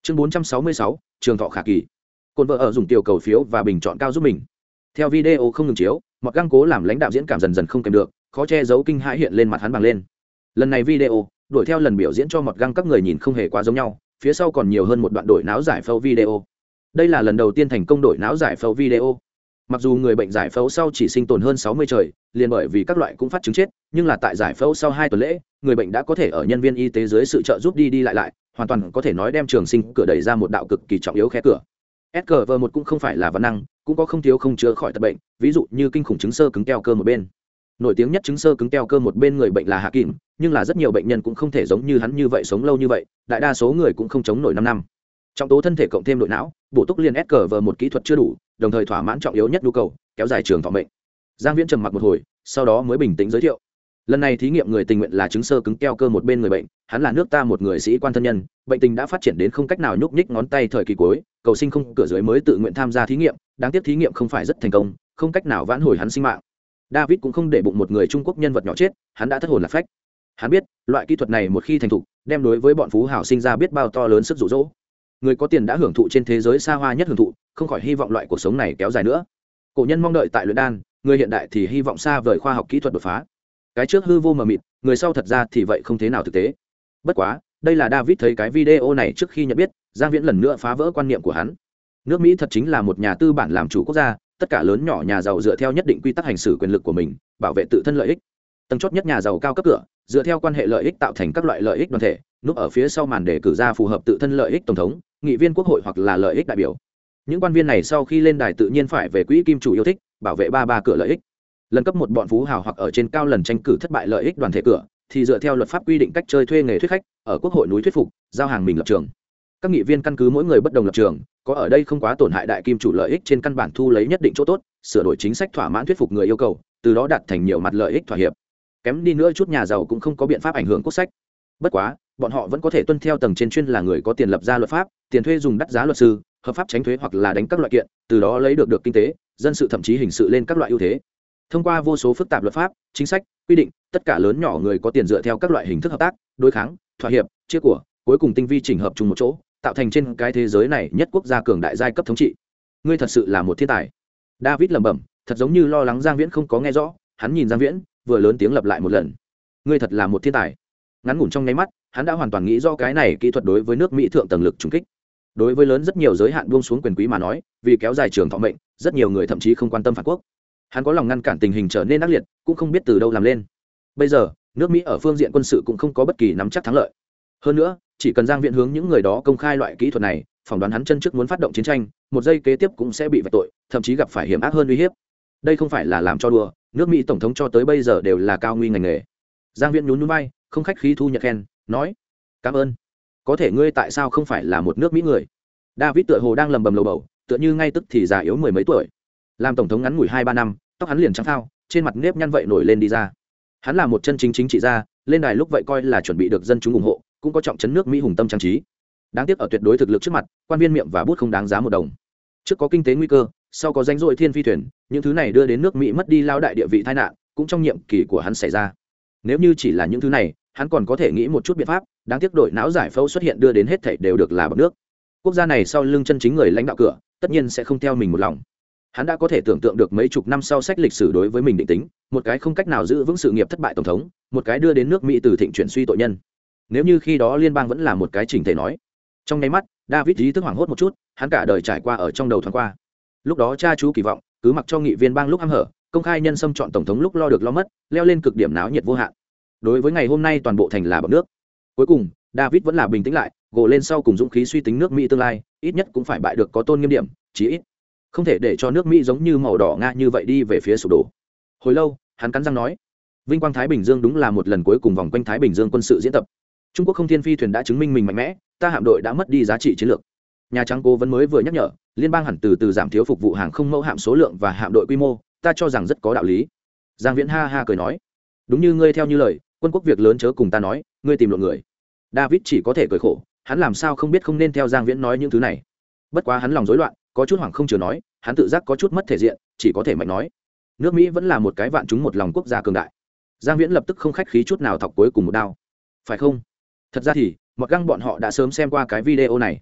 Chương 466, trường thọ khả kỳ. Côn vợ ở dùng tiểu cầu phiếu và bình chọn cao giúp mình. Theo video không ngừng chiếu, Mọt Găng cố làm lãnh đạo diễn cảm dần dần không kèm được, khó che giấu kinh hãi hiện lên mặt hắn bằng lên. Lần này video, đuổi theo lần biểu diễn cho Mọt Găng các người nhìn không hề quá giống nhau, phía sau còn nhiều hơn một đoạn đổi não giải phẫu video. Đây là lần đầu tiên thành công đổi não giải phẫu video. Mặc dù người bệnh giải phẫu sau chỉ sinh tồn hơn 60 trời, liền bởi vì các loại cũng phát chứng chết, nhưng là tại giải phẫu sau 2 tuần lễ, người bệnh đã có thể ở nhân viên y tế dưới sự trợ giúp đi lại, hoàn toàn có thể nói đem trường sinh cửa đẩy ra một đạo cực kỳ trọng yếu khe cửa. SCV1 cũng không phải là văn năng, cũng có không thiếu không chữa khỏi tật bệnh, ví dụ như kinh khủng chứng xơ cứng teo cơ một bên. Nổi tiếng nhất chứng xơ cứng teo cơ một bên người bệnh là Hạ Kìm, nhưng là rất nhiều bệnh nhân cũng không thể giống như hắn như vậy sống lâu như vậy, đại đa số người cũng không chống nổi 5 năm. Trọng tố thân thể cộng thêm đội não, bổ túc liên SCV1 kỹ thuật chưa đủ, đồng thời thỏa mãn trọng yếu nhất nhu cầu, kéo dài trường thọ mệnh. Giang Viễn trầm mặc một hồi, sau đó mới bình tĩnh giới thiệu. Lần này thí nghiệm người tình nguyện là chứng xơ cứng teo cơ một bên người bệnh, hắn là nước ta một người sĩ quan thân nhân, bệnh tình đã phát triển đến không cách nào nhúc nhích ngón tay thời kỳ cuối, cầu sinh không cửa dưới mới tự nguyện tham gia thí nghiệm, đáng tiếc thí nghiệm không phải rất thành công, không cách nào vãn hồi hắn sinh mạng. David cũng không để bụng một người Trung Quốc nhân vật nhỏ chết, hắn đã thất hồn lạc phách. Hắn biết, loại kỹ thuật này một khi thành thục, đem đối với bọn phú hào sinh ra biết bao to lớn sức dụ dỗ. Người có tiền đã hưởng thụ trên thế giới xa hoa nhất hưởng thụ, không khỏi hy vọng loại cuộc sống này kéo dài nữa. Cổ nhân mong đợi tại luyện đan, người hiện đại thì hy vọng xa vời khoa học kỹ thuật đột phá. Cái trước hư vô mờ mịt, người sau thật ra thì vậy không thế nào thực tế. Bất quá, đây là David thấy cái video này trước khi nhận biết, Giang Viễn lần nữa phá vỡ quan niệm của hắn. Nước Mỹ thật chính là một nhà tư bản làm chủ quốc gia, tất cả lớn nhỏ nhà giàu dựa theo nhất định quy tắc hành xử quyền lực của mình, bảo vệ tự thân lợi ích. Tầng chót nhất nhà giàu cao cấp cửa, dựa theo quan hệ lợi ích tạo thành các loại lợi ích đoàn thể, núp ở phía sau màn để cử ra phù hợp tự thân lợi ích tổng thống, nghị viên quốc hội hoặc là lợi ích đại biểu. Những quan viên này sau khi lên đài tự nhiên phải về quỹ kim chủ yêu thích, bảo vệ ba cửa lợi ích. Lần cấp một bọn phú hào hoặc ở trên cao lần tranh cử thất bại lợi ích đoàn thể cửa, thì dựa theo luật pháp quy định cách chơi thuê nghề thuyết khách, ở quốc hội núi thuyết phục, giao hàng mình lập trường. Các nghị viên căn cứ mỗi người bất đồng lập trường, có ở đây không quá tổn hại đại kim chủ lợi ích trên căn bản thu lấy nhất định chỗ tốt, sửa đổi chính sách thỏa mãn thuyết phục người yêu cầu, từ đó đạt thành nhiều mặt lợi ích thỏa hiệp. Kém đi nữa chút nhà giàu cũng không có biện pháp ảnh hưởng quốc sách. Bất quá, bọn họ vẫn có thể tuân theo tầng trên chuyên là người có tiền lập ra luật pháp, tiền thuê dùng đắt giá luật sư, hợp pháp tránh thuế hoặc là đánh các loại kiện, từ đó lấy được kinh tế, dân sự thậm chí hình sự lên các loại ưu thế. Thông qua vô số phức tạp luật pháp, chính sách, quy định, tất cả lớn nhỏ người có tiền dựa theo các loại hình thức hợp tác, đối kháng, thỏa hiệp, chia của, cuối cùng tinh vi chỉnh hợp chung một chỗ, tạo thành trên cái thế giới này nhất quốc gia cường đại giai cấp thống trị. Ngươi thật sự là một thiên tài. David lẩm bẩm, thật giống như lo lắng Giang Viễn không có nghe rõ, hắn nhìn Giang Viễn, vừa lớn tiếng lặp lại một lần. Ngươi thật là một thiên tài. Ngắn ngủn trong nháy mắt, hắn đã hoàn toàn nghĩ rõ cái này kỹ thuật đối với nước Mỹ thượng tầng lực trùng kích. Đối với lớn rất nhiều giới hạn buông xuống quyền quý mà nói, vì kéo dài trường thọ mệnh, rất nhiều người thậm chí không quan tâm phản quốc. Hắn có lòng ngăn cản tình hình trở nên ác liệt, cũng không biết từ đâu làm lên. Bây giờ, nước Mỹ ở phương diện quân sự cũng không có bất kỳ nắm chắc thắng lợi. Hơn nữa, chỉ cần Giang Viễn hướng những người đó công khai loại kỹ thuật này, phỏng đoán hắn chân trước muốn phát động chiến tranh, một giây kế tiếp cũng sẽ bị vạch tội, thậm chí gặp phải hiểm ác hơn uy hiếp. Đây không phải là làm cho đùa, nước Mỹ tổng thống cho tới bây giờ đều là cao nguy ngành nghề. Giang Viễn nhún nhún vai, không khách khí thu nhận khen, nói: "Cảm ơn. Có thể ngươi tại sao không phải là một nước Mỹ người?" David tựa hồ đang lầm bầm lầu bầu, tựa như ngay tức thì già yếu mười mấy tuổi. Làm tổng thống ngắn ngủi 2-3 năm, tóc hắn liền trắng phao, trên mặt nếp nhăn vậy nổi lên đi ra. Hắn là một chân chính chính trị gia, lên đài lúc vậy coi là chuẩn bị được dân chúng ủng hộ, cũng có trọng trấn nước Mỹ hùng tâm trang trí. Đáng tiếc ở tuyệt đối thực lực trước mặt, quan viên miệng và bút không đáng giá một đồng. Trước có kinh tế nguy cơ, sau có danh dội thiên phi thuyền, những thứ này đưa đến nước Mỹ mất đi lao đại địa vị tai nạn, cũng trong nhiệm kỳ của hắn xảy ra. Nếu như chỉ là những thứ này, hắn còn có thể nghĩ một chút biện pháp, đáng tiếc đội não giải phẫu xuất hiện đưa đến hết thảy đều được là bằng nước. Quốc gia này sau lưng chân chính người lãnh đạo cửa, tất nhiên sẽ không theo mình một lòng. Hắn đã có thể tưởng tượng được mấy chục năm sau sách lịch sử đối với mình định tính, một cái không cách nào giữ vững sự nghiệp thất bại tổng thống, một cái đưa đến nước Mỹ từ thịnh chuyển suy tội nhân. Nếu như khi đó liên bang vẫn là một cái chỉnh thể nói. Trong nháy mắt, David ý thức hoảng hốt một chút, hắn cả đời trải qua ở trong đầu thoáng qua. Lúc đó cha chú kỳ vọng, cứ mặc cho nghị viên bang lúc hăm hở, công khai nhân xâm chọn tổng thống lúc lo được lo mất, leo lên cực điểm náo nhiệt vô hạn. Đối với ngày hôm nay toàn bộ thành là bọt nước. Cuối cùng, David vẫn là bình tĩnh lại, gồ lên sau cùng dũng khí suy tính nước Mỹ tương lai, ít nhất cũng phải bại được có tôn nghiêm điểm, chí ít không thể để cho nước Mỹ giống như màu đỏ nga như vậy đi về phía sụp đổ. Hồi lâu, hắn cắn răng nói: "Vinh quang Thái Bình Dương đúng là một lần cuối cùng vòng quanh Thái Bình Dương quân sự diễn tập. Trung Quốc không thiên phi thuyền đã chứng minh mình mạnh mẽ, ta hạm đội đã mất đi giá trị chiến lược. Nhà Trắng cố vấn mới vừa nhắc nhở, liên bang hẳn từ từ giảm thiếu phục vụ hàng không mẫu hạm số lượng và hạm đội quy mô, ta cho rằng rất có đạo lý." Giang Viễn ha ha cười nói: "Đúng như ngươi theo như lời, quân quốc việc lớn chớ cùng ta nói, ngươi tìm lộn người." David chỉ có thể cười khổ, hắn làm sao không biết không nên theo Giang Viễn nói những thứ này. Bất quá hắn lòng rối loạn, có chút hoảng không chừa nói, hắn tự giác có chút mất thể diện, chỉ có thể mạnh nói: "Nước Mỹ vẫn là một cái vạn chúng một lòng quốc gia cường đại." Giang Viễn lập tức không khách khí chút nào thọc cuối cùng một đao. "Phải không? Thật ra thì, Mọt Găng bọn họ đã sớm xem qua cái video này.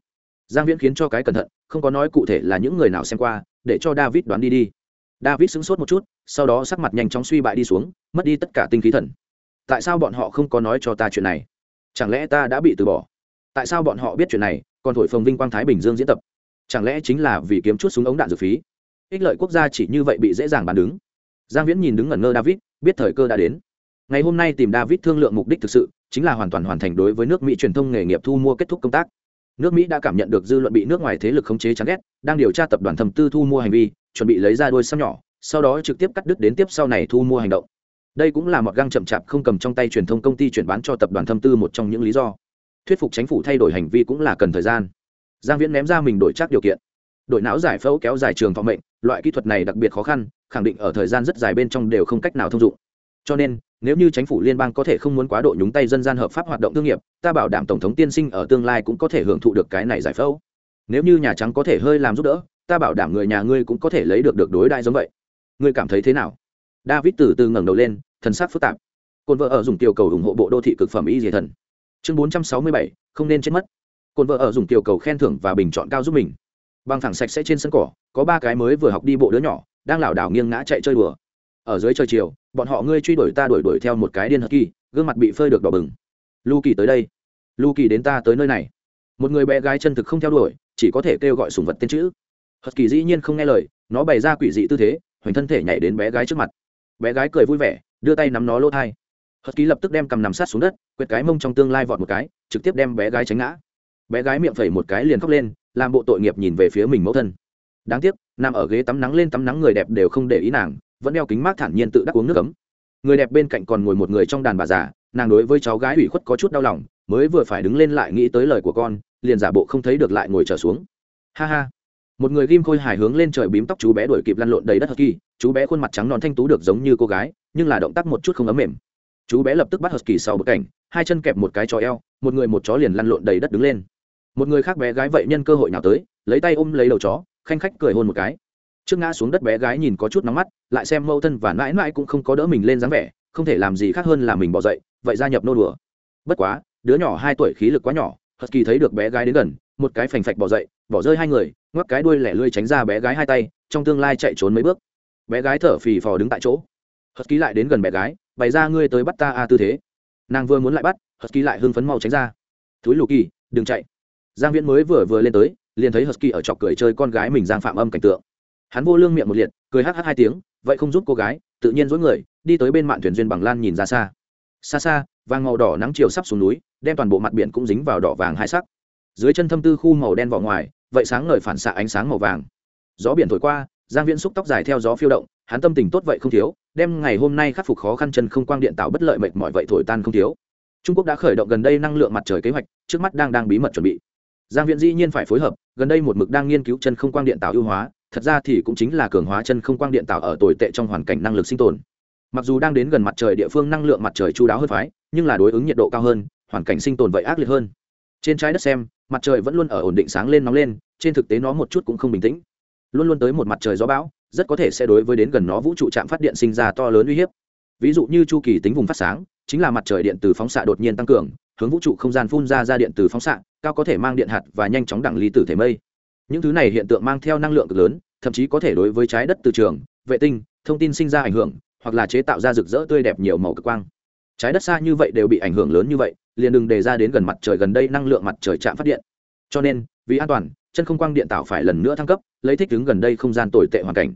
Giang Viễn khiến cho cái cẩn thận, không có nói cụ thể là những người nào xem qua, để cho David đoán đi. David sững sốt một chút, sau đó sắc mặt nhanh chóng suy bại đi xuống, mất đi tất cả tinh khí thần. Tại sao bọn họ không có nói cho ta chuyện này? Chẳng lẽ ta đã bị từ bỏ? Tại sao bọn họ biết chuyện này, còn thổi phồng vinh quang Thái Bình Dương diễn tập? Chẳng lẽ chính là vì kiếm chút súng ống đạn dược phí? Ích lợi quốc gia chỉ như vậy bị dễ dàng bán đứng. Giang Viễn nhìn đứng ngẩn ngơ David, biết thời cơ đã đến. Ngày hôm nay tìm David thương lượng mục đích thực sự chính là hoàn toàn hoàn thành đối với nước Mỹ truyền thông nghề nghiệp thu mua kết thúc công tác. Nước Mỹ đã cảm nhận được dư luận bị nước ngoài thế lực khống chế chán ghét, đang điều tra tập đoàn thẩm tư thu mua hành vi, chuẩn bị lấy ra đuôi săm nhỏ, sau đó trực tiếp cắt đứt đến tiếp sau này thu mua hành động. Đây cũng là một găng chậm chạp không cầm trong tay truyền thông công ty chuyển bán cho tập đoàn thẩm tư một trong những lý do. Thuyết phục chính phủ thay đổi hành vi cũng là cần thời gian. Giang Viễn ném ra mình đổi chắc điều kiện. Đổi não giải phẫu kéo dài trường thọ mệnh, loại kỹ thuật này đặc biệt khó khăn, khẳng định ở thời gian rất dài bên trong đều không cách nào thông dụng. Cho nên, nếu như chính phủ liên bang có thể không muốn quá độ nhúng tay dân gian hợp pháp hoạt động thương nghiệp, ta bảo đảm tổng thống tiên sinh ở tương lai cũng có thể hưởng thụ được cái này giải phẫu. Nếu như nhà trắng có thể hơi làm giúp đỡ, ta bảo đảm người nhà ngươi cũng có thể lấy được đối đãi giống vậy. Ngươi cảm thấy thế nào? David từ từ ngẩng đầu lên, thần sắc phức tạp. Côn vợ ở dùng tiểu cầu ủng hộ bộ đô thị cực phẩm y dìa thần. Chương 467, không nên chết mất. Côn vợ ở dùng tiểu cầu khen thưởng và bình chọn cao giúp mình. Băng thẳng sạch sẽ trên sân cỏ, có 3 cái mới vừa học đi bộ đứa nhỏ, đang lảo đảo nghiêng ngã chạy chơi đùa. Ở dưới trời chiều, bọn họ ngươi truy đuổi ta đuổi theo một cái điên husky, gương mặt bị phơi được đỏ bừng. Lucky tới đây, Lucky đến ta tới nơi này. Một người bé gái chân thực không theo đuổi, chỉ có thể kêu gọi sủng vật tên chữ. Husky dĩ nhiên không nghe lời, nó bày ra quỷ dị tư thế, hoành thân thể nhảy đến bé gái trước mặt. Bé gái cười vui vẻ, đưa tay nắm nó lỗ tai. Husky lập tức đem cầm nằm sát xuống đất, quệt cái mông trong tương lai vọt một cái, trực tiếp đem bé gái tránh ngã. Bé gái miệng phẩy một cái liền khóc lên, làm bộ tội nghiệp nhìn về phía mình mẫu thân. Đáng tiếc, nằm ở ghế tắm nắng lên tắm nắng người đẹp đều không để ý nàng, vẫn đeo kính mát thản nhiên tự đắc uống nước ấm. Người đẹp bên cạnh còn ngồi một người trong đàn bà già, nàng đối với cháu gái ủy khuất có chút đau lòng, mới vừa phải đứng lên lại nghĩ tới lời của con, liền giả bộ không thấy được lại ngồi trở xuống. Ha ha. Một người ghim khôi hài hướng lên trời bím tóc chú bé đuổi kịp lăn lộn đầy đất husky, chú bé khuôn mặt trắng non thanh tú được giống như cô gái, nhưng là động tác một chút không ấm mềm. Chú bé lập tức bắt husky sau bức cảnh, hai chân kẹp một cái chó eo, một người một chó liền lăn lộn đầy đất đứng lên. Một người khác bé gái vậy nhân cơ hội nào tới, lấy tay ôm lấy đầu chó, khanh khách cười hôn một cái. Trước ngã xuống đất bé gái nhìn có chút nóng mắt, lại xem mẫu thân và mãi mãi cũng không có đỡ mình lên dáng vẻ, không thể làm gì khác hơn là mình bỏ dậy, vậy gia nhập nô đùa. Bất quá, đứa nhỏ 2 tuổi khí lực quá nhỏ, husky thấy được bé gái đến gần, một cái phành phạch bỏ dậy, bỏ rơi hai người, ngoắc cái đuôi lẻ lươi tránh ra bé gái 2 tay, trong tương lai chạy trốn mấy bước. Bé gái thở phì phò đứng tại chỗ. Husky lại đến gần bé gái, bày ra ngươi tới bắt ta a tư thế. Nàng vừa muốn lại bắt, husky lại hưng phấn mau tránh ra. Thúi Lucky, đừng chạy. Giang Viễn mới vừa lên tới, liền thấy husky ở chọc cười chơi con gái mình Giang Phạm Âm cảnh tượng. Hắn vô lương miệng một liệt, cười hắc hắc 2 tiếng, vậy không giúp cô gái, tự nhiên dối người đi tới bên mạn thuyền duyên bằng lan nhìn ra xa. Xa xa, vàng màu đỏ nắng chiều sắp xuống núi, đem toàn bộ mặt biển cũng dính vào đỏ vàng hai sắc. Dưới chân thâm tư khu màu đen vỏ ngoài, vậy sáng ngời phản xạ ánh sáng màu vàng. Gió biển thổi qua, Giang Viễn xúc tóc dài theo gió phiêu động, hắn tâm tình tốt vậy không thiếu, đem ngày hôm nay khắc phục khó khăn chân không quang điện tạo bất lợi mệt mỏi vậy thổi tan không thiếu. Trung Quốc đã khởi động gần đây năng lượng mặt trời kế hoạch, trước mắt đang bí mật chuẩn bị. Giang Viễn dĩ nhiên phải phối hợp, gần đây một mực đang nghiên cứu chân không quang điện tạo ưu hóa, thật ra thì cũng chính là cường hóa chân không quang điện tạo ở tồi tệ trong hoàn cảnh năng lực sinh tồn. Mặc dù đang đến gần mặt trời địa phương năng lượng mặt trời chu đáo hơn phái, nhưng là đối ứng nhiệt độ cao hơn, hoàn cảnh sinh tồn vậy ác liệt hơn. Trên trái đất xem, mặt trời vẫn luôn ở ổn định sáng lên nóng lên, trên thực tế nó một chút cũng không bình tĩnh. Luôn luôn tới một mặt trời gió bão, rất có thể sẽ đối với đến gần nó vũ trụ trạm phát điện sinh ra to lớn uy hiếp. Ví dụ như chu kỳ tính vùng phát sáng, chính là mặt trời điện từ phóng xạ đột nhiên tăng cường, hướng vũ trụ không gian phun ra điện từ phóng xạ, cao có thể mang điện hạt và nhanh chóng đẳng ly tử thể mây. Những thứ này hiện tượng mang theo năng lượng cực lớn, thậm chí có thể đối với trái đất từ trường, vệ tinh, thông tin sinh ra ảnh hưởng, hoặc là chế tạo ra rực rỡ tươi đẹp nhiều màu cực quang. Trái đất xa như vậy đều bị ảnh hưởng lớn như vậy, liền đừng đề ra đến gần mặt trời gần đây năng lượng mặt trời chạm phát điện. Cho nên, vì an toàn, chân không quang điện tạo phải lần nữa thăng cấp, lấy thích ứng gần đây không gian tồi tệ hoàn cảnh.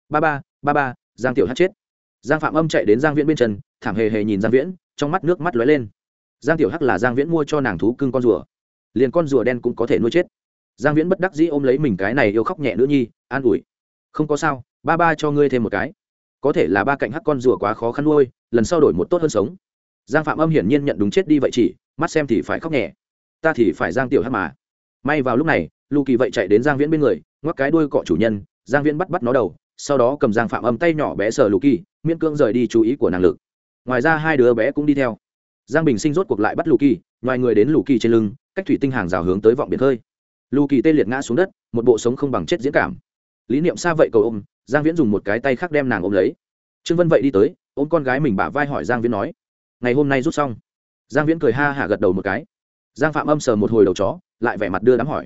Ba, Giang Tiểu Hắc chết. Giang Phạm Âm chạy đến Giang Viễn bên chân, thảm hề hề nhìn Giang Viễn, trong mắt nước mắt lóe lên. Giang Tiểu Hắc là Giang Viễn mua cho nàng thú cưng con rùa, liền con rùa đen cũng có thể nuôi chết. Giang Viễn bất đắc dĩ ôm lấy mình cái này yêu khóc nhẹ nữ nhi, an ủi. Không có sao, ba cho ngươi thêm một cái. Có thể là ba cạnh hắc con rùa quá khó khăn nuôi, lần sau đổi một tốt hơn sống. Giang Phạm Âm hiển nhiên nhận đúng chết đi vậy chỉ, mắt xem thì phải khóc nhẹ, ta thì phải Giang Tiểu Hắc mà. May vào lúc này, Lu Kỳ vậy chạy đến Giang Viễn bên người, ngoắc cái đuôi cọ chủ nhân. Giang Viễn bắt nó đầu, sau đó cầm Giang Phạm Âm tay nhỏ bé sờ Lu Kỳ, miễn cưỡng rời đi chú ý của nàng lực. Ngoài ra 2 đứa bé cũng đi theo. Giang Bình Sinh rốt cuộc lại bắt Lu Kỳ, ngoài người đến Lu Kỳ trên lưng, cách thủy tinh hàng rào hướng tới vọng biển khơi. Lu Kỳ tê liệt ngã xuống đất, một bộ sống không bằng chết diễn cảm. Lý Niệm xa vậy cầu ôm, Giang Viễn dùng một cái tay khác đem nàng ôm lấy. Trương Vân vậy đi tới, ôm con gái mình bả vai hỏi Giang Viễn nói: ngày hôm nay rút xong. Giang Viễn cười ha hả gật đầu một cái. Giang Phạm Âm sờ một hồi đầu chó, lại vẻ mặt đưa đám hỏi: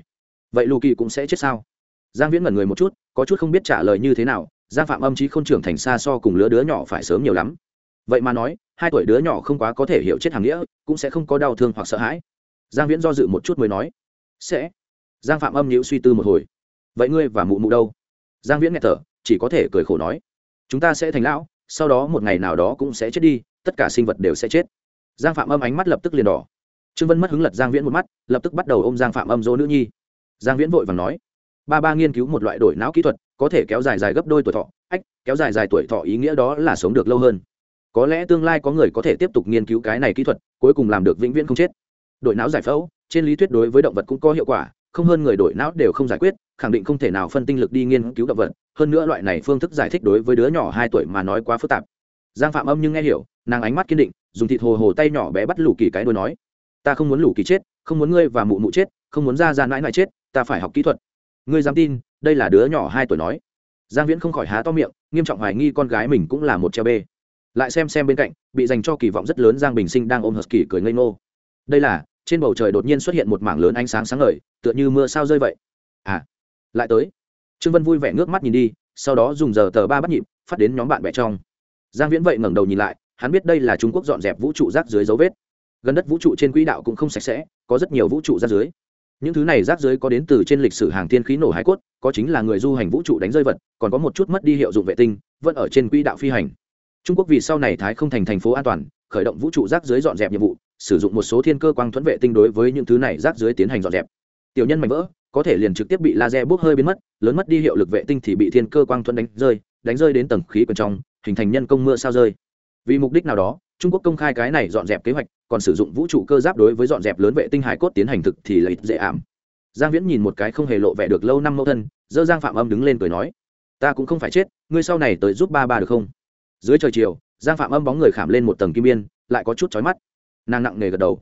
vậy lù kỳ cũng sẽ chết sao? Giang Viễn ngẩn người một chút, có chút không biết trả lời như thế nào. Giang Phạm Âm trí khôn trưởng thành xa so cùng lứa đứa nhỏ phải sớm nhiều lắm. Vậy mà nói 2 tuổi đứa nhỏ không quá có thể hiểu chết hàng nghĩa, cũng sẽ không có đau thương hoặc sợ hãi. Giang Viễn do dự một chút mới nói sẽ. Giang Phạm Âm nhíu suy tư một hồi. Vậy ngươi và mụ mụ đâu? Giang Viễn nghe thở, chỉ có thể cười khổ nói chúng ta sẽ thành lão, sau đó một ngày nào đó cũng sẽ chết đi, tất cả sinh vật đều sẽ chết. Giang Phạm Âm ánh mắt lập tức liền đỏ. Trương Vân mất hứng lật Giang Viễn một mắt, lập tức bắt đầu ôm Giang Phạm Âm dỗ nữ nhi. Giang Viễn vội vàng nói ba nghiên cứu một loại đổi não kỹ thuật, có thể kéo dài gấp đôi tuổi thọ. Kéo dài tuổi thọ ý nghĩa đó là sống được lâu hơn. Có lẽ tương lai có người có thể tiếp tục nghiên cứu cái này kỹ thuật, cuối cùng làm được vĩnh viễn không chết. Đổi não giải phẫu trên lý thuyết đối với động vật cũng có hiệu quả, không hơn người đổi não đều không giải quyết, khẳng định không thể nào phân tinh lực đi nghiên cứu động vật. Hơn nữa loại này phương thức giải thích đối với đứa nhỏ 2 tuổi mà nói quá phức tạp. Giang Phạm Âm nhưng nghe hiểu, nàng ánh mắt kiên định, dùng thịt hồ tay nhỏ bé bắt Lũ Kỳ cái đuôi nói ta không muốn Lũ Kỳ chết, không muốn ngươi và mụ mụ chết, không muốn ra nãi nãi chết, ta phải học kỹ thuật. Ngươi dám tin? Đây là đứa nhỏ 2 tuổi nói. Giang Viễn không khỏi há to miệng, nghiêm trọng hoài nghi con gái mình cũng là một treo bê. Lại xem bên cạnh bị dành cho kỳ vọng rất lớn Giang Bình Sinh đang ôm Husky cười ngây ngô. Đây là trên bầu trời đột nhiên xuất hiện một mảng lớn ánh sáng sáng ngời, tựa như mưa sao rơi vậy. À, lại tới. Trương Vân vui vẻ ngước mắt nhìn đi, sau đó dùng giờ tờ 3 bắt nhịp phát đến nhóm bạn bè trong. Giang Viễn vậy ngẩng đầu nhìn lại, hắn biết đây là Trung Quốc dọn dẹp vũ trụ rác dưới dấu vết. Gần đất vũ trụ trên quỹ đạo cũng không sạch sẽ, có rất nhiều vũ trụ rác dưới. Những thứ này rác dưới có đến từ trên lịch sử hàng thiên khí nổ hải cốt, có chính là người du hành vũ trụ đánh rơi vật, còn có một chút mất đi hiệu dụng vệ tinh, vẫn ở trên quỹ đạo phi hành. Trung Quốc vì sau này thái không thành thành phố an toàn, khởi động vũ trụ rác dưới dọn dẹp nhiệm vụ, sử dụng một số thiên cơ quang thuẫn vệ tinh đối với những thứ này rác dưới tiến hành dọn dẹp. Tiểu nhân mảnh vỡ có thể liền trực tiếp bị laser bốc hơi biến mất, lớn mất đi hiệu lực vệ tinh thì bị thiên cơ quang thuẫn đánh rơi đến tầng khí quyển trong, hình thành nhân công mưa sao rơi. Vì mục đích nào đó, Trung Quốc công khai cái này dọn dẹp kế hoạch, còn sử dụng vũ trụ cơ giáp đối với dọn dẹp lớn vệ tinh hải cốt tiến hành thực thì là ít dễ ảm. Giang Viễn nhìn một cái không hề lộ vẻ được lâu năm mẫu thân, giơ Giang Phạm Âm đứng lên cười nói ta cũng không phải chết, ngươi sau này tới giúp ba được không? Dưới trời chiều, Giang Phạm Âm bóng người khảm lên một tầng kim biên, lại có chút chói mắt. Nàng nặng nề gật đầu.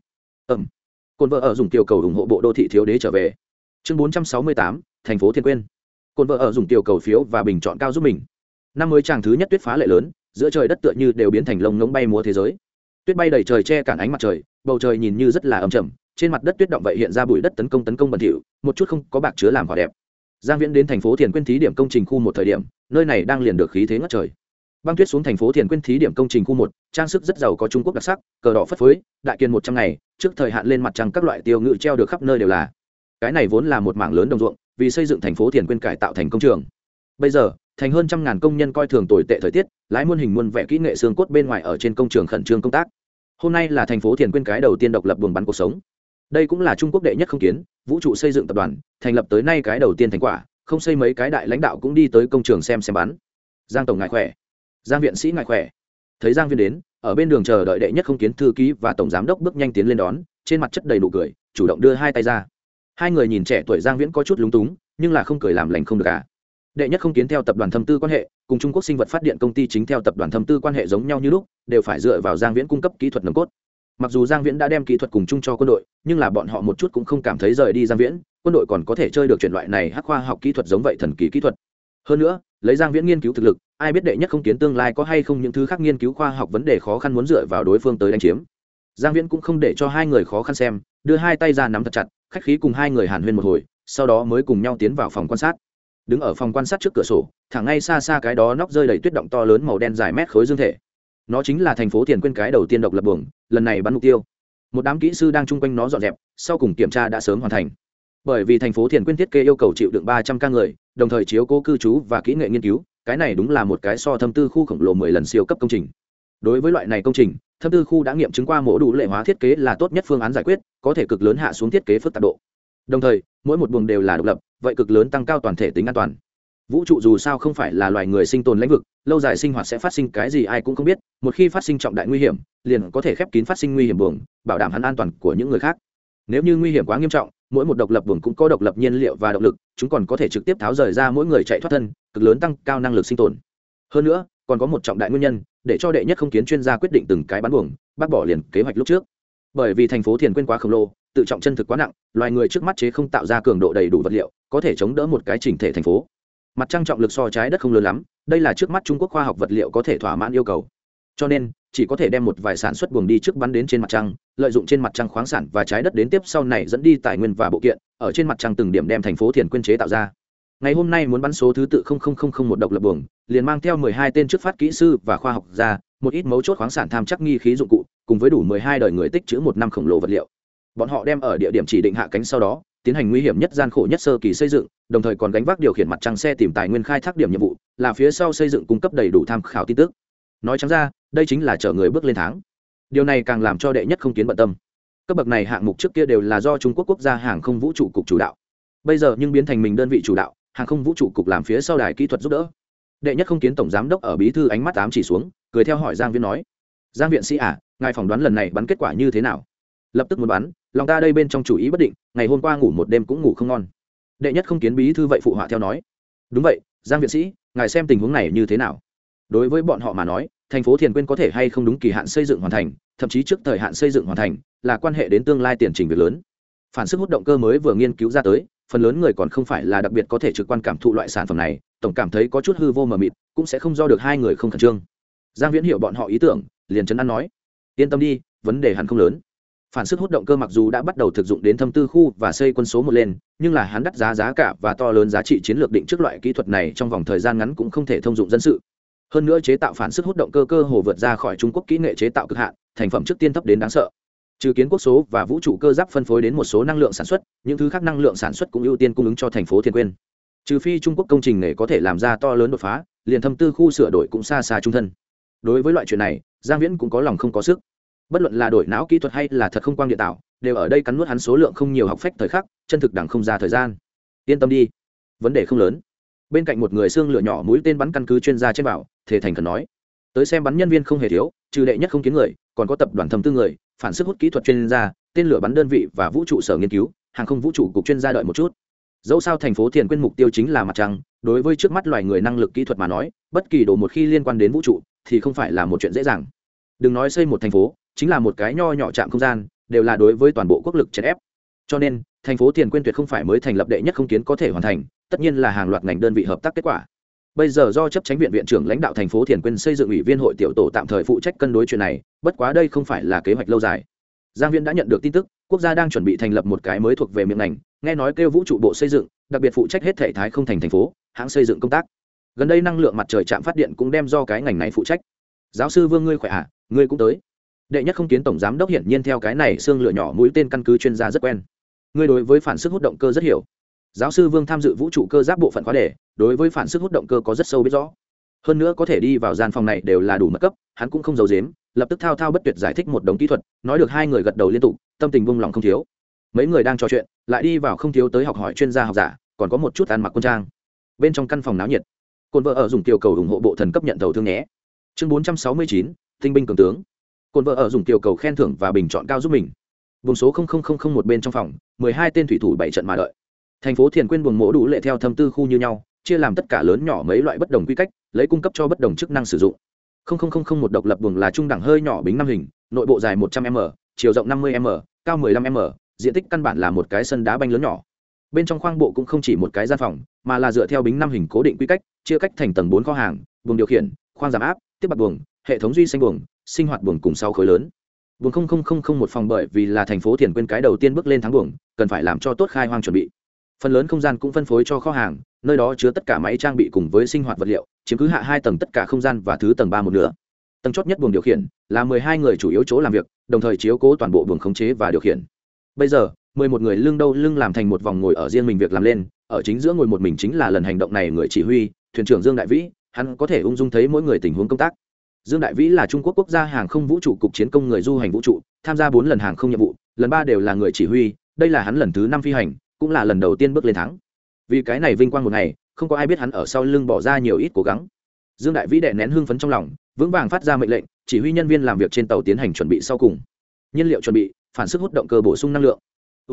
Côn vợ ở dùng tiểu cầu ủng hộ bộ đô thị thiếu đế trở về. Chương 468, thành phố Thiên Quyên. Côn vợ ở dùng tiểu cầu phiếu và bình chọn cao giúp mình. Năm mới chàng thứ nhất tuyết phá lệ lớn, giữa trời đất tựa như đều biến thành lông ngỗng bay múa thế giới. Tuyết bay đầy trời che cản ánh mặt trời, bầu trời nhìn như rất là âm trầm, trên mặt đất tuyết động vậy hiện ra bụi đất tấn công bẩn thỉu, một chút không có bạc chứa làm quả đẹp. Giang Viễn đến thành phố Thiền Quyên thí điểm công trình khu một thời điểm, nơi này đang liền được khí thế ngất trời. Băng tuyết xuống thành phố Thiền Quyên thí điểm công trình khu một, trang sức rất giàu có Trung Quốc đặc sắc, cờ đỏ phất phới, đại kiền 100 ngày, trước thời hạn lên mặt trăng các loại tiêu ngự treo được khắp nơi đều là. Cái này vốn là một mảng lớn đồng ruộng, vì xây dựng thành phố Thiền Quyên cải tạo thành công trường. Bây giờ, thành hơn 100.000 công nhân coi thường tồi tệ thời tiết, lái muôn hình muôn vẻ kỹ nghệ xương cốt bên ngoài ở trên công trường khẩn trương công tác. Hôm nay là thành phố Thiền Quyên cái đầu tiên độc lập buồng bắn cuộc sống. Đây cũng là Trung Quốc đệ nhất không kiến vũ trụ xây dựng tập đoàn, thành lập tới nay cái đầu tiên thành quả, không xây mấy cái đại lãnh đạo cũng đi tới công trường xem bắn. Giang tổng ngài khỏe. Giang viện sĩ ngài khỏe. Thấy Giang Viên đến, ở bên đường chờ đợi đệ nhất không kiến thư ký và tổng giám đốc bước nhanh tiến lên đón, trên mặt chất đầy nụ cười, chủ động đưa hai tay ra. Hai người nhìn trẻ tuổi Giang Viễn có chút lúng túng, nhưng là không cười làm lành không được à. Đệ nhất không kiến theo tập đoàn thâm tư quan hệ, cùng Trung Quốc sinh vật phát điện công ty chính theo tập đoàn thâm tư quan hệ giống nhau như lúc, đều phải dựa vào Giang Viễn cung cấp kỹ thuật nòng cốt. Mặc dù Giang Viễn đã đem kỹ thuật cùng chung cho quân đội, nhưng là bọn họ một chút cũng không cảm thấy rời đi Giang Viễn, quân đội còn có thể chơi được chuyện loại này hắc khoa học kỹ thuật giống vậy thần kỳ kỹ thuật. Hơn nữa, lấy Giang Viễn nghiên cứu thực lực, ai biết đệ nhất không kiến tương lai có hay không những thứ khác nghiên cứu khoa học vấn đề khó khăn muốn dựa vào đối phương tới đánh chiếm. Giang Viễn cũng không để cho hai người khó khăn xem, đưa hai tay ra nắm thật chặt, khách khí cùng hai người hàn huyên một hồi, sau đó mới cùng nhau tiến vào phòng quan sát. Đứng ở phòng quan sát trước cửa sổ, thẳng ngay xa xa cái đó nóc rơi đầy tuyết động to lớn màu đen dài mét khối dương thể. Nó chính là thành phố Thiền Quyên cái đầu tiên độc lập buồng, lần này bắn mục tiêu. Một đám kỹ sư đang chung quanh nó dọn dẹp, sau cùng kiểm tra đã sớm hoàn thành. Bởi vì thành phố Thiền Quyên thiết kế yêu cầu chịu đựng 300 ca người, đồng thời chiếu cố cư trú và kỹ nghệ nghiên cứu, cái này đúng là một cái so thâm tư khu khổng lồ 10 lần siêu cấp công trình. Đối với loại này công trình, thâm tư khu đã nghiệm chứng qua mổ đủ lệ hóa thiết kế là tốt nhất phương án giải quyết, có thể cực lớn hạ xuống thiết kế phức tạp độ. Đồng thời, mỗi một buồng đều là độc lập, vậy cực lớn tăng cao toàn thể tính an toàn. Vũ trụ dù sao không phải là loài người sinh tồn lĩnh vực, lâu dài sinh hoạt sẽ phát sinh cái gì ai cũng không biết, một khi phát sinh trọng đại nguy hiểm, liền có thể khép kín phát sinh nguy hiểm buồng, bảo đảm hắn an toàn của những người khác. Nếu như nguy hiểm quá nghiêm trọng, mỗi một độc lập buồng cũng có độc lập nhiên liệu và động lực, chúng còn có thể trực tiếp tháo rời ra mỗi người chạy thoát thân, cực lớn tăng cao năng lực sinh tồn. Hơn nữa, còn có một trọng đại nguyên nhân, để cho đệ nhất không kiến chuyên gia quyết định từng cái bắn buồng, bác bỏ liền kế hoạch lúc trước. Bởi vì thành phố Thiền Quyên quá khổng lồ, tự trọng chân thực quá nặng, loài người trước mắt chế không tạo ra cường độ đầy đủ vật liệu, có thể chống đỡ một cái chỉnh thể thành phố. Mặt trăng trọng lực so trái đất không lớn lắm, đây là trước mắt Trung Quốc khoa học vật liệu có thể thỏa mãn yêu cầu. cho nên chỉ có thể đem một vài sản xuất buồng đi trước bắn đến trên mặt trăng, lợi dụng trên mặt trăng khoáng sản và trái đất đến tiếp sau này dẫn đi tài nguyên và bộ kiện, ở trên mặt trăng từng điểm đem thành phố Thiền Quyên chế tạo ra. Ngày hôm nay muốn bắn số thứ tự 00001 độc lập buồng, liền mang theo 12 tên trước phát kỹ sư và khoa học gia, một ít mấu chốt khoáng sản tham chắc nghi khí dụng cụ, cùng với đủ 12 đời người tích trữ một năm khổng lồ vật liệu. Bọn họ đem ở địa điểm chỉ định hạ cánh, sau đó tiến hành nguy hiểm nhất, gian khổ nhất sơ kỳ xây dựng, đồng thời còn gánh vác điều khiển mặt trăng xe tìm tài nguyên khai thác điểm nhiệm vụ, là phía sau xây dựng cung cấp đầy đủ tham khảo tin tức. Nói trắng ra, đây chính là chở người bước lên tháng. Điều này càng làm cho đệ nhất không kiến bận tâm. Cấp bậc này hạng mục trước kia đều là do Trung Quốc quốc gia hàng không vũ trụ cục chủ đạo, bây giờ nhưng biến thành mình đơn vị chủ đạo, hàng không vũ trụ cục làm phía sau đài kỹ thuật giúp đỡ. Đệ nhất không kiến tổng giám đốc ở bí thư ánh mắt ám chỉ xuống, cười theo hỏi Giang Viễn nói: "Giang viện sĩ à, ngài phỏng đoán lần này bắn kết quả như thế nào?" "Lập tức muốn bắn, lòng ta đây bên trong chủ ý bất định, ngày hôm qua ngủ một đêm cũng ngủ không ngon." Đệ nhất không kiến bí thư vậy phụ họa theo nói: "Đúng vậy, Giang viện sĩ, ngài xem tình huống này như thế nào?" Đối với bọn họ mà nói, thành phố Thiền Quyên có thể hay không đúng kỳ hạn xây dựng hoàn thành, thậm chí trước thời hạn xây dựng hoàn thành, là quan hệ đến tương lai tiền trình việc lớn. Phản sức hút động cơ mới vừa nghiên cứu ra tới, phần lớn người còn không phải là đặc biệt có thể trực quan cảm thụ loại sản phẩm này, tổng cảm thấy có chút hư vô mờ mịt, cũng sẽ không do được hai người không khẩn trương. Giang Viễn hiểu bọn họ ý tưởng, liền trấn an nói: "Yên tâm đi, vấn đề hẳn không lớn." Phản sức hút động cơ mặc dù đã bắt đầu thực dụng đến thâm tư khu và xây quân số một lên, nhưng là hắn đắt giá cả và to lớn giá trị chiến lược định trước loại kỹ thuật này trong vòng thời gian ngắn cũng không thể thông dụng dân sự. Hơn nữa chế tạo phản sức hút động cơ cơ hồ vượt ra khỏi Trung Quốc kỹ nghệ chế tạo cực hạn, thành phẩm trước tiên thấp đến đáng sợ. Trừ kiến quốc số và vũ trụ cơ giáp phân phối đến một số năng lượng sản xuất, những thứ khác năng lượng sản xuất cũng ưu tiên cung ứng cho thành phố Thiền Quyên. Trừ phi Trung Quốc công trình nghề có thể làm ra to lớn đột phá, liền thâm tư khu sửa đổi cũng xa xa trung thân. Đối với loại chuyện này, Giang Viễn cũng có lòng không có sức. Bất luận là đổi não kỹ thuật hay là thật không quang điện tạo, đều ở đây cắn nuốt hắn số lượng không nhiều học phách thời khắc, chân thực đẳng không ra thời gian. Yên tâm đi, vấn đề không lớn. Bên cạnh một người xương lửa nhỏ mũi tên bắn căn cứ chuyên gia trên bảo, thể thành khẩn nói: "Tới xem bắn nhân viên không hề thiếu, trừ đệ nhất không kiến người, còn có tập đoàn thâm tư người, phản sức hút kỹ thuật chuyên gia, tên lửa bắn đơn vị và vũ trụ sở nghiên cứu, hàng không vũ trụ cục chuyên gia đợi một chút." Dẫu sao thành phố Thiền Quyên mục tiêu chính là mặt trăng, đối với trước mắt loài người năng lực kỹ thuật mà nói, bất kỳ đồ một khi liên quan đến vũ trụ thì không phải là một chuyện dễ dàng. Đừng nói xây một thành phố, chính là một cái nho nhỏ trạm không gian, đều là đối với toàn bộ quốc lực chèn ép. Cho nên, thành phố Thiền Quyên tuyệt không phải mới thành lập đệ nhất không kiến có thể hoàn thành, tất nhiên là hàng loạt ngành đơn vị hợp tác kết quả. Bây giờ do chấp chánh viện viện trưởng lãnh đạo thành phố Thiền Quyên xây dựng ủy viên hội tiểu tổ tạm thời phụ trách cân đối chuyện này, bất quá đây không phải là kế hoạch lâu dài. Giang Viễn đã nhận được tin tức, quốc gia đang chuẩn bị thành lập một cái mới thuộc về miệng ngành, nghe nói kêu vũ trụ bộ xây dựng, đặc biệt phụ trách hết thể thái không thành thành phố, hãng xây dựng công tác. Gần đây năng lượng mặt trời trạm phát điện cũng đem do cái ngành này phụ trách. Giáo sư Vương ngươi khỏe à, ngươi cũng tới. Đệ nhất không kiến tổng giám đốc hiển nhiên theo cái này xương lửa nhỏ mũi tên căn cứ chuyên gia rất quen. Ngươi đối với phản sức hút động cơ rất hiểu. Giáo sư Vương tham dự vũ trụ cơ giáp bộ phận khóa đề, đối với phản sức hút động cơ có rất sâu biết rõ. Hơn nữa có thể đi vào gian phòng này đều là đủ mật cấp, hắn cũng không giấu giếm, lập tức thao thao bất tuyệt giải thích một đống kỹ thuật, nói được hai người gật đầu liên tục, tâm tình buông lòng không thiếu. Mấy người đang trò chuyện, lại đi vào không thiếu tới học hỏi chuyên gia học giả, còn có một chút ăn mặc quân trang. Bên trong căn phòng náo nhiệt. Côn vợ ở dùng tiểu cầu ủng hộ bộ thần cấp nhận thầu thương nhé. Chương 469, tinh binh cường tướng. Côn vợ ở dùng tiểu cầu khen thưởng và bình chọn cao giúp mình. Buồng số 00001 bên trong phòng, 12 tên thủy thủ 7 trận mà đợi. Thành phố Thiền Quyên buồng mỗ đủ lệ theo thâm tư khu như nhau, chia làm tất cả lớn nhỏ mấy loại bất đồng quy cách, lấy cung cấp cho bất đồng chức năng sử dụng. 00001 độc lập buồng là trung đẳng hơi nhỏ bính 5 hình, nội bộ dài 100m, chiều rộng 50m, cao 15m, diện tích căn bản là một cái sân đá banh lớn nhỏ. Bên trong khoang bộ cũng không chỉ một cái gian phòng, mà là dựa theo bính 5 hình cố định quy cách, chia cách thành tầng 4 kho hàng, buồng điều khiển, khoang giảm áp, tiếp bạc buồng, hệ thống duy xanh buồng, sinh hoạt buồng cùng 6 khối lớn. Buồng 00001 phòng bởi vì là thành phố Thiền Quyên cái đầu tiên bước lên thắng buồng, cần phải làm cho tốt khai hoang chuẩn bị. Phần lớn không gian cũng phân phối cho kho hàng, nơi đó chứa tất cả máy trang bị cùng với sinh hoạt vật liệu, chiếm cứ hạ 2 tầng tất cả không gian và thứ tầng 3 một nửa. Tầng chót nhất buồng điều khiển là 12 người chủ yếu chỗ làm việc, đồng thời chiếu cố toàn bộ buồng khống chế và điều khiển. Bây giờ, 11 người lưng đâu lưng làm thành một vòng ngồi ở riêng mình việc làm lên, ở chính giữa ngồi một mình chính là lần hành động này người chỉ huy, thuyền trưởng Dương Đại Vĩ, hắn có thể ung dung thấy mỗi người tình huống công tác. Dương Đại Vĩ là Trung Quốc quốc gia hàng không vũ trụ cục chiến công người du hành vũ trụ, tham gia 4 lần hàng không nhiệm vụ, lần 3 đều là người chỉ huy, đây là hắn lần thứ 5 phi hành, cũng là lần đầu tiên bước lên thắng. Vì cái này vinh quang một ngày, không có ai biết hắn ở sau lưng bỏ ra nhiều ít cố gắng. Dương Đại Vĩ đè nén hưng phấn trong lòng, vững vàng phát ra mệnh lệnh, chỉ huy nhân viên làm việc trên tàu tiến hành chuẩn bị sau cùng. Nhiên liệu chuẩn bị, phản sức hút động cơ bổ sung năng lượng.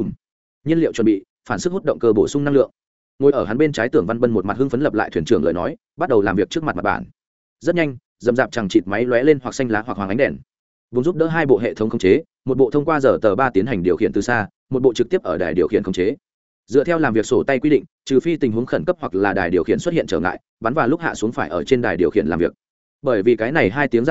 Nhiên liệu chuẩn bị, phản sức hút động cơ bổ sung năng lượng. Ngồi ở hắn bên trái Tưởng Văn Bân một mặt hưng phấn lập lại thuyền trưởng lời nói, bắt đầu làm việc trước mặt bản. Rất nhanh, dầm dạp chẳng chịt máy lóe lên hoặc xanh lá hoặc hoàng ánh đèn. Vùng giúp đỡ hai bộ hệ thống khống chế, một bộ thông qua giờ tờ 3 tiến hành điều khiển từ xa, một bộ trực tiếp ở đài điều khiển khống chế. Dựa theo làm việc sổ tay quy định, trừ phi tình huống khẩn cấp hoặc là đài điều khiển xuất hiện trở ngại, bắn vào lúc hạ xuống phải ở trên đài điều khiển làm việc. Bởi vì cái này 2 tiếng gian điểm,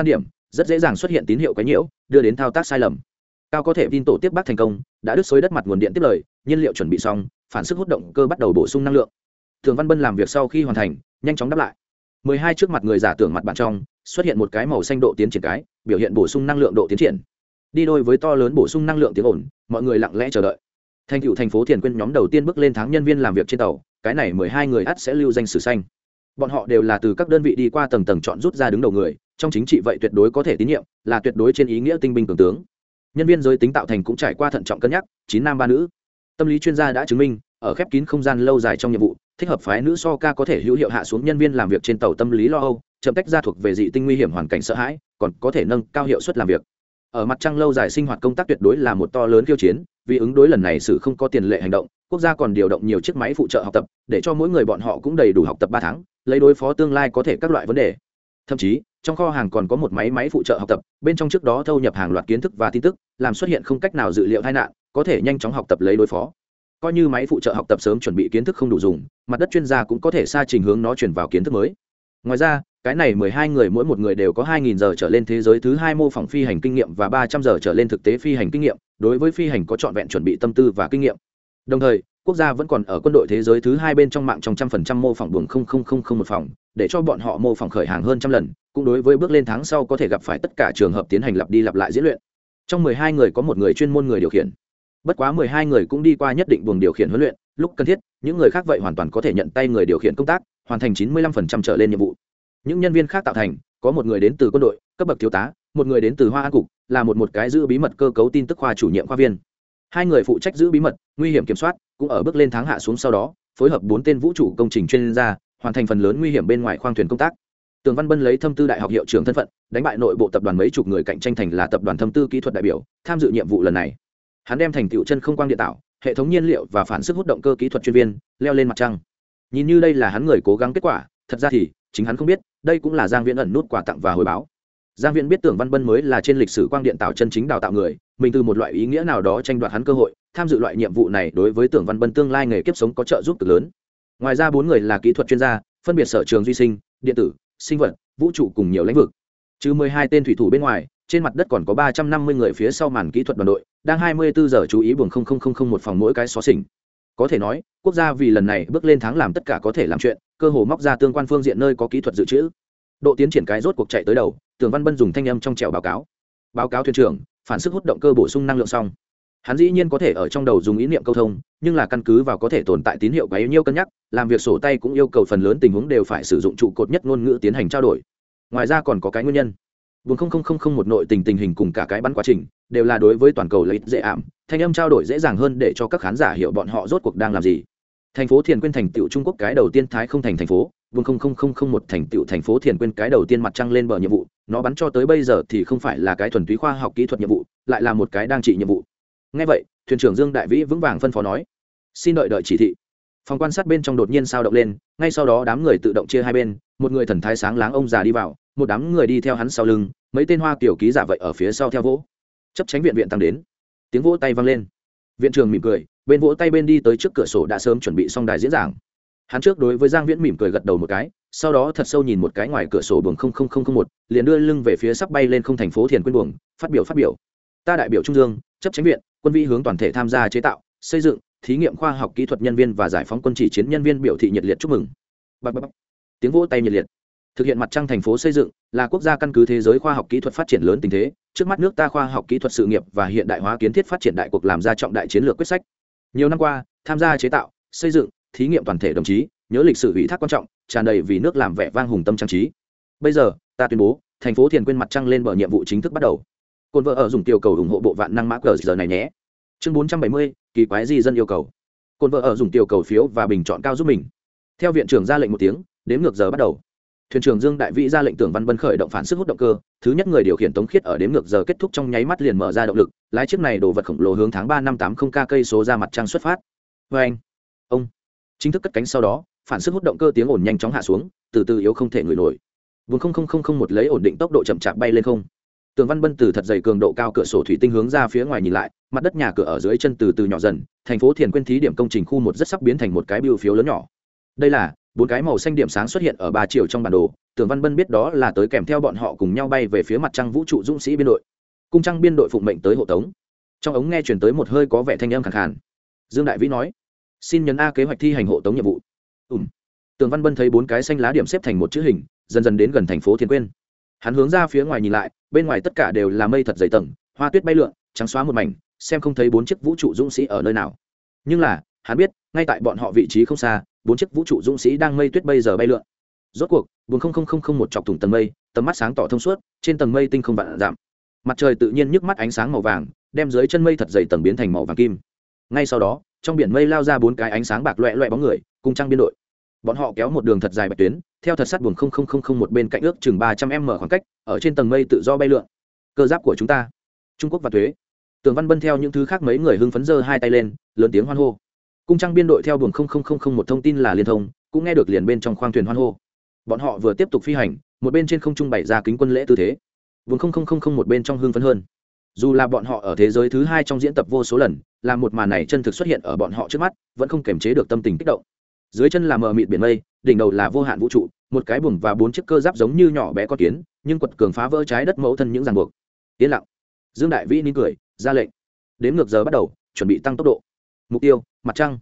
rất dễ dàng xuất hiện tín hiệu quấy nhiễu, đưa đến thao tác sai lầm. Cao có thể tin tổ tiếp bác thành công, đã đứt xối đất mặt nguồn điện tiếp lời, nhiên liệu chuẩn bị xong, phản sức hút động cơ bắt đầu bổ sung năng lượng. Thường Văn Bân làm việc sau khi hoàn thành, nhanh chóng đáp lại. 12 trước mặt người giả tưởng mặt bạn trong, xuất hiện một cái màu xanh độ tiến triển cái, biểu hiện bổ sung năng lượng độ tiến triển. Đi đôi với to lớn bổ sung năng lượng tiếng ồn, mọi người lặng lẽ chờ đợi. Thành tựu thành phố Thiền Quyên nhóm đầu tiên bước lên tháng nhân viên làm việc trên tàu, cái này 12 người ắt sẽ lưu danh sử xanh. Bọn họ đều là từ các đơn vị đi qua tầng tầng chọn rút ra đứng đầu người, trong chính trị vậy tuyệt đối có thể tín nhiệm, là tuyệt đối trên ý nghĩa tinh binh cường tướng. Nhân viên giới tính tạo thành cũng trải qua thận trọng cân nhắc, 9 nam 3 nữ. Tâm lý chuyên gia đã chứng minh, ở khép kín không gian lâu dài trong nhiệm vụ, thích hợp phái nữ so ca có thể hữu hiệu hạ xuống nhân viên làm việc trên tàu tâm lý lo âu, chậm tách ra thuộc về dị tinh nguy hiểm hoàn cảnh sợ hãi, còn có thể nâng cao hiệu suất làm việc. Ở mặt trăng lâu dài sinh hoạt công tác tuyệt đối là một to lớn khiêu chiến, vì ứng đối lần này sự không có tiền lệ hành động, quốc gia còn điều động nhiều chiếc máy phụ trợ học tập, để cho mỗi người bọn họ cũng đầy đủ học tập 3 tháng, lấy đối phó tương lai có thể các loại vấn đề. Thậm chí, trong kho hàng còn có một máy phụ trợ học tập, bên trong trước đó thâu nhập hàng loạt kiến thức và tin tức, làm xuất hiện không cách nào dự liệu tai nạn, có thể nhanh chóng học tập lấy đối phó. Coi như máy phụ trợ học tập sớm chuẩn bị kiến thức không đủ dùng, mặt đất chuyên gia cũng có thể xa trình hướng nó chuyển vào kiến thức mới. Ngoài ra, cái này 12 người mỗi một người đều có 2000 giờ trở lên thế giới thứ 2 mô phỏng phi hành kinh nghiệm và 300 giờ trở lên thực tế phi hành kinh nghiệm, đối với phi hành có trọn vẹn chuẩn bị tâm tư và kinh nghiệm. Đồng thời, quốc gia vẫn còn ở quân đội thế giới thứ 2 bên trong mạng trong 100% mô phỏng buồng 00001 phòng, để cho bọn họ mô phỏng khởi hàng hơn trăm lần, cũng đối với bước lên tháng sau có thể gặp phải tất cả trường hợp tiến hành lặp đi lặp lại diễn luyện. Trong 12 người có một người chuyên môn người điều khiển. Bất quá 12 người cũng đi qua nhất định buồng điều khiển huấn luyện, lúc cần thiết, những người khác vậy hoàn toàn có thể nhận tay người điều khiển công tác, hoàn thành 95% trở lên nhiệm vụ. Những nhân viên khác tạo thành, có một người đến từ quân đội, cấp bậc thiếu tá, một người đến từ Hoa An cục, là một cái giữ bí mật cơ cấu tin tức khoa chủ nhiệm khoa viên. 2 người phụ trách giữ bí mật, nguy hiểm kiểm soát, cũng ở bước lên tháng hạ xuống sau đó, phối hợp 4 tên vũ trụ công trình chuyên gia, hoàn thành phần lớn nguy hiểm bên ngoài khoang thuyền công tác. Tường Văn Bân lấy Thâm tư đại học hiệu trưởng thân phận, đánh bại nội bộ tập đoàn mấy chục người cạnh tranh thành là tập đoàn Thâm tư kỹ thuật đại biểu, tham dự nhiệm vụ lần này. Hắn đem thành tựu chân không quang điện tạo, hệ thống nhiên liệu và phản sức hút động cơ kỹ thuật chuyên viên, leo lên mặt trăng. Nhìn như đây là hắn người cố gắng kết quả, thật ra thì chính hắn không biết, đây cũng là Giang Viễn ẩn nút quà tặng và hồi báo. Giang Viễn biết Tưởng Văn Bân mới là trên lịch sử quang điện tạo chân chính đào tạo người, mình từ một loại ý nghĩa nào đó tranh đoạt hắn cơ hội, tham dự loại nhiệm vụ này đối với Tưởng Văn Bân tương lai nghề kiếp sống có trợ giúp cực lớn. Ngoài ra 4 người là kỹ thuật chuyên gia, phân biệt sở trường duy sinh, điện tử, sinh vật, vũ trụ cùng nhiều lĩnh vực. Trừ 12 tên thủy thủ bên ngoài, trên mặt đất còn có 350 người phía sau màn kỹ thuật đoàn đội, đang 24 giờ chú ý buồng 00001 phòng mỗi cái xó xỉnh. Có thể nói, quốc gia vì lần này bước lên tháng làm tất cả có thể làm chuyện, cơ hồ móc ra tương quan phương diện nơi có kỹ thuật dự trữ. Độ tiến triển cái rốt cuộc chạy tới đầu, Tưởng Văn Bân dùng thanh âm trong trẻo báo cáo thuyền trưởng, phản sức hút động cơ bổ sung năng lượng xong. Hắn dĩ nhiên có thể ở trong đầu dùng ý niệm câu thông, nhưng là căn cứ vào có thể tồn tại tín hiệu bấy nhiêu cân nhắc, làm việc sổ tay cũng yêu cầu phần lớn tình huống đều phải sử dụng trụ cột nhất ngôn ngữ tiến hành trao đổi. Ngoài ra còn có cái nguyên nhân. Buồng 00001 nội tình hình cùng cả cái bắn quá trình đều là đối với toàn cầu lợi ích dễ ảm, thanh âm trao đổi dễ dàng hơn để cho các khán giả hiểu bọn họ rốt cuộc đang làm gì. Thành phố Thiền Quyên thành tựu Trung Quốc cái đầu tiên thái không thành thành phố, buồng 00001 thành tựu thành phố Thiền Quyên cái đầu tiên mặt trăng lên bờ nhiệm vụ, nó bắn cho tới bây giờ thì không phải là cái thuần túy khoa học kỹ thuật nhiệm vụ, lại là một cái đang trị nhiệm vụ. Nghe vậy, thuyền trưởng Dương Đại Vĩ vững vàng phân phó nói: "Xin đợi chỉ thị." Phòng quan sát bên trong đột nhiên sao động lên, ngay sau đó đám người tự động chia hai bên, một người thần thái sáng láng ông già đi vào, một đám người đi theo hắn sau lưng, mấy tên hoa kiểu ký giả vậy ở phía sau theo vỗ. Chấp tránh viện tăng đến, tiếng vỗ tay vang lên. Viện trưởng mỉm cười, bên vỗ tay bên đi tới trước cửa sổ đã sớm chuẩn bị xong đài diễn giảng. Hắn trước đối với Giang Viễn mỉm cười gật đầu một cái, sau đó thật sâu nhìn một cái ngoài cửa sổ buồng 00001, liền đưa lưng về phía sắp bay lên không thành phố Thiền Quyên buồng, phát biểu. Ta đại biểu Trung Dương, chấp tránh viện, quân vi hướng toàn thể tham gia chế tạo, xây dựng, thí nghiệm khoa học kỹ thuật nhân viên và giải phóng quân chỉ chiến nhân viên biểu thị nhiệt liệt chúc mừng. Bạc. Tiếng vỗ tay nhiệt liệt. Thực hiện mặt trăng thành phố xây dựng là quốc gia căn cứ thế giới khoa học kỹ thuật phát triển lớn tình thế, trước mắt nước ta khoa học kỹ thuật sự nghiệp và hiện đại hóa kiến thiết phát triển đại cuộc làm ra trọng đại chiến lược quyết sách. Nhiều năm qua, tham gia chế tạo, xây dựng, thí nghiệm toàn thể đồng chí, nhớ lịch sử ủy thác quan trọng, tràn đầy vì nước làm vẻ vang hùng tâm trang trí. Bây giờ, ta tuyên bố, thành phố Thiền Quyên mặt trăng lên bờ nhiệm vụ chính thức bắt đầu. Côn vợ ở dùng tiểu cầu ủng hộ bộ vạn năng mã cờ giờ này nhé. Chương 470, kỳ quái di dân yêu cầu. Côn vợ ở dùng tiểu cầu phiếu và bình chọn cao giúp mình. Theo viện trưởng ra lệnh một tiếng, đếm ngược giờ bắt đầu. Thuyền trưởng Dương Đại Vĩ ra lệnh Tưởng Văn Bân khởi động phản sức hút động cơ, thứ nhất người điều khiển Tống Khiết ở đếm ngược giờ kết thúc trong nháy mắt liền mở ra động lực, lái chiếc này đồ vật khổng lồ hướng tháng 3 năm 80 cây số ra mặt trăng xuất phát. Oeng, ông chính thức cất cánh sau đó, phản sức hút động cơ tiếng ồn nhanh chóng hạ xuống, từ từ yếu không thể ngửi nổi. Buồng 00001 lấy ổn định tốc độ chậm chạp bay lên không. Tưởng Văn Bân từ thật dày cường độ cao cửa sổ thủy tinh hướng ra phía ngoài nhìn lại, mặt đất nhà cửa ở dưới chân từ từ nhỏ dần, thành phố Thiền Quyên thí điểm công trình khu một rất sắp biến thành một cái bưu phiếu lớn nhỏ. Đây là 4 cái màu xanh điểm sáng xuất hiện ở 3 chiều trong bản đồ. Tưởng Văn Bân biết đó là tới kèm theo bọn họ cùng nhau bay về phía mặt trăng vũ trụ dũng sĩ biên đội. Cung trăng biên đội phụng mệnh tới hộ tống. Trong ống nghe truyền tới một hơi có vẻ thanh âm khàn khàn. Dương Đại Vĩ nói: xin nhấn A kế hoạch thi hành hộ tống nhiệm vụ. Tưởng Văn Bân thấy 4 cái xanh lá điểm xếp thành một chữ hình, dần dần đến gần thành phố Thiên Quyên. Hắn hướng ra phía ngoài nhìn lại, bên ngoài tất cả đều là mây thật dày tầng, hoa tuyết bay lượn, trắng xóa một mảnh, xem không thấy 4 chiếc vũ trụ dũng sĩ ở nơi nào. Nhưng là, hắn biết, ngay tại bọn họ vị trí không xa, 4 chiếc vũ trụ dũng sĩ đang mây tuyết bây giờ bay lượn. Rốt cuộc, 40001 chọc thủng tầng mây, tầm mắt sáng tỏ thông suốt, trên tầng mây tinh không vạn dặm. Mặt trời tự nhiên nhức mắt ánh sáng màu vàng, đem dưới chân mây thật dày tầng biến thành màu vàng kim. Ngay sau đó, trong biển mây lao ra 4 cái ánh sáng bạc loẹt loẹt bóng người, cung trăng biên đội. Bọn họ kéo một đường thật dài bạch tuyến, theo thật sát buồng 0001 bên cạnh ước chừng 300m khoảng cách, ở trên tầng mây tự do bay lượn. Cơ giáp của chúng ta, Trung Quốc và thuế. Tưởng Văn Bân theo những thứ khác mấy người hưng phấn giơ hai tay lên, lớn tiếng hoan hô. Cung trăng biên đội theo buồng 0001 thông tin là liên thông, cũng nghe được liền bên trong khoang thuyền hoan hô. Bọn họ vừa tiếp tục phi hành, một bên trên không trung bày ra kính quân lễ tư thế. Buồng 0001 bên trong hưng phấn hơn. Dù là bọn họ ở thế giới thứ 2 trong diễn tập vô số lần, làm một màn này chân thực xuất hiện ở bọn họ trước mắt, vẫn không kềm chế được tâm tình kích động. Dưới chân là mờ mịt biển mây, đỉnh đầu là vô hạn vũ trụ, một cái buồng và 4 chiếc cơ giáp giống như nhỏ bé con kiến, nhưng quật cường phá vỡ trái đất mẫu thân những ràng buộc. Yên lặng. Dương Đại Vĩ nín cười, ra lệnh. Đếm ngược giờ bắt đầu, chuẩn bị tăng tốc độ. Mục tiêu, mặt trăng.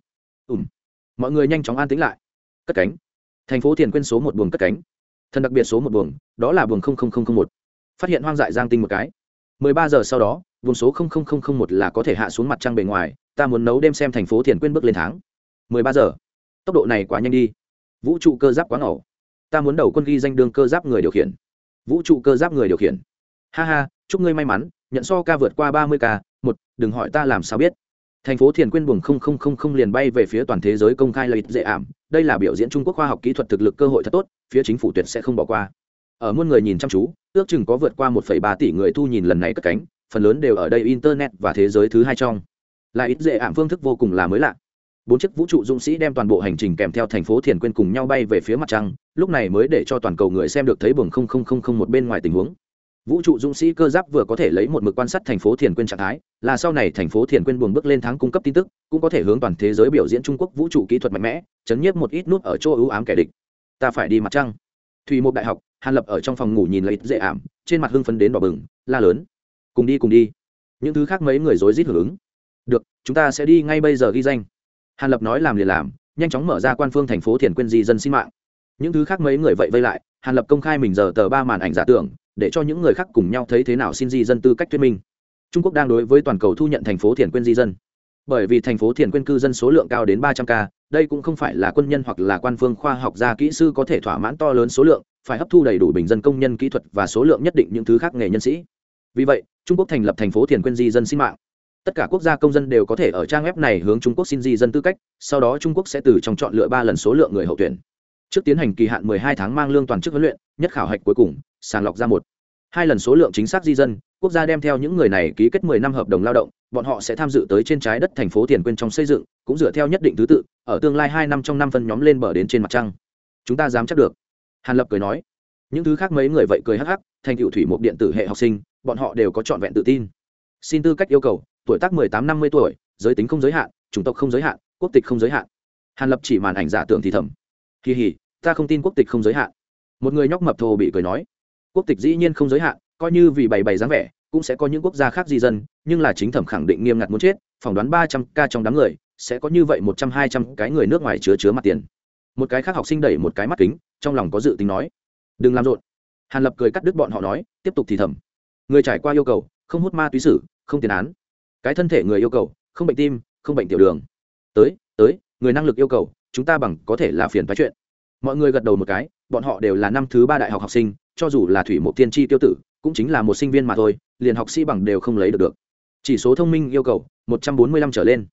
Mọi người nhanh chóng an tĩnh lại. Cất cánh. Thành phố Thiền Quyên số 1 buồng cất cánh. Thần đặc biệt số 1 buồng, đó là buồng 0001. Phát hiện hoang dại giang tinh một cái. 13 giờ sau đó, buồng số 0001 là có thể hạ xuống mặt trăng bề ngoài, ta muốn nấu đêm xem thành phố Thiền Quyên bước lên tháng. 13 giờ. Tốc độ này quá nhanh đi. Vũ trụ cơ giáp quá ngầu. Ta muốn đầu quân ghi danh đương cơ giáp người điều khiển. Vũ trụ cơ giáp người điều khiển. Ha ha, chúc ngươi may mắn, nhận so ca vượt qua 30 ca. Đừng hỏi ta làm sao biết. Thành phố Thiền Quyên buồng 0000 liền bay về phía toàn thế giới công khai lợi dễ ảm, đây là biểu diễn Trung Quốc khoa học kỹ thuật thực lực cơ hội thật tốt, phía chính phủ tuyệt sẽ không bỏ qua. Ở muôn người nhìn chăm chú, ước chừng có vượt qua 1,3 tỷ người thu nhìn lần này cất cánh, phần lớn đều ở đây internet và thế giới thứ 2 trong. Là ít dễ ảm phương thức vô cùng là mới lạ. 4 chiếc vũ trụ dũng sĩ đem toàn bộ hành trình kèm theo thành phố Thiền Quyên cùng nhau bay về phía mặt trăng, lúc này mới để cho toàn cầu người xem được thấy buồng 0001 bên ngoài tình huống. Vũ trụ dũng sĩ cơ giáp vừa có thể lấy một mực quan sát thành phố Thiền Quyên trạng thái, là sau này thành phố Thiền Quyên buồng bước lên tháng cung cấp tin tức, cũng có thể hướng toàn thế giới biểu diễn Trung Quốc vũ trụ kỹ thuật mạnh mẽ, chấn nhiếp một ít nút ở chỗ ưu ám kẻ địch. Ta phải đi mặt trăng. Thủy Mục đại học, Hàn Lập ở trong phòng ngủ nhìn lấy dễ ảm, trên mặt hưng phấn đến đỏ bừng, la lớn: cùng đi cùng đi. Những thứ khác mấy người rối rít hưởng ứng. Được, chúng ta sẽ đi ngay bây giờ ghi danh. Hàn Lập nói làm liền làm, nhanh chóng mở ra quan phương thành phố Thiền Quyên di dân sinh mạng. Những thứ khác mấy người vậy vây lại, Hàn Lập công khai mình giờ tờ 3 màn ảnh giả tưởng, để cho những người khác cùng nhau thấy thế nào xin di dân tư cách thuyết minh. Trung Quốc đang đối với toàn cầu thu nhận thành phố Thiền Quyên di dân. Bởi vì thành phố Thiền Quyên cư dân số lượng cao đến 300 ca, đây cũng không phải là quân nhân hoặc là quan phương khoa học gia kỹ sư có thể thỏa mãn to lớn số lượng, phải hấp thu đầy đủ bình dân công nhân kỹ thuật và số lượng nhất định những thứ khác nghề nhân sĩ. Vì vậy, Trung Quốc thành lập thành phố Thiền Quyên di dân sinh mạng. Tất cả quốc gia công dân đều có thể ở trang web này hướng Trung Quốc xin di dân tư cách, sau đó Trung Quốc sẽ từ trong chọn lựa 3 lần số lượng người hậu tuyển. Trước tiến hành kỳ hạn 12 tháng mang lương toàn chức huấn luyện, nhất khảo hạch cuối cùng, sàng lọc ra 1-2 lần số lượng chính xác di dân, quốc gia đem theo những người này ký kết 10 năm hợp đồng lao động, bọn họ sẽ tham dự tới trên trái đất thành phố Thiền Quyên trong xây dựng, cũng dựa theo nhất định thứ tự, ở tương lai 2 năm trong 5 phân nhóm lên bờ đến trên mặt trăng. Chúng ta dám chắc được. Hàn Lập cười nói. Những thứ khác mấy người vậy cười hắc hắc, thành tựu thủy một điện tử hệ học sinh, bọn họ đều có trọn vẹn tự tin. Xin tư cách yêu cầu, tuổi tác 18-50 tuổi, giới tính không giới hạn, chủng tộc không giới hạn, quốc tịch không giới hạn. Hàn Lập chỉ màn ảnh giả tưởng thì thầm. Kỳ hỉ, ta không tin quốc tịch không giới hạn. Một người nhóc mập thô bị cười nói. Quốc tịch dĩ nhiên không giới hạn, coi như vì bày dáng vẻ, cũng sẽ có những quốc gia khác di dân, nhưng là chính thẩm khẳng định nghiêm ngặt muốn chết, phỏng đoán 300 ca trong đám người, sẽ có như vậy 100-200 cái người nước ngoài chứa mặt tiền. Một cái khác học sinh đẩy một cái mắt kính, trong lòng có dự tính nói. Đừng làm rộn. Hàn Lập cười cắt đứt bọn họ nói, tiếp tục thì thầm. Người trải qua yêu cầu, không hút ma túy sử, không tiền án. Cái thân thể người yêu cầu, không bệnh tim, không bệnh tiểu đường. Tới, người năng lực yêu cầu, chúng ta bằng có thể là phiền toái chuyện. Mọi người gật đầu một cái, bọn họ đều là năm thứ 3 đại học học sinh, cho dù là thủy một tiên tri tiêu tử, cũng chính là một sinh viên mà thôi, liền học sĩ bằng đều không lấy được. Chỉ số thông minh yêu cầu 145 trở lên,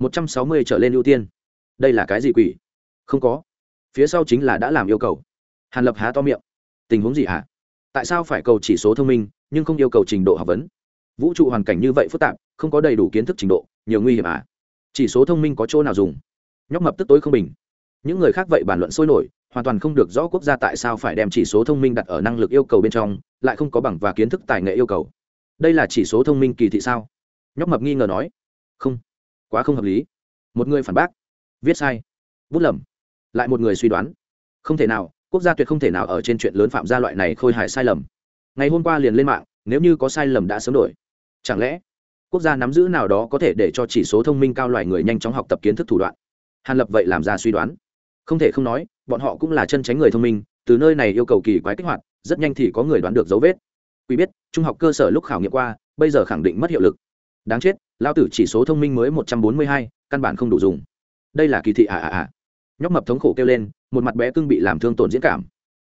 160 trở lên ưu tiên. Đây là cái gì quỷ? Không có. Phía sau chính là đã làm yêu cầu. Hàn Lập há to miệng. Tình huống gì hả? Tại sao phải cầu chỉ số thông minh, nhưng không yêu cầu trình độ học vấn? Vũ trụ hoàn cảnh như vậy phức tạp, không có đầy đủ kiến thức trình độ, nhiều nguy hiểm à? Chỉ số thông minh có chỗ nào dùng? Nhóc mập tức tối không bình. Những người khác vậy bàn luận sôi nổi, hoàn toàn không được rõ quốc gia tại sao phải đem chỉ số thông minh đặt ở năng lực yêu cầu bên trong, lại không có bằng và kiến thức tài nghệ yêu cầu. Đây là chỉ số thông minh kỳ thị sao? Nhóc mập nghi ngờ nói. Không, quá không hợp lý. Một người phản bác. Viết sai, bút lầm. Lại một người suy đoán. Không thể nào, quốc gia tuyệt không thể nào ở trên chuyện lớn phạm ra loại này khôi hài sai lầm. Ngày hôm qua liền lên mạng, nếu như có sai lầm đã sớm đổi. Chẳng lẽ quốc gia nắm giữ nào đó có thể để cho chỉ số thông minh cao loài người nhanh chóng học tập kiến thức thủ đoạn? Hàn Lập vậy làm ra suy đoán. Không thể không nói, bọn họ cũng là chân tránh người thông minh, từ nơi này yêu cầu kỳ quái kích hoạt, rất nhanh thì có người đoán được dấu vết. Quý biết, trung học cơ sở lúc khảo nghiệm qua, bây giờ khẳng định mất hiệu lực. Đáng chết, lão tử chỉ số thông minh mới 142, căn bản không đủ dùng. Đây là kỳ thị Nhóc mập thống khổ kêu lên, một mặt bé cưng bị làm thương tổn diễn cảm.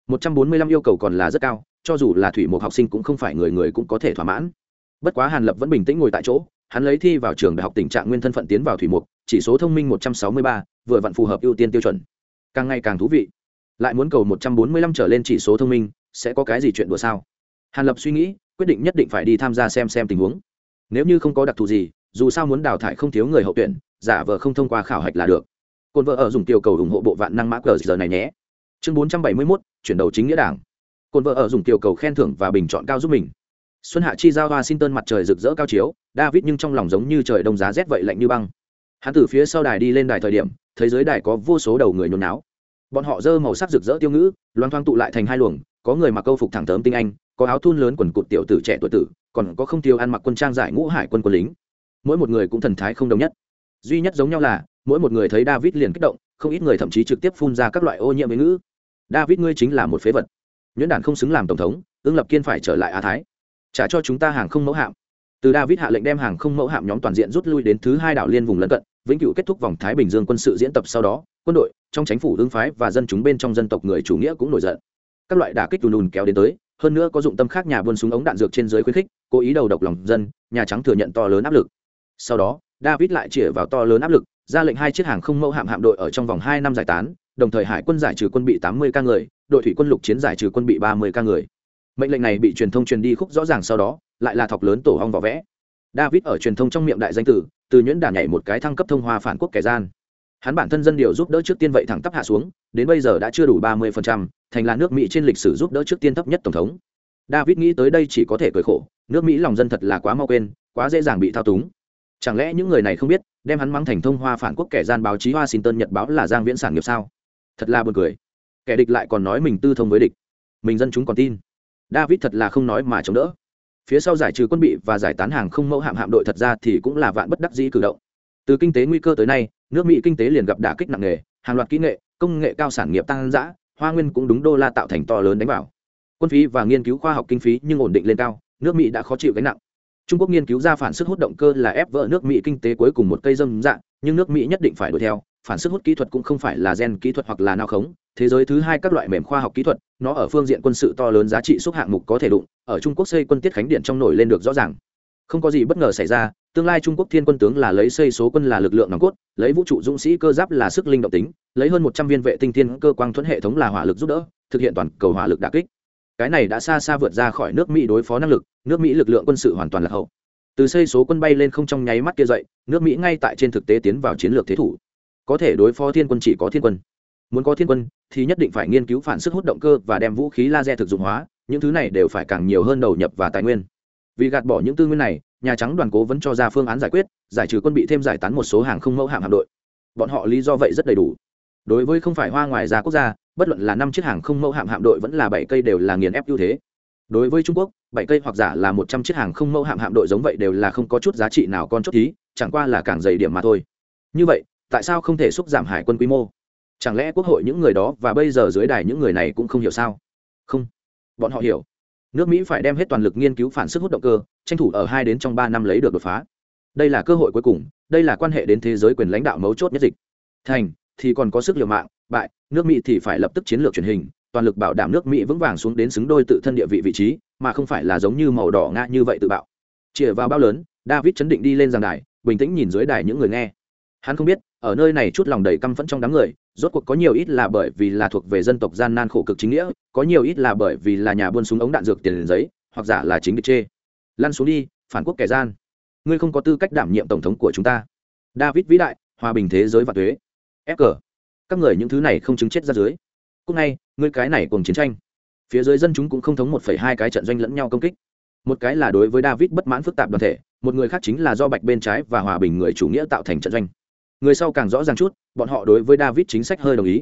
145 yêu cầu còn là rất cao, cho dù là thủy một học sinh cũng không phải người người cũng có thể thỏa mãn. Bất quá Hàn Lập vẫn bình tĩnh ngồi tại chỗ, hắn lấy thi vào trường đại học tình trạng nguyên thân phận tiến vào thủy mục, chỉ số thông minh 163, vừa vặn phù hợp ưu tiên tiêu chuẩn. Càng ngày càng thú vị. Lại muốn cầu 145 trở lên chỉ số thông minh, sẽ có cái gì chuyện đùa sao? Hàn Lập suy nghĩ, quyết định nhất định phải đi tham gia xem tình huống. Nếu như không có đặc thù gì, dù sao muốn đào thải không thiếu người hậu tuyển, giả vờ không thông qua khảo hạch là được. Côn vợ ở dùng tiểu cầu ủng hộ bộ vạn năng mã cờ giờ này nhé. Chương 471, chuyển đầu chính nghĩa đảng. Côn vợ ở dùng tiểu cầu khen thưởng và bình chọn cao giúp mình. Xuân hạ chi giao Washington mặt trời rực rỡ cao chiếu, David nhưng trong lòng giống như trời đông giá rét vậy lạnh như băng. Hắn từ phía sau đài đi lên đài thời điểm, thấy dưới đài có vô số đầu người nhốn náo. Bọn họ dơ màu sắc rực rỡ tiêu ngữ, loang thoang tụ lại thành hai luồng, có người mặc câu phục thẳng thớm tinh anh, có áo thun lớn quần cụt tiểu tử trẻ tuổi tử, còn có không thiếu ăn mặc quân trang giải ngũ hải quân lính. Mỗi một người cũng thần thái không đồng nhất. Duy nhất giống nhau là, mỗi một người thấy David liền kích động, không ít người thậm chí trực tiếp phun ra các loại ô nhiễm ngữ. David ngươi chính là một phế vật. Nhuyễn đản không xứng làm tổng thống, Ưng Lập Kiên phải trở lại Á Thái. Trả cho chúng ta hàng không mẫu hạm. Từ David hạ lệnh đem hàng không mẫu hạm nhóm toàn diện rút lui đến thứ hai đảo liên vùng lân cận, vĩnh cửu kết thúc vòng Thái Bình Dương quân sự diễn tập sau đó, quân đội, trong chính phủ đương phái và dân chúng bên trong dân tộc người chủ nghĩa cũng nổi giận. Các loại đả kích đùn kéo đến tới, hơn nữa có dụng tâm khác nhà buôn súng ống đạn dược trên dưới khuyến khích, cố ý đầu độc lòng dân, Nhà Trắng thừa nhận to lớn áp lực. Sau đó, David lại chĩa vào to lớn áp lực, ra lệnh hai chiếc hàng không mẫu hạm hạm đội ở trong vòng 2 năm giải tán, đồng thời hải quân giải trừ quân bị 80 ca người, đội thủy quân lục chiến giải trừ quân bị 30 ca người. Mệnh lệnh này bị truyền thông truyền đi khúc rõ ràng sau đó, lại là thọc lớn tổ hong vỏ vẽ. David ở truyền thông trong miệng đại danh tử, từ nhuyễn đản nhảy một cái thăng cấp thông hoa phản quốc kẻ gian. Hắn bản thân dân điều giúp đỡ trước tiên vậy thẳng tắp hạ xuống, đến bây giờ đã chưa đủ 30%, thành là nước Mỹ trên lịch sử giúp đỡ trước tiên thấp nhất tổng thống. David nghĩ tới đây chỉ có thể cười khổ, nước Mỹ lòng dân thật là quá mau quên, quá dễ dàng bị thao túng. Chẳng lẽ những người này không biết, đem hắn mắng thành thông hoa phản quốc kẻ gian báo chí Washington Nhật báo là Giang Viễn sản nghiệp sao? Thật là buồn cười. Kẻ địch lại còn nói mình tư thông với địch, mình dân chúng còn tin. David thật là không nói mà chống đỡ. Phía sau giải trừ quân bị và giải tán hàng không mẫu hạm hạm đội thật ra thì cũng là vạn bất đắc dĩ cử động. Từ kinh tế nguy cơ tới nay, nước Mỹ kinh tế liền gặp đả kích nặng nề, hàng loạt kỹ nghệ, công nghệ cao sản nghiệp tăng dã, hoa nguyên cũng đúng đô la tạo thành to lớn đánh vào. Quân phí và nghiên cứu khoa học kinh phí nhưng ổn định lên cao, nước Mỹ đã khó chịu gánh nặng. Trung Quốc nghiên cứu ra phản sức hút động cơ là ép vỡ nước Mỹ kinh tế cuối cùng một cây dâm dạng, nhưng nước Mỹ nhất định phải đuổi theo. Phản sức hút kỹ thuật cũng không phải là gen kỹ thuật hoặc là nào khống, thế giới thứ hai các loại mềm khoa học kỹ thuật, nó ở phương diện quân sự to lớn giá trị xúc hạng mục có thể đụng, ở Trung Quốc xây quân tiết khánh điện trong nổi lên được rõ ràng. Không có gì bất ngờ xảy ra, tương lai Trung Quốc thiên quân tướng là lấy xây số quân là lực lượng nòng cốt, lấy vũ trụ dũng sĩ cơ giáp là sức linh động tính, lấy hơn 100 viên vệ tinh thiên cơ quang thuẫn hệ thống là hỏa lực giúp đỡ, thực hiện toàn cầu hỏa lực đả kích. Cái này đã xa xa vượt ra khỏi nước Mỹ đối phó năng lực, nước Mỹ lực lượng quân sự hoàn toàn là hậu. Từ xây số quân bay lên không trong nháy mắt kia dậy, nước Mỹ ngay tại trên thực tế tiến vào chiến lược thế thủ. Có thể đối phó thiên quân chỉ có thiên quân. Muốn có thiên quân thì nhất định phải nghiên cứu phản sức hút động cơ và đem vũ khí laser thực dụng hóa, những thứ này đều phải càng nhiều hơn đầu nhập và tài nguyên. Vì gạt bỏ những tư nguyên này, Nhà Trắng đoàn cố vẫn cho ra phương án giải quyết, giải trừ quân bị thêm giải tán một số hàng không mẫu hạm hạm đội. Bọn họ lý do vậy rất đầy đủ. Đối với không phải hoa ngoài ra quốc gia, bất luận là 5 chiếc hàng không mẫu hạm hạm đội vẫn là 7 cây đều là nghiền ép ưu thế. Đối với Trung Quốc, 7 cây hoặc giả là 100 chiếc hàng không mẫu hạm hạm đội giống vậy đều là không có chút giá trị nào con chốt thí, chẳng qua là càng dày điểm mà thôi. Như vậy, tại sao không thể xúc giảm hải quân quy mô? Chẳng lẽ quốc hội những người đó và bây giờ dưới đài những người này cũng không hiểu sao? Không, bọn họ hiểu. Nước Mỹ phải đem hết toàn lực nghiên cứu phản sức hút động cơ, tranh thủ ở 2 đến trong 3 năm lấy được đột phá. Đây là cơ hội cuối cùng, đây là quan hệ đến thế giới quyền lãnh đạo mấu chốt nhất dịch. Thành thì còn có sức liều mạng, bại, nước Mỹ thì phải lập tức chiến lược truyền hình, toàn lực bảo đảm nước Mỹ vững vàng xuống đến xứng đôi tự thân địa vị trí, mà không phải là giống như màu đỏ Nga như vậy tự bạo. Chìa vào bao lớn, David chấn định đi lên giảng đài, bình tĩnh nhìn dưới đài những người nghe. Hắn không biết, ở nơi này chút lòng đầy căm phẫn trong đám người, rốt cuộc có nhiều ít là bởi vì là thuộc về dân tộc gian nan khổ cực chính nghĩa, có nhiều ít là bởi vì là nhà buôn súng ống đạn dược tiền giấy, hoặc giả là chính địch chê. Lăn xuống đi, phản quốc kẻ gian. Ngươi không có tư cách đảm nhiệm tổng thống của chúng ta. David vĩ đại, hòa bình thế giới và thuế. Ép cờ. Các người những thứ này không chứng chết ra dưới. Cũng ngay, ngươi cái này cùng chiến tranh. Phía dưới dân chúng cũng không thống 1,2 cái trận doanh lẫn nhau công kích. Một cái là đối với David bất mãn phức tạp đoàn thể, một người khác chính là do Bạch bên trái và hòa bình người chủ nghĩa tạo thành trận doanh. Người sau càng rõ ràng chút, bọn họ đối với David chính sách hơi đồng ý.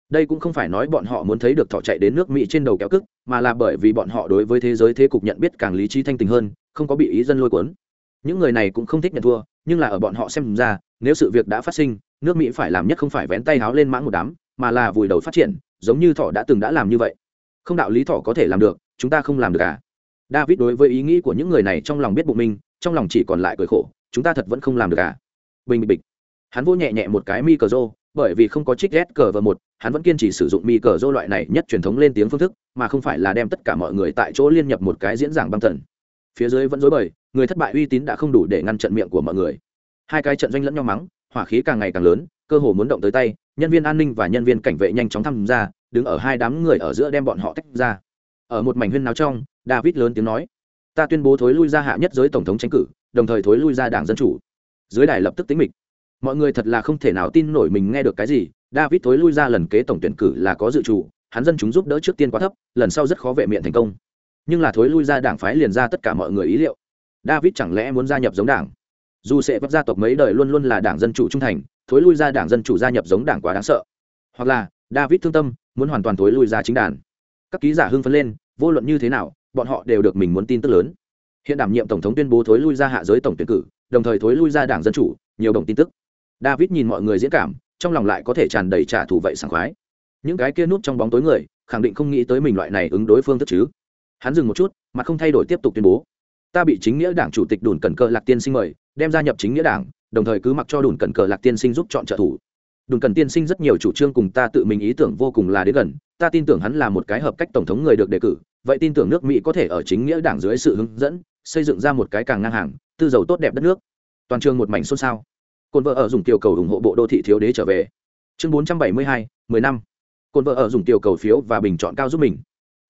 đây cũng không phải nói bọn họ muốn thấy được thỏ chạy đến nước Mỹ trên đầu kéo cức, mà là bởi vì bọn họ đối với thế giới thế cục nhận biết càng lý trí thanh tình hơn, không có bị ý dân lôi cuốn. Những người này cũng không thích nhận thua, nhưng là ở bọn họ xem ra, nếu sự việc đã phát sinh, nước Mỹ phải làm nhất không phải vén tay háo lên mãng một đám, mà là vùi đầu phát triển, giống như thỏ đã làm như vậy. Không, đạo lý thỏ có thể làm được, chúng ta không làm được à? David đối với ý nghĩ của những người này trong lòng biết bụng mình, trong lòng chỉ còn lại cười khổ, chúng ta thật vẫn không làm được à? Bình bịch bịch. Hắn vỗ nhẹ nhẹ một cái micro, bởi vì không có trích ghét cờ vờ một, hắn vẫn kiên trì sử dụng micro loại này nhất truyền thống lên tiếng phương thức, mà không phải là đem tất cả mọi người tại chỗ liên nhập một cái diễn giảng băng tần. Phía dưới vẫn rối bời, người thất bại uy tín đã không đủ để ngăn trận miệng của mọi người. Hai cái trận doanh lẫn nhau mắng, hỏa khí càng ngày càng lớn, cơ hồ muốn động tới tay, nhân viên an ninh và nhân viên cảnh vệ nhanh chóng tham gia, đứng ở hai đám người ở giữa đem bọn họ tách ra. Ở một mảnh huyên náo trong, David lớn tiếng nói: "Ta tuyên bố thối lui ra hạ nhất giới tổng thống tranh cử, đồng thời thối lui ra đảng dân chủ." Dưới đài lập tức tĩnh mịch. Mọi người thật là không thể nào tin nổi mình nghe được cái gì. David thối lui ra lần kế tổng tuyển cử là có dự trù, hắn dân chúng giúp đỡ trước tiên quá thấp, lần sau rất khó vệ miệng thành công. Nhưng là thối lui ra đảng phái liền ra tất cả mọi người ý liệu. David chẳng lẽ muốn gia nhập giống đảng? Dù sẽ vấp gia tộc mấy đời luôn luôn là đảng dân chủ trung thành, thối lui ra đảng dân chủ gia nhập giống đảng quá đáng sợ. Hoặc là David thương tâm, muốn hoàn toàn thối lui ra chính đàn. Các ký giả hưng phấn lên, vô luận như thế nào, bọn họ đều được mình muốn tin tức lớn. Hiện đảm nhiệm tổng thống tuyên bố thối lui ra hạ giới tổng tuyển cử, đồng thời thối lui ra đảng dân chủ, nhiều đồng tin tức. David nhìn mọi người diễn cảm, trong lòng lại có thể tràn đầy trả thù vậy sảng khoái. Những cái kia núp trong bóng tối người, khẳng định không nghĩ tới mình loại này ứng đối phương thức chứ. Hắn dừng một chút, mặt không thay đổi tiếp tục tuyên bố: "Ta bị chính nghĩa đảng chủ tịch Đùn Cẩn Cờ Lạc Tiên Sinh mời, đem gia nhập chính nghĩa đảng, đồng thời cứ mặc cho Đùn Cẩn Cờ Lạc Tiên Sinh giúp chọn trợ thủ. Đùn Cẩn Tiên Sinh rất nhiều chủ trương cùng ta tự mình ý tưởng vô cùng là đến gần, ta tin tưởng hắn là một cái hợp cách tổng thống người được đề cử, vậy tin tưởng nước Mỹ có thể ở chính nghĩa đảng dưới sự hướng dẫn, xây dựng ra một cái càng ngang hàng, tư giàu tốt đẹp đất nước." Toàn trường một mảnh xôn xao. Côn vợ ở dùng tiểu cầu ủng hộ bộ đô thị thiếu đế trở về. Chương 472, 10 năm. Côn vợ ở dùng tiểu cầu phiếu và bình chọn cao giúp mình.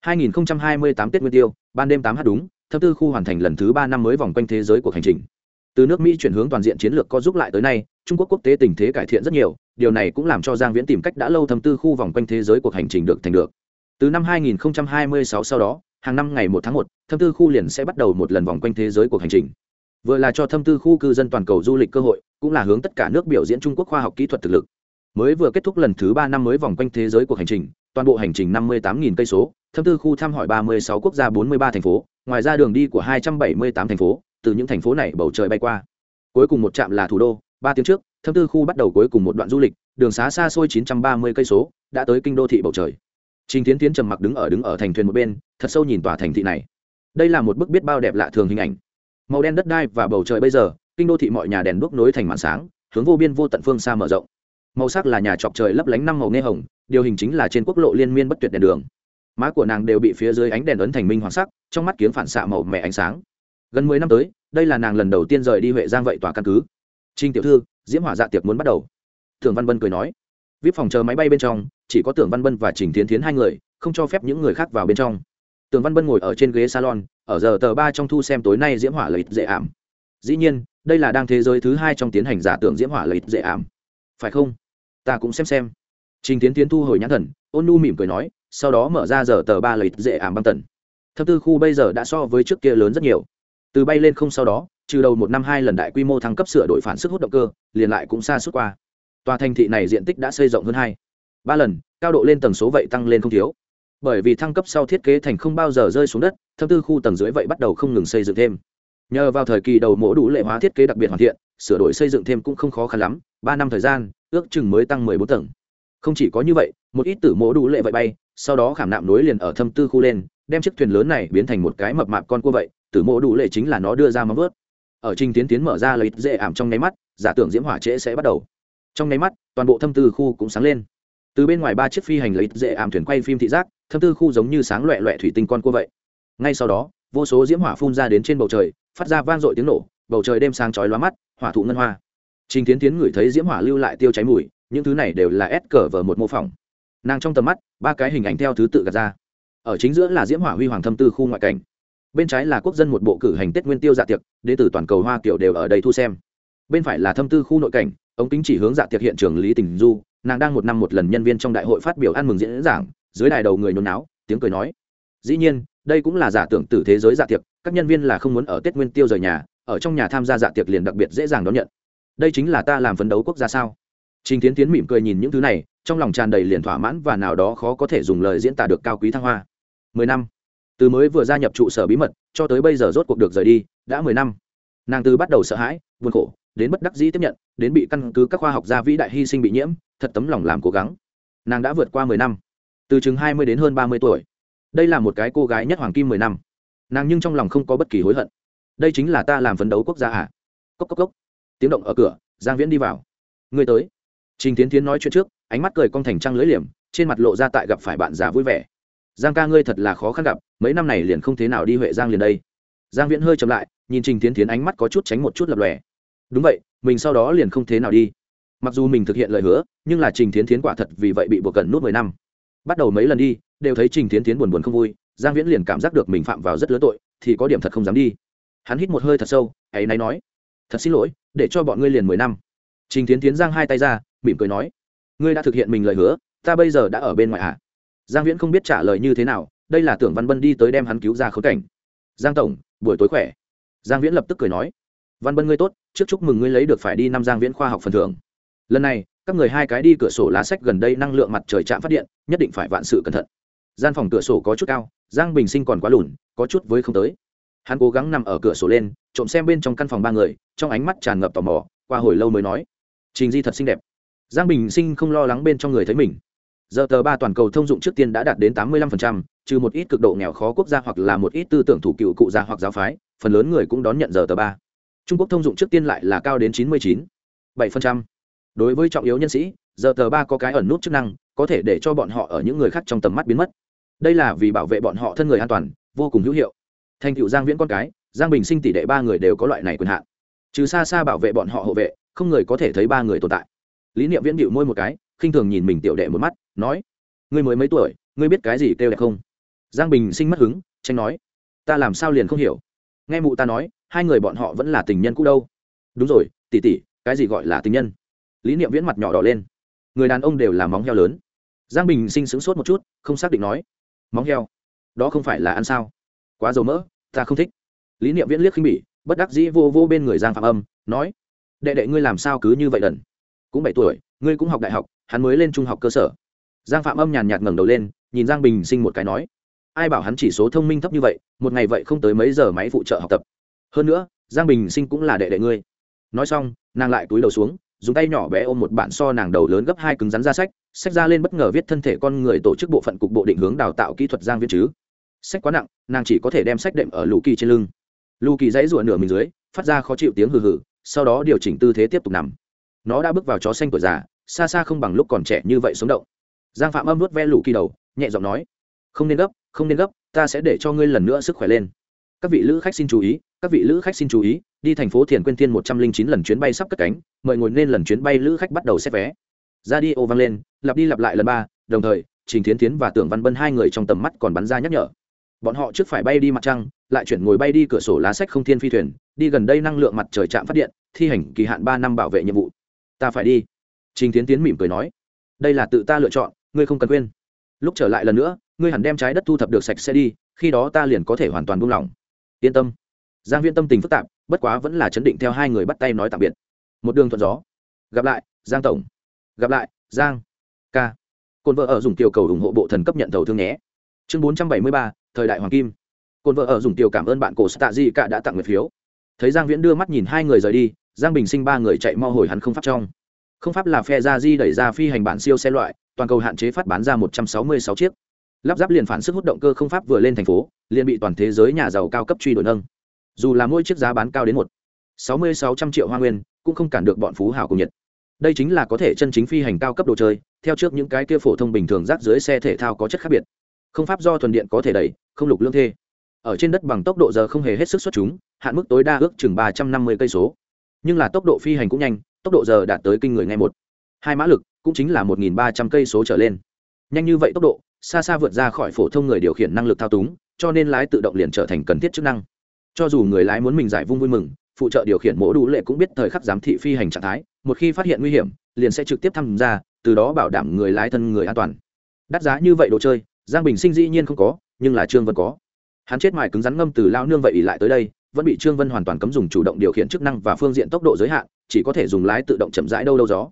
2028 Tết Nguyên Tiêu, ban đêm 8h đúng, thâm tư khu hoàn thành lần thứ 3 năm mới vòng quanh thế giới của hành trình. Từ nước Mỹ chuyển hướng toàn diện chiến lược có giúp lại tới nay, Trung Quốc quốc tế tình thế cải thiện rất nhiều, điều này cũng làm cho Giang Viễn tìm cách đã lâu thâm tư khu vòng quanh thế giới cuộc hành trình được thành được. Từ năm 2026 sau đó, hàng năm ngày 1 tháng 1, thâm tư khu liền sẽ bắt đầu một lần vòng quanh thế giới cuộc hành trình. Vừa là cho thâm tư khu cư dân toàn cầu du lịch cơ hội, cũng là hướng tất cả nước biểu diễn Trung Quốc khoa học kỹ thuật thực lực. Mới vừa kết thúc lần thứ 3 năm mới vòng quanh thế giới cuộc hành trình, toàn bộ hành trình 58.000 cây số, thâm tư khu thăm hỏi 36 quốc gia 43 thành phố, ngoài ra đường đi của 278 thành phố, từ những thành phố này bầu trời bay qua. Cuối cùng một trạm là thủ đô, 3 tiếng trước, thâm tư khu bắt đầu cuối cùng một đoạn du lịch, đường xá xa xôi 930 cây số, đã tới kinh đô thị bầu trời. Trình Tiến Tiến trầm mặc đứng ở thành thuyền một bên, thật sâu nhìn tòa thành thị này. Đây là một bức biết bao đẹp lạ thường hình ảnh. Màu đen đất đai và bầu trời bây giờ, kinh đô thị mọi nhà đèn đuốc nối thành màn sáng, hướng vô biên vô tận phương xa mở rộng. Màu sắc là nhà chọc trời lấp lánh năm màu nghe hồng, điều hình chính là trên quốc lộ liên miên bất tuyệt đèn đường. Má của nàng đều bị phía dưới ánh đèn ấn thành minh hoàng sắc, trong mắt kiếng phản xạ màu mè ánh sáng. Gần 10 năm tới, đây là nàng lần đầu tiên rời đi Huệ Giang vậy tòa căn cứ. Trình tiểu thư, diễm hỏa dạ tiệc muốn bắt đầu. Tưởng Văn Bân cười nói. VIP phòng chờ máy bay bên trong, chỉ có Tưởng Văn Bân và Trình Thiến Thiến hai người, không cho phép những người khác vào bên trong. Tưởng Văn Bân ngồi ở trên ghế salon, ở giờ tờ 3 trong thu xem tối nay diễm hỏa lợi ích dễ ảm. Dĩ nhiên, đây là đang thế giới thứ 2 trong tiến hành giả tưởng diễm hỏa lợi ích dễ ảm. Phải không? Ta cũng xem. Trình Thiến Thiến thu hồi nhãn thần, ôn nhu mỉm cười nói, sau đó mở ra giờ tờ 3 lợi ích dễ ảm băng tần. Thâm tư khu bây giờ đã so với trước kia lớn rất nhiều. Từ bay lên không sau đó, trừ đầu 1 năm 2 lần đại quy mô thăng cấp sửa đổi phản sức hút động cơ, liền lại cũng xa suốt qua. Tòa thành thị này diện tích đã xây rộng hơn 2-3 lần, cao độ lên tầng số vậy tăng lên không thiếu. Bởi vì thăng cấp sau thiết kế thành không bao giờ rơi xuống đất, thâm tư khu tầng dưới vậy bắt đầu không ngừng xây dựng thêm. Nhờ vào thời kỳ đầu mổ đủ lệ hóa thiết kế đặc biệt hoàn thiện, sửa đổi xây dựng thêm cũng không khó khăn lắm, 3 năm thời gian, ước chừng mới tăng 14 tầng. Không chỉ có như vậy, một ít tử mổ đủ lệ vậy bay, sau đó khảm nạm nối liền ở thâm tư khu lên, đem chiếc thuyền lớn này biến thành một cái mập mạp con cua vậy, tử mổ đủ lệ chính là nó đưa ra móng vuốt. Ở Trình Tiến Tiến mở ra lợi ích dễ ảm trong nháy mắt, giả tưởng diễm hỏa trễ sẽ bắt đầu. Trong nháy mắt, toàn bộ thâm tư khu cũng sáng lên. Từ bên ngoài 3 chiếc phi hành lợi ích dễ ảm thuyền quay phim thị giác, thâm tư khu giống như sáng loẹt loẹt thủy tinh con cua vậy. Ngay sau đó, vô số diễm hỏa phun ra đến trên bầu trời, phát ra vang dội tiếng nổ, bầu trời đêm sáng chói lóa mắt, hỏa thụ ngân hoa. Trình Tiến Tiến ngửi thấy diễm hỏa lưu lại tiêu cháy mùi, những thứ này đều là SQV1 mô phỏng. Nàng trong tầm mắt, 3 cái hình ảnh theo thứ tự gạt ra. Ở chính giữa là diễm hỏa huy hoàng thâm tư khu ngoại cảnh. Bên trái là quốc dân một bộ cử hành Tết Nguyên Tiêu dạ tiệc, đến từ toàn cầu Hoa Kiều đều ở đây thu xem. Bên phải là thâm tư khu nội cảnh, ống kính chỉ hướng dạ tiệc hiện trường Lý Tình Du, nàng đang 1 năm một lần nhân viên trong đại hội phát biểu ăn mừng diễn giảng, dưới đài đầu người nôn náo, tiếng cười nói. Dĩ nhiên, đây cũng là giả tưởng tử thế giới dạ tiệc, các nhân viên là không muốn ở Tết Nguyên Tiêu rời nhà, ở trong nhà tham gia dạ tiệc liền đặc biệt dễ dàng đón nhận. Đây chính là ta làm phấn đấu quốc gia sao? Trình Tiến Tiến mỉm cười nhìn những thứ này, trong lòng tràn đầy liền thỏa mãn và nào đó khó có thể dùng lời diễn tả được cao quý thăng hoa. 10 năm, từ mới vừa gia nhập trụ sở bí mật cho tới bây giờ rốt cuộc được rời đi, đã 10 năm. Nàng từ bắt đầu sợ hãi buồn khổ đến bất đắc dĩ tiếp nhận, đến bị căn cứ các khoa học gia vĩ đại hy sinh bị nhiễm, thật tấm lòng làm cố gắng. Nàng đã vượt qua 10 năm, từ chừng 20 đến hơn 30 tuổi. Đây là một cái cô gái nhất hoàng kim 10 năm. Nàng nhưng trong lòng không có bất kỳ hối hận. Đây chính là ta làm phấn đấu quốc gia à? Cốc cốc cốc. Tiếng động ở cửa, Giang Viễn đi vào. Người tới. Trình Tiến Tiến nói chuyện trước, ánh mắt cười cong thành trăng lưỡi liềm, trên mặt lộ ra tại gặp phải bạn già vui vẻ. Giang ca ngươi thật là khó khăn gặp, mấy năm này liền không thế nào đi Huệ Giang liền đây. Giang Viễn hơi chậm lại, nhìn Trình Tiến Tiến ánh mắt có chút tránh một chút lập lòe. Đúng vậy, mình sau đó liền không thế nào đi. Mặc dù mình thực hiện lời hứa, nhưng là Trình Tiến Tiến quả thật vì vậy bị buộc gần nút 10 năm. Bắt đầu mấy lần đi, đều thấy Trình Tiến Tiến buồn buồn không vui, Giang Viễn liền cảm giác được mình phạm vào rất lớn tội, thì có điểm thật không dám đi. Hắn hít một hơi thật sâu, ấy náy nói: "Thật xin lỗi, để cho bọn ngươi liền 10 năm." Trình Tiến Tiến giang hai tay ra, mỉm cười nói: "Ngươi đã thực hiện mình lời hứa, ta bây giờ đã ở bên ngoài à?" Giang Viễn không biết trả lời như thế nào, đây là Tưởng Văn Bân đi tới đem hắn cứu ra khốn cảnh. "Giang tổng, buổi tối khỏe." Giang Viễn lập tức cười nói: "Văn Bân ngươi tốt, trước chúc mừng ngươi lấy được phải đi năm Giang Viễn khoa học phần thưởng. Lần này, các người hai cái đi cửa sổ lá sách gần đây năng lượng mặt trời chạm phát điện, nhất định phải vạn sự cẩn thận." Gian phòng cửa sổ có chút cao, Giang Bình Sinh còn quá lùn, có chút với không tới. Hắn cố gắng nằm ở cửa sổ lên, trộm xem bên trong căn phòng ba người, trong ánh mắt tràn ngập tò mò, qua hồi lâu mới nói: "Trình Di thật xinh đẹp." Giang Bình Sinh không lo lắng bên trong người thấy mình. Giờ tờ 3 toàn cầu thông dụng trước tiên đã đạt đến 85%, trừ một ít cực độ nghèo khó quốc gia hoặc là một ít tư tưởng thủ cựu cụ gia hoặc giáo phái, phần lớn người cũng đón nhận giờ tờ 3. Trung Quốc thông dụng trước tiên lại là cao đến 99,7%. Đối với trọng yếu nhân sĩ, giờ tờ 3 có cái ẩn nút chức năng, có thể để cho bọn họ ở những người khác trong tầm mắt biến mất. Đây là vì bảo vệ bọn họ thân người an toàn, vô cùng hữu hiệu. Thành tựu Giang Viễn con cái, Giang Bình Sinh tỷ đệ ba người đều có loại này quyền hạn. Trừ xa xa bảo vệ bọn họ hộ vệ, không người có thể thấy ba người tồn tại. Lý Niệm Viễn bĩu môi một cái, khinh thường nhìn mình tiểu đệ một mắt, nói: "Ngươi mới mấy tuổi, ngươi biết cái gì kêu đẹp không?" Giang Bình Sinh mất hứng, tranh nói: "Ta làm sao liền không hiểu? Nghe mụ ta nói, hai người bọn họ vẫn là tình nhân cũ đâu." "Đúng rồi, tỷ tỷ, cái gì gọi là tình nhân?" Lý Niệm Viễn mặt nhỏ đỏ lên. "Người đàn ông đều là móng heo lớn." Giang Bình Sinh sững sốt một chút, không xác định nói: "Móng heo? Đó không phải là ăn sao? Quá dầu mỡ, ta không thích." Lý Niệm Viễn liếc khinh bỉ, bất đắc dĩ vô vô bên người Giang Phạm Âm, nói: "Đệ đệ ngươi làm sao cứ như vậy đần? Cũng 7 tuổi, ngươi cũng học đại học, hắn mới lên trung học cơ sở." Giang Phạm Âm nhàn nhạt ngẩng đầu lên, nhìn Giang Bình Sinh một cái nói: "Ai bảo hắn chỉ số thông minh thấp như vậy, một ngày vậy không tới mấy giờ máy phụ trợ học tập. Hơn nữa, Giang Bình Sinh cũng là đệ đệ ngươi." Nói xong, nàng lại cúi đầu xuống, dùng tay nhỏ bé ôm một bản so nàng đầu lớn gấp 2 cứng rắn ra sách, sách ra lên bất ngờ viết thân thể con người tổ chức bộ phận cục bộ định hướng đào tạo kỹ thuật Giang Viễn chứ. Sách quá nặng, nàng chỉ có thể đem sách đệm ở Lù Kỳ trên lưng. Lù Kỳ dãy rủa nửa mình dưới, phát ra khó chịu tiếng hừ hừ, sau đó điều chỉnh tư thế tiếp tục nằm. Nó đã bước vào chó xanh tuổi già, xa xa không bằng lúc còn trẻ như vậy sống động. Giang Phạm Âm vuốt ve Lù Kỳ đầu, nhẹ giọng nói: "Không nên gấp, không nên gấp, ta sẽ để cho ngươi lần nữa sức khỏe lên. Các vị lữ khách xin chú ý, các vị lữ khách xin chú ý, đi thành phố Thiền Quyên Thiên 109 lần chuyến bay sắp cất cánh, mời ngồi lên lần chuyến bay lữ khách bắt đầu xét vé." Radio vang lên, lặp đi lặp lại lần 3, đồng thời, Trình Thiến Thiến và Tưởng Văn Bân hai người trong tầm mắt còn bắn ra nhắc nhở. Bọn họ trước phải bay đi mặt trăng, lại chuyển ngồi bay đi cửa sổ lá sách không thiên phi thuyền, đi gần đây năng lượng mặt trời chạm phát điện, thi hành kỳ hạn 3 năm bảo vệ nhiệm vụ. "Ta phải đi." Trình Thiến Thiến mỉm cười nói: "Đây là tự ta lựa chọn, ngươi không cần quên. Lúc trở lại lần nữa, ngươi hẳn đem trái đất thu thập được sạch sẽ đi, khi đó ta liền có thể hoàn toàn buông lỏng." "Yên tâm." Giang Viễn tâm tình phức tạp, bất quá vẫn là chấn định theo hai người bắt tay nói tạm biệt. Một đường thuận gió. "Gặp lại, Giang tổng." "Gặp lại, Giang ca." Côn vợ ở dùng tiểu cầu ủng hộ bộ thần cấp nhận thầu thương nhé. Chương 473, thời đại hoàng kim. Côn vợ ở dùng tiểu cảm ơn bạn cổ Tạ Di cả đã tặng nguyệt phiếu. Thấy Giang Viễn đưa mắt nhìn hai người rời đi, Giang Bình Sinh ba người chạy mau hồi hắn không pháp trong. Không pháp là phe ra di đẩy ra phi hành bản siêu xe loại, toàn cầu hạn chế phát bán ra 166 chiếc. Lắp ráp liền phản sức hút động cơ không pháp vừa lên thành phố, liền bị toàn thế giới nhà giàu cao cấp truy đuổi nâng. Dù là mỗi chiếc giá bán cao đến 1.600 triệu hoa nguyên, cũng không cản được bọn phú hào cùng nhiệt. Đây chính là có thể chân chính phi hành cao cấp đồ chơi, theo trước những cái kia phổ thông bình thường rác dưới xe thể thao có chất khác biệt. Không pháp do thuần điện có thể đẩy, không lục lương thê. Ở trên đất bằng tốc độ giờ không hề hết sức xuất chúng, hạn mức tối đa ước chừng 350 cây số. Nhưng là tốc độ phi hành cũng nhanh, tốc độ giờ đạt tới kinh người ngay 1.2 mã lực, cũng chính là 1.300 cây số trở lên. Nhanh như vậy tốc độ, xa xa vượt ra khỏi phổ thông người điều khiển năng lực thao túng, cho nên lái tự động liền trở thành cần thiết chức năng. Cho dù người lái muốn mình giải vung vui mừng, phụ trợ điều khiển mỗ đủ lệ cũng biết thời khắc giám thị phi hành trạng thái, một khi phát hiện nguy hiểm, liền sẽ trực tiếp tham gia, từ đó bảo đảm người lái thân người an toàn. Đắt giá như vậy đồ chơi, Giang Bình Sinh dĩ nhiên không có, nhưng là Trương Vân có. Hắn chết mài cứng rắn ngâm từ lao nương vậy ỉ lại tới đây, vẫn bị Trương Vân hoàn toàn cấm dùng chủ động điều khiển chức năng và phương diện tốc độ giới hạn, chỉ có thể dùng lái tự động chậm rãi đâu đâu gió.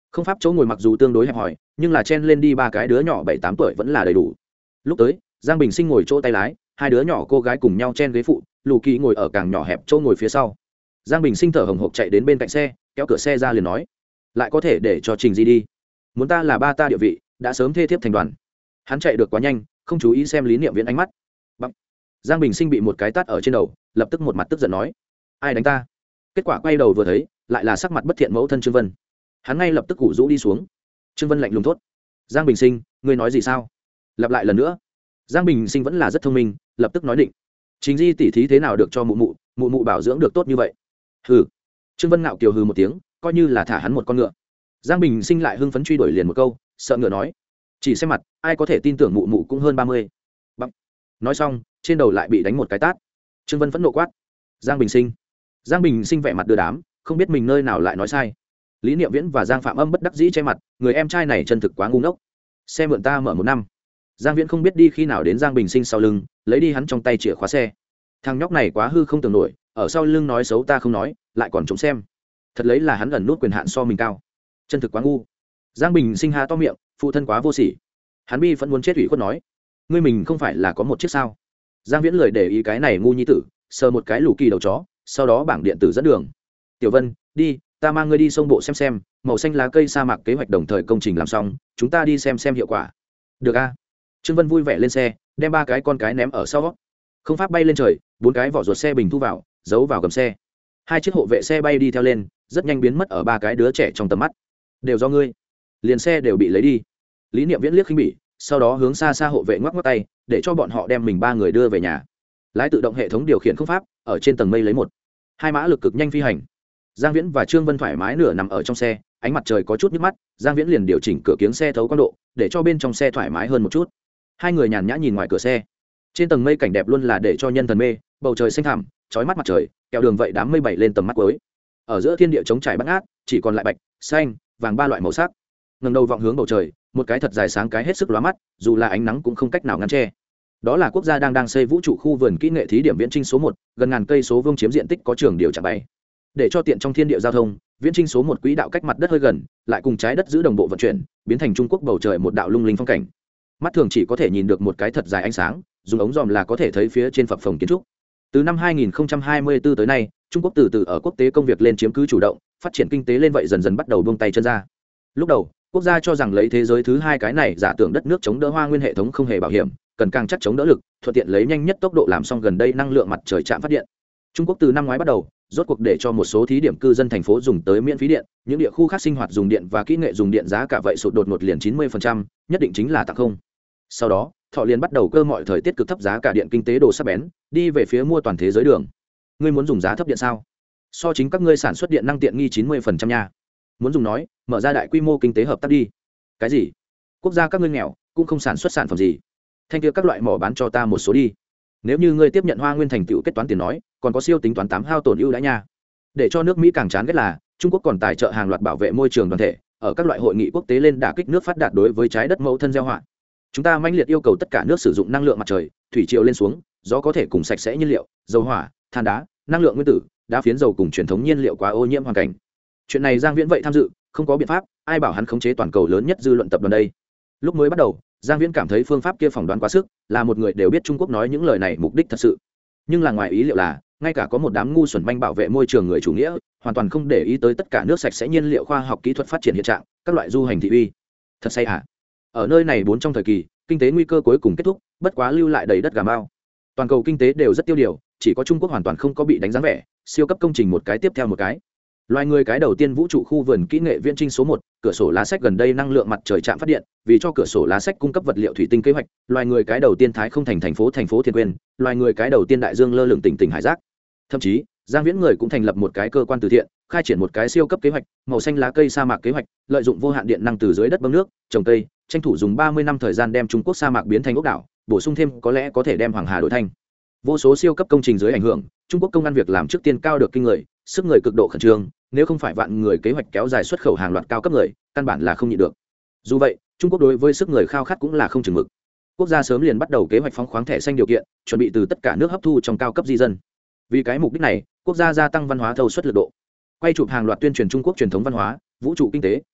không pháp chỗ ngồi mặc dù tương đối hẹp hòi nhưng là chen lên đi ba cái đứa nhỏ 7-8 tuổi vẫn là đầy đủ. Lúc tới Giang Bình Sinh ngồi chỗ tay lái, hai đứa nhỏ cô gái cùng nhau chen ghế phụ, Lù Kỳ ngồi ở càng nhỏ hẹp chỗ ngồi phía sau. Giang Bình Sinh thở hồng hộc chạy đến bên cạnh xe, kéo cửa xe ra liền nói, lại có thể để cho Trình Di đi, muốn ta là ba ta địa vị đã sớm thê thiếp thành đoàn. Hắn chạy được quá nhanh, không chú ý xem Lý Niệm Viễn ánh mắt. Bằng. Giang Bình Sinh bị một cái tát ở trên đầu, lập tức một mặt tức giận nói, ai đánh ta? Kết quả quay đầu vừa thấy, lại là sắc mặt bất thiện mẫu thân Trương Vân. Hắn ngay lập tức củ rũ đi xuống. Trương Vân lạnh lùng thốt, Giang Bình Sinh, ngươi nói gì sao? Lặp lại lần nữa. Giang Bình Sinh vẫn là rất thông minh, lập tức nói định, Trình Di tỉ thí thế nào được cho mụ mụ bảo dưỡng được tốt như vậy? Hừ. Trương Vân ngạo kiều hừ một tiếng, coi như là thả hắn một con ngựa. Giang Bình Sinh lại hưng phấn truy đuổi liền một câu, sợ ngựa nói, chỉ xem mặt, ai có thể tin tưởng mụ mụ cũng hơn 30. Bằng. Nói xong, trên đầu lại bị đánh một cái tát. Trương Vân phẫn nộ quát, Giang Bình Sinh. Giang Bình Sinh vẻ mặt đưa đám, không biết mình nơi nào lại nói sai. Lý Niệm Viễn và Giang Phạm Âm bất đắc dĩ che mặt, người em trai này chân thực quá ngu ngốc. Xe mượn ta mở 1 năm. Giang Viễn không biết đi khi nào đến Giang Bình Sinh sau lưng, lấy đi hắn trong tay chìa khóa xe. Thằng nhóc này quá hư không tưởng nổi, ở sau lưng nói xấu ta không nói, lại còn trộm xem. Thật lấy là hắn ẩn nút quyền hạn so mình cao. Chân thực quá ngu. Giang Bình Sinh há to miệng, phụ thân quá vô sỉ. Hắn bi vẫn muốn chết ủy khuất nói, ngươi mình không phải là có một chiếc sao? Giang Viễn lười để ý cái này ngu nhi tử, sờ một cái Lù Kỳ đầu chó, sau đó bảng điện tử dẫn đường. Tiểu Vân, đi, ta mang ngươi đi sông bộ xem, màu xanh lá cây sa mạc kế hoạch đồng thời công trình làm xong, chúng ta đi xem hiệu quả. Được a. Trương Vân vui vẻ lên xe, đem 3 cái con cái ném ở sau. Không pháp bay lên trời, 4 cái vỏ ruột xe bình thu vào, giấu vào gầm xe. 2 chiếc hộ vệ xe bay đi theo lên, rất nhanh biến mất ở 3 cái đứa trẻ trong tầm mắt. Đều do ngươi. Liền xe đều bị lấy đi. Lý Niệm Viễn liếc khinh bỉ, sau đó hướng xa hộ vệ ngoắc ngoắc tay, để cho bọn họ đem mình 3 người đưa về nhà. Lái tự động hệ thống điều khiển không pháp, ở trên tầng mây lấy 1-2 mã lực cực nhanh phi hành. Giang Viễn và Trương Vân thoải mái nửa nằm ở trong xe, ánh mặt trời có chút nhức mắt, Giang Viễn liền điều chỉnh cửa kiếng xe thấu quang độ, để cho bên trong xe thoải mái hơn một chút. Hai người nhàn nhã nhìn ngoài cửa xe. Trên tầng mây cảnh đẹp luôn là để cho nhân thần mê, bầu trời xanh thẳm, chói mắt mặt trời, kẹo đường vậy đám mây bảy lên tầm mắt cuối. Ở giữa thiên địa trống trải bát ngát, chỉ còn lại bạch, xanh, vàng 3 loại màu sắc. Ngẩng đầu vọng hướng bầu trời, một cái thật dài sáng cái hết sức lóa mắt, dù là ánh nắng cũng không cách nào ngăn che. Đó là quốc gia đang xây vũ trụ khu vườn kỹ nghệ thí điểm Viễn Trinh số 1, gần ngàn cây số vuông chiếm diện tích có trường điều chạm bay. Để cho tiện trong thiên địa giao thông, Viễn Trinh số 1 quỹ đạo cách mặt đất hơi gần, lại cùng trái đất giữ đồng bộ vận chuyển, biến thành Trung Quốc bầu trời một đạo lung linh phong cảnh. Mắt thường chỉ có thể nhìn được một cái thật dài ánh sáng, dùng ống dòm là có thể thấy phía trên phập phồng kiến trúc. Từ năm 2024 tới nay, Trung Quốc từ từ ở quốc tế công việc lên chiếm cứ chủ động, phát triển kinh tế lên vậy dần dần bắt đầu buông tay chân ra. Lúc đầu, quốc gia cho rằng lấy thế giới thứ 2 cái này giả tưởng đất nước chống đỡ Hoa Nguyên hệ thống không hề bảo hiểm, cần càng chắc chống đỡ lực, thuận tiện lấy nhanh nhất tốc độ làm xong gần đây năng lượng mặt trời chạm phát điện. Trung Quốc từ năm ngoái bắt đầu, rốt cuộc để cho một số thí điểm cư dân thành phố dùng tới miễn phí điện, những địa khu khác sinh hoạt dùng điện và kỹ nghệ dùng điện giá cả vậy sụt đột ngột liền 90%, nhất định chính là tặng không. Sau đó, Thọ liền bắt đầu cơ mọi thời tiết cực thấp giá cả điện kinh tế đồ sắc bén, đi về phía mua toàn thế giới đường. Ngươi muốn dùng giá thấp điện sao? So chính các ngươi sản xuất điện năng tiện nghi 90% nha. Muốn dùng nói, mở ra đại quy mô kinh tế hợp tác đi. Cái gì? Quốc gia các ngươi nghèo, cũng không sản xuất sản phẩm gì. Thanh kia các loại mỏ bán cho ta một số đi. Nếu như ngươi tiếp nhận Hoa Nguyên thành tựu kết toán tiền nói, còn có siêu tính toán 8 hao tổn ưu đãi nha. Để cho nước Mỹ càng chán ghét là, Trung Quốc còn tài trợ hàng loạt bảo vệ môi trường đoàn thể, ở các loại hội nghị quốc tế lên đả kích nước phát đạt đối với trái đất mẫu thân gieo họa. Chúng ta mãnh liệt yêu cầu tất cả nước sử dụng năng lượng mặt trời, thủy triều lên xuống, gió có thể cùng sạch sẽ nhiên liệu, dầu hỏa, than đá, năng lượng nguyên tử, đá phiến dầu cùng truyền thống nhiên liệu quá ô nhiễm hoàn cảnh. Chuyện này Giang Viễn vậy tham dự, không có biện pháp, ai bảo hắn khống chế toàn cầu lớn nhất dư luận tập đoàn đây. Lúc mới bắt đầu, Giang Viễn cảm thấy phương pháp kia phỏng đoán quá sức, là một người đều biết Trung Quốc nói những lời này mục đích thật sự. Nhưng là ngoài ý liệu là, ngay cả có một đám ngu xuẩn manh bảo vệ môi trường người chủ nghĩa, hoàn toàn không để ý tới tất cả nước sạch sẽ nhiên liệu khoa học kỹ thuật phát triển hiện trạng, các loại du hành thị uy. Thật say hả? Ở nơi này 4 trong thời kỳ, kinh tế nguy cơ cuối cùng kết thúc, bất quá lưu lại đầy đất gà mao. Toàn cầu kinh tế đều rất tiêu điều, chỉ có Trung Quốc hoàn toàn không có bị đánh dáng vẻ, siêu cấp công trình một cái tiếp theo một cái. Loài người cái đầu tiên vũ trụ khu vườn kỹ nghệ Viễn Trinh số 1, cửa sổ lá sách gần đây năng lượng mặt trời chạm phát điện, vì cho cửa sổ lá sách cung cấp vật liệu thủy tinh kế hoạch, loài người cái đầu tiên thái không thành thành phố Thiên Quyên, loài người cái đầu tiên đại dương lơ lửng tỉnh hải giác. Thậm chí, Giang Viễn người cũng thành lập một cái cơ quan từ thiện, khai triển một cái siêu cấp kế hoạch, màu xanh lá cây sa mạc kế hoạch, lợi dụng vô hạn điện năng từ dưới đất bơm nước, trồng cây, tranh thủ dùng 30 năm thời gian đem Trung Quốc sa mạc biến thành ốc đảo, bổ sung thêm có lẽ có thể đem Hoàng Hà đổi thành. Vô số siêu cấp công trình dưới ảnh hưởng, Trung Quốc công ăn việc làm trước tiên cao được kinh người, sức người cực độ khẩn trương, nếu không phải vạn người kế hoạch kéo dài xuất khẩu hàng loạt cao cấp người, căn bản là không nhịn được. Dù vậy, Trung Quốc đối với sức người khao khát cũng là không chừng mực. Quốc gia sớm liền bắt đầu kế hoạch phóng khoáng thẻ xanh điều kiện, chuẩn bị từ tất cả nước hấp thu trong cao cấp di dân. Vì cái mục đích này, quốc gia gia tăng văn hóa thâu suất lực độ, quay chụp hàng loạt tuyên truyền Trung Quốc truyền thống văn hóa, vũ trụ kinh tế,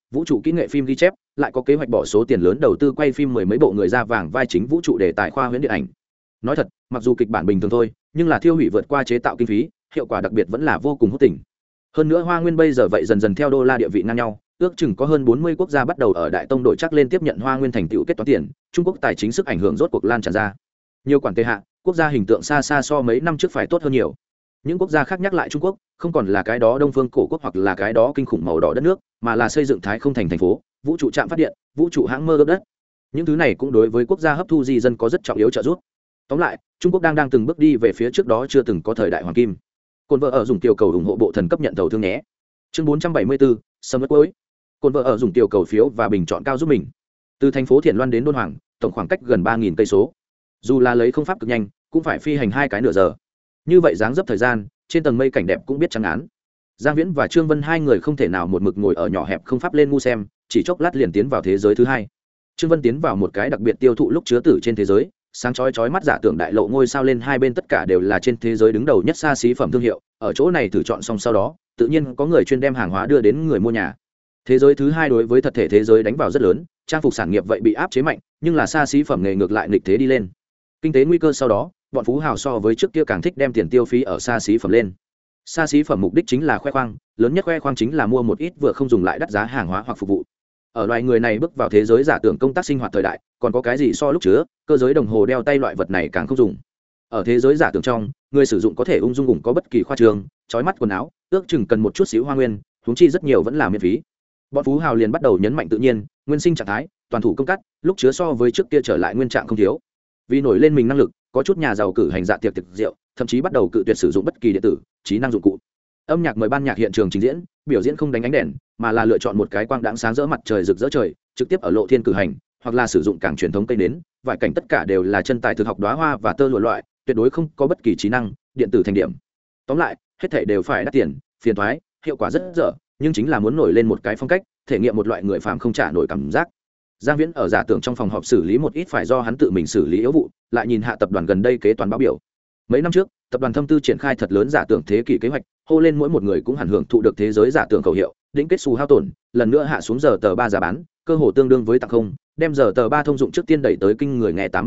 vũ trụ kỹ nghệ phim ghi chép, lại có kế hoạch bỏ số tiền lớn đầu tư quay phim mười mấy bộ người da vàng vai chính vũ trụ đề tài khoa huyễn điện ảnh. Nói thật, mặc dù kịch bản bình thường thôi, nhưng là thiêu hủy vượt qua chế tạo kinh phí, hiệu quả đặc biệt vẫn là vô cùng hút tình. Hơn nữa Hoa Nguyên bây giờ vậy dần dần theo đô la địa vị ngang nhau, ước chừng có hơn 40 quốc gia bắt đầu ở đại tông đổi chắc lên tiếp nhận Hoa Nguyên thành tựu kết toán tiền, Trung Quốc tài chính sức ảnh hưởng rốt cuộc lan tràn ra. Nhiều quản tệ hạ, quốc gia hình tượng xa xa so mấy năm trước phải tốt hơn nhiều. Những quốc gia khác nhắc lại Trung Quốc, không còn là cái đó Đông Phương cổ quốc hoặc là cái đó kinh khủng màu đỏ đất nước, mà là xây dựng thái không thành thành phố, vũ trụ trạm phát điện, vũ trụ hãng mơ ước đất. Những thứ này cũng đối với quốc gia hấp thu di dân có rất trọng yếu trợ giúp. Tóm lại, Trung Quốc đang từng bước đi về phía trước đó chưa từng có thời đại hoàng kim. Cồn vợ ở dùng tiểu cầu ủng hộ bộ thần cấp nhận đầu thương nhé. Chương 474, sâm ớt cuối. Cồn vợ ở dùng tiểu cầu phiếu và bình chọn cao giúp mình. Từ thành phố Thiện Loan đến Đôn Hoàng, tổng khoảng cách gần 3000 cây số. Dù là lấy không pháp cực nhanh, cũng phải phi hành 2 cái nửa giờ. Như vậy dáng dấp thời gian, trên tầng mây cảnh đẹp cũng biết trắng án. Giang Viễn và Trương Vân hai người không thể nào một mực ngồi ở nhỏ hẹp không pháp lên ngu xem, chỉ chốc lát liền tiến vào thế giới thứ hai. Trương Vân tiến vào một cái đặc biệt tiêu thụ lúc chứa tử trên thế giới, sáng chói chói mắt giả tưởng đại lộ ngôi sao lên hai bên tất cả đều là trên thế giới đứng đầu nhất xa xí phẩm thương hiệu, ở chỗ này thử chọn xong sau đó, tự nhiên có người chuyên đem hàng hóa đưa đến người mua nhà. Thế giới thứ hai đối với thật thể thế giới đánh vào rất lớn, trang phục sản nghiệp vậy bị áp chế mạnh, nhưng là xa xí phẩm nghề ngược lại nghịch thế đi lên. Kinh tế nguy cơ sau đó, bọn phú hào so với trước kia càng thích đem tiền tiêu phí ở xa xí phẩm lên. Xa xí phẩm mục đích chính là khoe khoang, lớn nhất khoe khoang chính là mua một ít vừa không dùng lại đắt giá hàng hóa hoặc phục vụ. Ở loài người này bước vào thế giới giả tưởng công tác sinh hoạt thời đại, còn có cái gì so lúc chứa cơ giới đồng hồ đeo tay loại vật này càng không dùng. Ở thế giới giả tưởng trong, người sử dụng có thể ung dung ủng có bất kỳ khoa trường, chói mắt quần áo, ước chừng cần một chút xíu hoa nguyên, huống chi rất nhiều vẫn là miễn phí. Bọn phú hào liền bắt đầu nhấn mạnh tự nhiên, nguyên sinh trạng thái, toàn thủ công cắt, lúc chứa so với trước kia trở lại nguyên trạng không thiếu. Vì nổi lên mình năng lực, có chút nhà giàu cử hành dạ tiệc tiệc rượu, thậm chí bắt đầu cự tuyệt sử dụng bất kỳ điện tử, trí năng dụng cụ. Âm nhạc mời ban nhạc hiện trường trình diễn, biểu diễn không đánh ánh đèn, mà là lựa chọn một cái quang đãng sáng rỡ mặt trời rực rỡ trời, trực tiếp ở lộ thiên cử hành, hoặc là sử dụng càng truyền thống cây nến, vài cảnh tất cả đều là chân tài thực học đóa hoa và tơ lụa loại, tuyệt đối không có bất kỳ trí năng, điện tử thành điểm. Tóm lại, hết thảy đều phải đắt tiền, phiền toái, hiệu quả rất dở, nhưng chính là muốn nổi lên một cái phong cách, thể nghiệm một loại người phàm không trả nổi cảm giác. Giang Viễn ở giả tưởng trong phòng họp xử lý một ít phải do hắn tự mình xử lý yếu vụ, lại nhìn hạ tập đoàn gần đây kế toán báo biểu. Mấy năm trước, tập đoàn Thâm Tư triển khai thật lớn giả tưởng thế kỷ kế hoạch, hô lên mỗi một người cũng hẳn hưởng thụ được thế giới giả tưởng khẩu hiệu, đỉnh kết xu hao tổn, lần nữa hạ xuống giờ tờ 3 giá bán, cơ hồ tương đương với tặng không, đem giờ tờ 3 thông dụng trước tiên đẩy tới kinh người nghe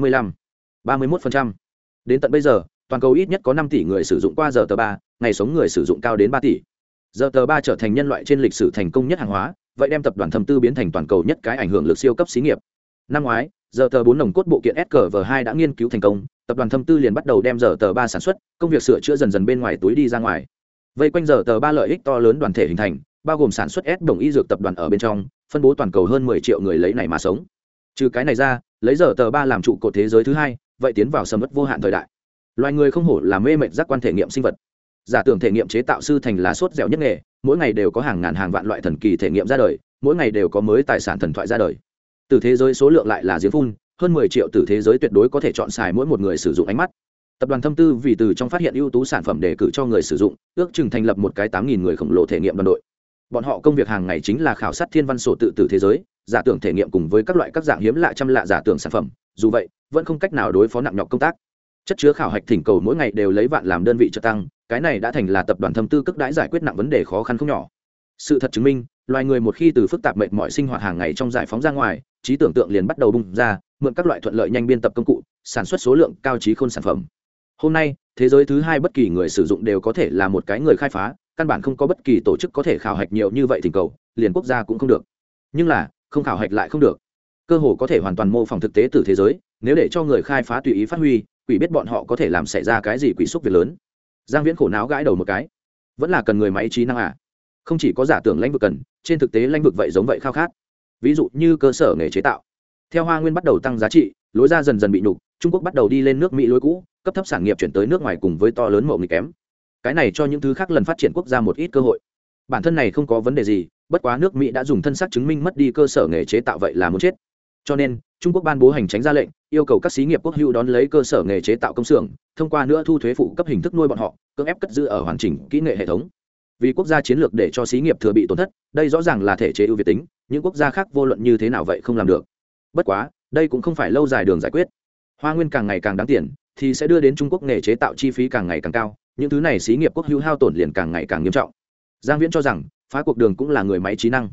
31%. Đến tận bây giờ, toàn cầu ít nhất có 5 tỷ người sử dụng qua giờ tờ 3, ngày sống người sử dụng cao đến 3 tỷ. Giờ tờ 3 trở thành nhân loại trên lịch sử thành công nhất hàng hóa, vậy đem tập đoàn Thâm Tư biến thành toàn cầu nhất cái ảnh hưởng lực siêu cấp xí nghiệp. Năm ngoái, giờ tờ 4 nồng cốt bộ kiện SQV2 đã nghiên cứu thành công, tập đoàn Thâm Tư liền bắt đầu đem giờ tờ 3 sản xuất, công việc sửa chữa dần dần bên ngoài túi đi ra ngoài. Vây quanh giờ tờ 3 lợi ích to lớn đoàn thể hình thành, bao gồm sản xuất S đồng y dược tập đoàn ở bên trong, phân bố toàn cầu hơn 10 triệu người lấy này mà sống. Trừ cái này ra, lấy giờ tờ 3 làm trụ cột thế giới thứ hai, vậy tiến vào sầm uất vô hạn thời đại. Loài người không hổ là mê mệt giác quan thể nghiệm sinh vật. Giả tưởng thể nghiệm chế tạo sư thành là sốt dẻo nhất nghề, mỗi ngày đều có hàng ngàn hàng vạn loại thần kỳ thể nghiệm ra đời, mỗi ngày đều có mới tài sản thần thoại ra đời. Từ thế giới số lượng lại là giếng phun, hơn 10 triệu từ thế giới tuyệt đối có thể chọn xài mỗi một người sử dụng ánh mắt. Tập đoàn Thâm Tư vì từ trong phát hiện ưu tú sản phẩm để cử cho người sử dụng, ước chừng thành lập một cái 8000 người khổng lồ thể nghiệm đoàn đội. Bọn họ công việc hàng ngày chính là khảo sát thiên văn sổ tự từ thế giới, giả tưởng thể nghiệm cùng với các loại các dạng hiếm lạ trăm lạ giả tưởng sản phẩm, dù vậy, vẫn không cách nào đối phó nặng nhọc công tác. Chất chứa khảo hạch thỉnh cầu mỗi ngày đều lấy vạn làm đơn vị trợ tăng, cái này đã thành là tập đoàn Thâm Tư cực đãi giải quyết nặng vấn đề khó khăn không nhỏ. Sự thật chứng minh, loài người một khi từ phức tạp mệt mỏi sinh hoạt hàng ngày trong giải phóng ra ngoài, trí tưởng tượng liền bắt đầu bung ra, mượn các loại thuận lợi nhanh biên tập công cụ, sản xuất số lượng cao trí khôn sản phẩm. Hôm nay, thế giới thứ hai bất kỳ người sử dụng đều có thể là một cái người khai phá, căn bản không có bất kỳ tổ chức có thể khảo hạch nhiều như vậy thỉnh cầu, liền quốc gia cũng không được. Nhưng là, không khảo hạch lại không được. Cơ hồ có thể hoàn toàn mô phỏng thực tế từ thế giới, nếu để cho người khai phá tùy ý phát huy, quỷ biết bọn họ có thể làm xảy ra cái gì quỷ xúc việc lớn. Giang Viễn khổ não gãi đầu một cái, vẫn là cần người máy trí năng à? Không chỉ có giả tưởng lãnh vực cần, trên thực tế lãnh vực vậy giống vậy khao khát. Ví dụ như cơ sở nghề chế tạo. Theo Hoa Nguyên bắt đầu tăng giá trị, lối ra dần dần bị nhục, Trung Quốc bắt đầu đi lên nước Mỹ lối cũ, cấp thấp sản nghiệp chuyển tới nước ngoài cùng với to lớn mậu nghịch kém. Cái này cho những thứ khác lần phát triển quốc gia một ít cơ hội. Bản thân này không có vấn đề gì, bất quá nước Mỹ đã dùng thân xác chứng minh mất đi cơ sở nghề chế tạo vậy là muốn chết. Cho nên, Trung Quốc ban bố hành tránh ra lệnh, yêu cầu các xí nghiệp quốc hữu đón lấy cơ sở nghề chế tạo công xưởng, thông qua nữa thu thuế phụ cấp hình thức nuôi bọn họ, cưỡng ép cất giữ ở hoàn chỉnh kỹ nghệ hệ thống. Vì quốc gia chiến lược để cho xí nghiệp thừa bị tổn thất, đây rõ ràng là thể chế ưu việt tính, những quốc gia khác vô luận như thế nào vậy không làm được. Bất quá, đây cũng không phải lâu dài đường giải quyết. Hoa Nguyên càng ngày càng đáng tiền, thì sẽ đưa đến Trung Quốc nghề chế tạo chi phí càng ngày càng cao, những thứ này xí nghiệp quốc hữu hao tổn liền càng ngày càng nghiêm trọng. Giang Viễn cho rằng, phá cuộc đường cũng là người máy trí năng.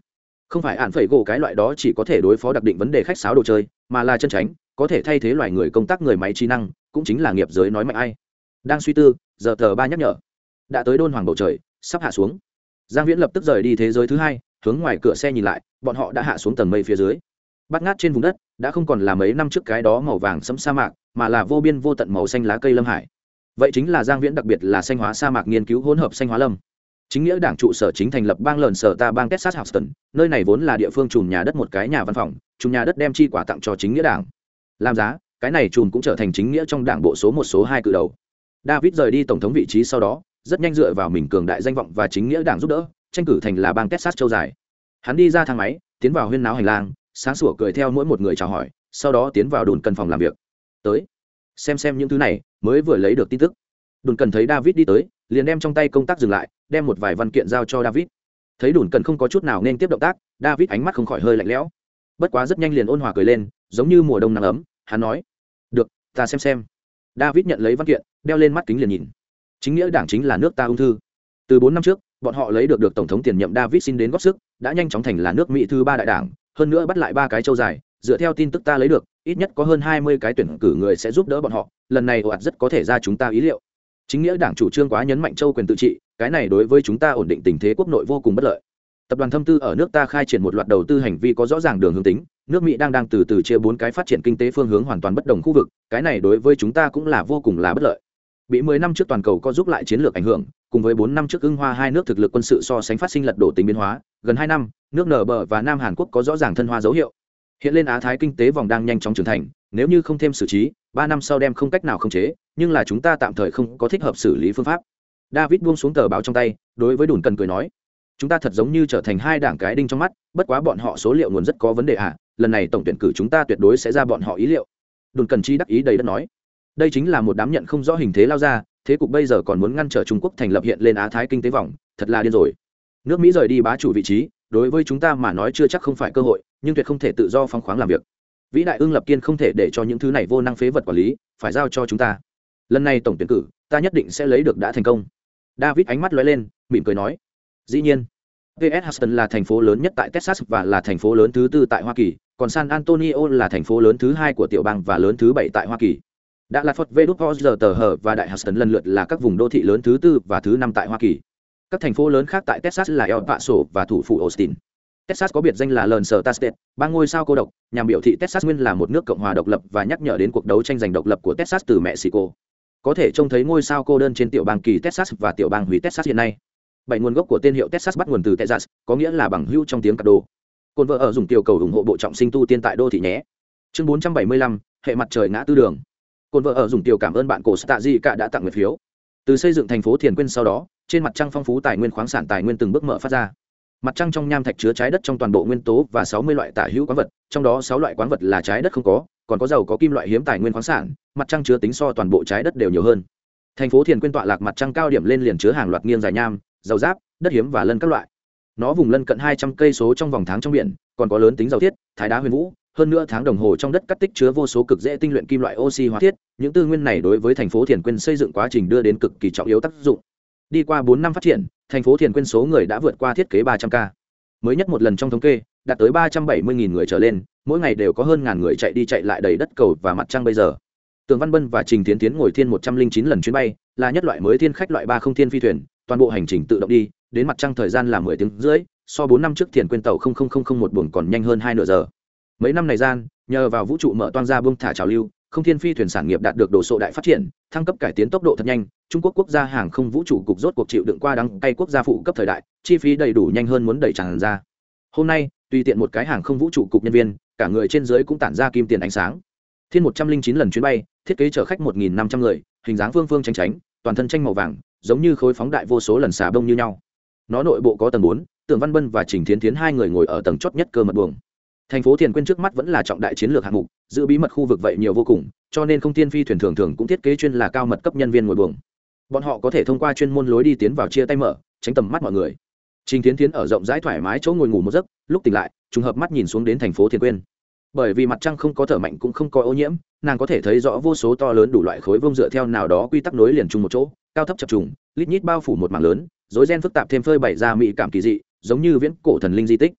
không phải ạn phẩy gỗ cái loại đó chỉ có thể đối phó đặc định vấn đề khách sáo đồ chơi, mà là chân tránh có thể thay thế loài người công tác người máy trí năng, cũng chính là nghiệp giới nói mạnh ai. Đang suy tư, giờ tờ ba nhắc nhở đã tới đôn hoàng bầu trời, sắp hạ xuống. Giang Viễn lập tức rời đi thế giới thứ hai, hướng ngoài cửa xe nhìn lại, bọn họ đã hạ xuống tầng mây phía dưới. Bát ngát trên vùng đất đã không còn là mấy năm trước cái đó màu vàng sẫm sa mạc, mà là vô biên vô tận màu xanh lá cây lâm hải. Vậy chính là Giang Viễn đặc biệt là xanh hóa sa mạc nghiên cứu hỗn hợp xanh hóa lâm. Chính nghĩa đảng trụ sở chính thành lập bang lợn sở ta bang Texas Houston, nơi này vốn là địa phương trùm nhà đất một cái nhà văn phòng, trùm nhà đất đem chi quả tặng cho chính nghĩa đảng. Làm giá, cái này trùm cũng trở thành chính nghĩa trong đảng bộ số một số hai cự đầu. David rời đi tổng thống vị trí sau đó, rất nhanh dựa vào mình cường đại danh vọng và chính nghĩa đảng giúp đỡ, tranh cử thành là bang Texas châu dài. Hắn đi ra thang máy, tiến vào huyên náo hành lang, sáng sủa cười theo mỗi một người chào hỏi, sau đó tiến vào đồn cần phòng làm việc. Tới, xem những thứ này, mới vừa lấy được tin tức. Đồn cần thấy David đi tới, liền đem trong tay công tác dừng lại, đem một vài văn kiện giao cho David. Thấy đồn cần không có chút nào nên tiếp động tác, David ánh mắt không khỏi hơi lạnh lẽo. Bất quá rất nhanh liền ôn hòa cười lên, giống như mùa đông nắng ấm, hắn nói: "Được, ta xem." David nhận lấy văn kiện, đeo lên mắt kính liền nhìn. Chính nghĩa đảng chính là nước ta ung thư. Từ 4 năm trước, bọn họ lấy được tổng thống tiền nhiệm David xin đến góp sức, đã nhanh chóng thành là nước Mỹ thứ 3 đại đảng, hơn nữa bắt lại 3 cái châu dài, dựa theo tin tức ta lấy được, ít nhất có hơn 20 cái tuyển cử người sẽ giúp đỡ bọn họ, lần này ồ ạt rất có thể ra chúng ta ý liệu. Chính nghĩa đảng chủ trương quá nhấn mạnh châu quyền tự trị, cái này đối với chúng ta ổn định tình thế quốc nội vô cùng bất lợi. Tập đoàn Thâm tư ở nước ta khai triển một loạt đầu tư hành vi có rõ ràng đường hướng tính, nước Mỹ đang từ từ chia 4 cái phát triển kinh tế phương hướng hoàn toàn bất đồng khu vực, cái này đối với chúng ta cũng là vô cùng là bất lợi. Bị 10 năm trước toàn cầu có giúp lại chiến lược ảnh hưởng, cùng với 4 năm trước ưng hoa hai nước thực lực quân sự so sánh phát sinh lật đổ tính biến hóa, gần 2 năm, nước nở bờ và Nam Hàn Quốc có rõ ràng thân hoa dấu hiệu. Hiện lên Á Thái kinh tế vòng đang nhanh chóng trưởng thành, nếu như không thêm xử trí, 3 năm sau đem không cách nào khống chế, nhưng là chúng ta tạm thời không có thích hợp xử lý phương pháp. David buông xuống tờ báo trong tay, đối với Đùn Cần cười nói: "Chúng ta thật giống như trở thành hai đảng cái đinh trong mắt, bất quá bọn họ số liệu nguồn rất có vấn đề à, lần này tổng tuyển cử chúng ta tuyệt đối sẽ ra bọn họ ý liệu." Đùn Cần chi đắc ý đầy đất nói: "Đây chính là một đám nhận không rõ hình thế lao ra, thế cục bây giờ còn muốn ngăn trở Trung Quốc thành lập hiện lên Á Thái kinh tế vòng, thật là điên rồi. Nước Mỹ rời đi bá chủ vị trí, đối với chúng ta mà nói chưa chắc không phải cơ hội, nhưng tuyệt không thể tự do phóng khoáng làm việc. Vĩ đại ưng lập kiên không thể để cho những thứ này vô năng phế vật quản lý, phải giao cho chúng ta. Lần này tổng tuyển cử, ta nhất định sẽ lấy được đã thành công." David ánh mắt lóe lên, mỉm cười nói: "Dĩ nhiên. PS Houston là thành phố lớn nhất tại Texas và là thành phố lớn thứ 4 tại Hoa Kỳ, còn San Antonio là thành phố lớn thứ 2 của tiểu bang và lớn thứ 7 tại Hoa Kỳ. Đã là Fort Vdr và đại Houston lần lượt là các vùng đô thị lớn thứ 4 và thứ 5 tại Hoa Kỳ. Các thành phố lớn khác tại Texas là El Paso và thủ phủ Austin. Texas có biệt danh là Lone Star State, bang ngôi sao cô độc, nhằm biểu thị Texas nguyên là một nước cộng hòa độc lập và nhắc nhở đến cuộc đấu tranh giành độc lập của Texas từ Mexico. Có thể trông thấy ngôi sao cô đơn trên tiểu bang kỳ Texas và tiểu bang hủy Texas hiện nay. Bảy nguồn gốc của tên hiệu Texas bắt nguồn từ Texas, có nghĩa là bằng hữu trong tiếng cát đồ. Côn vợ ở dùng tiểu cầu ủng hộ bộ trọng sinh tu tiên tại đô thị nhé. Chương 475, hệ mặt trời ngã tư đường. Côn vợ ở dùng tiểu cảm ơn bạn cổ Tạ Di cả đã tặng nguyệt phiếu. Từ xây dựng thành phố Thiền Quyên sau đó, trên mặt trăng phong phú tài nguyên khoáng sản tài nguyên từng bước mở phát ra. Mặt trăng trong nham thạch chứa trái đất trong toàn bộ nguyên tố và 60 loại tả hữu khoáng vật, trong đó 6 loại khoáng vật là trái đất không có, còn có dầu có kim loại hiếm tài nguyên khoáng sản, mặt trăng chứa tính so toàn bộ trái đất đều nhiều hơn. Thành phố Thiền Quyên tọa lạc mặt trăng cao điểm lên liền chứa hàng loạt nghiêng dài nham, dầu giáp, đất hiếm và lân các loại. Nó vùng lân cận 200 cây số trong vòng tháng trong biển, còn có lớn tính dầu thiết, thái đá huyền vũ, hơn nữa tháng đồng hồ trong đất cắt tích chứa vô số cực dễ tinh luyện kim loại oxy hóa thiết, những tư nguyên này đối với thành phố Thiền Quyên xây dựng quá trình đưa đến cực kỳ trọng yếu tác dụng. Đi qua 4 năm phát triển, thành phố Thiền Quyên số người đã vượt qua thiết kế 300k. Mới nhất một lần trong thống kê, đạt tới 370.000 người trở lên, mỗi ngày đều có hơn ngàn người chạy đi chạy lại đầy đất cầu và mặt trăng bây giờ. Tường Văn Bân và Trình Tiến Tiến ngồi thiên 109 lần chuyến bay, là nhất loại mới thiên khách loại 30 thiên phi thuyền, toàn bộ hành trình tự động đi, đến mặt trăng thời gian là 10 tiếng rưỡi, so 4 năm trước Thiền Quyên tàu 00001 buồng còn nhanh hơn 2 nửa giờ. Mấy năm này gian, nhờ vào vũ trụ mở toang ra buông thả trào lưu, không thiên phi thuyền sản nghiệp đạt được độ số đại phát triển, thăng cấp cải tiến tốc độ thật nhanh. Trung Quốc quốc gia hàng không vũ trụ cục rốt cuộc chịu đựng qua đắng cay quốc gia phụ cấp thời đại, chi phí đầy đủ nhanh hơn muốn đẩy tràn ra. Hôm nay, tùy tiện một cái hàng không vũ trụ cục nhân viên, cả người trên dưới cũng tản ra kim tiền ánh sáng. Thiên 109 lần chuyến bay, thiết kế chở khách 1.500 người, hình dáng phương phương chánh chánh, toàn thân tranh màu vàng, giống như khối phóng đại vô số lần xà bông như nhau. Nó nội bộ có tầng 4, Tưởng Văn Bân và Trình Thiến Thiến hai người ngồi ở tầng chót nhất cơ mật buồng. Thành phố Thiền Quyên trước mắt vẫn là trọng đại chiến lược hạng mục, giữ bí mật khu vực vậy nhiều vô cùng, cho nên không thiên phi thuyền thường cũng thiết kế chuyên là cao mật cấp nhân viên ngồi buồng. Bọn họ có thể thông qua chuyên môn lối đi tiến vào chia tay mở, tránh tầm mắt mọi người. Trình Thiến Thiến ở rộng rãi thoải mái chỗ ngồi ngủ một giấc, lúc tỉnh lại, trùng hợp mắt nhìn xuống đến thành phố Thiền Quyên. Bởi vì mặt trăng không có thở mạnh cũng không có ô nhiễm, nàng có thể thấy rõ vô số to lớn đủ loại khối vông dựa theo nào đó quy tắc nối liền chung một chỗ, cao thấp chập trùng, lít nhít bao phủ một mảng lớn, rối ren phức tạp thêm phơi bày ra mỹ cảm kỳ dị, giống như viễn cổ thần linh di tích.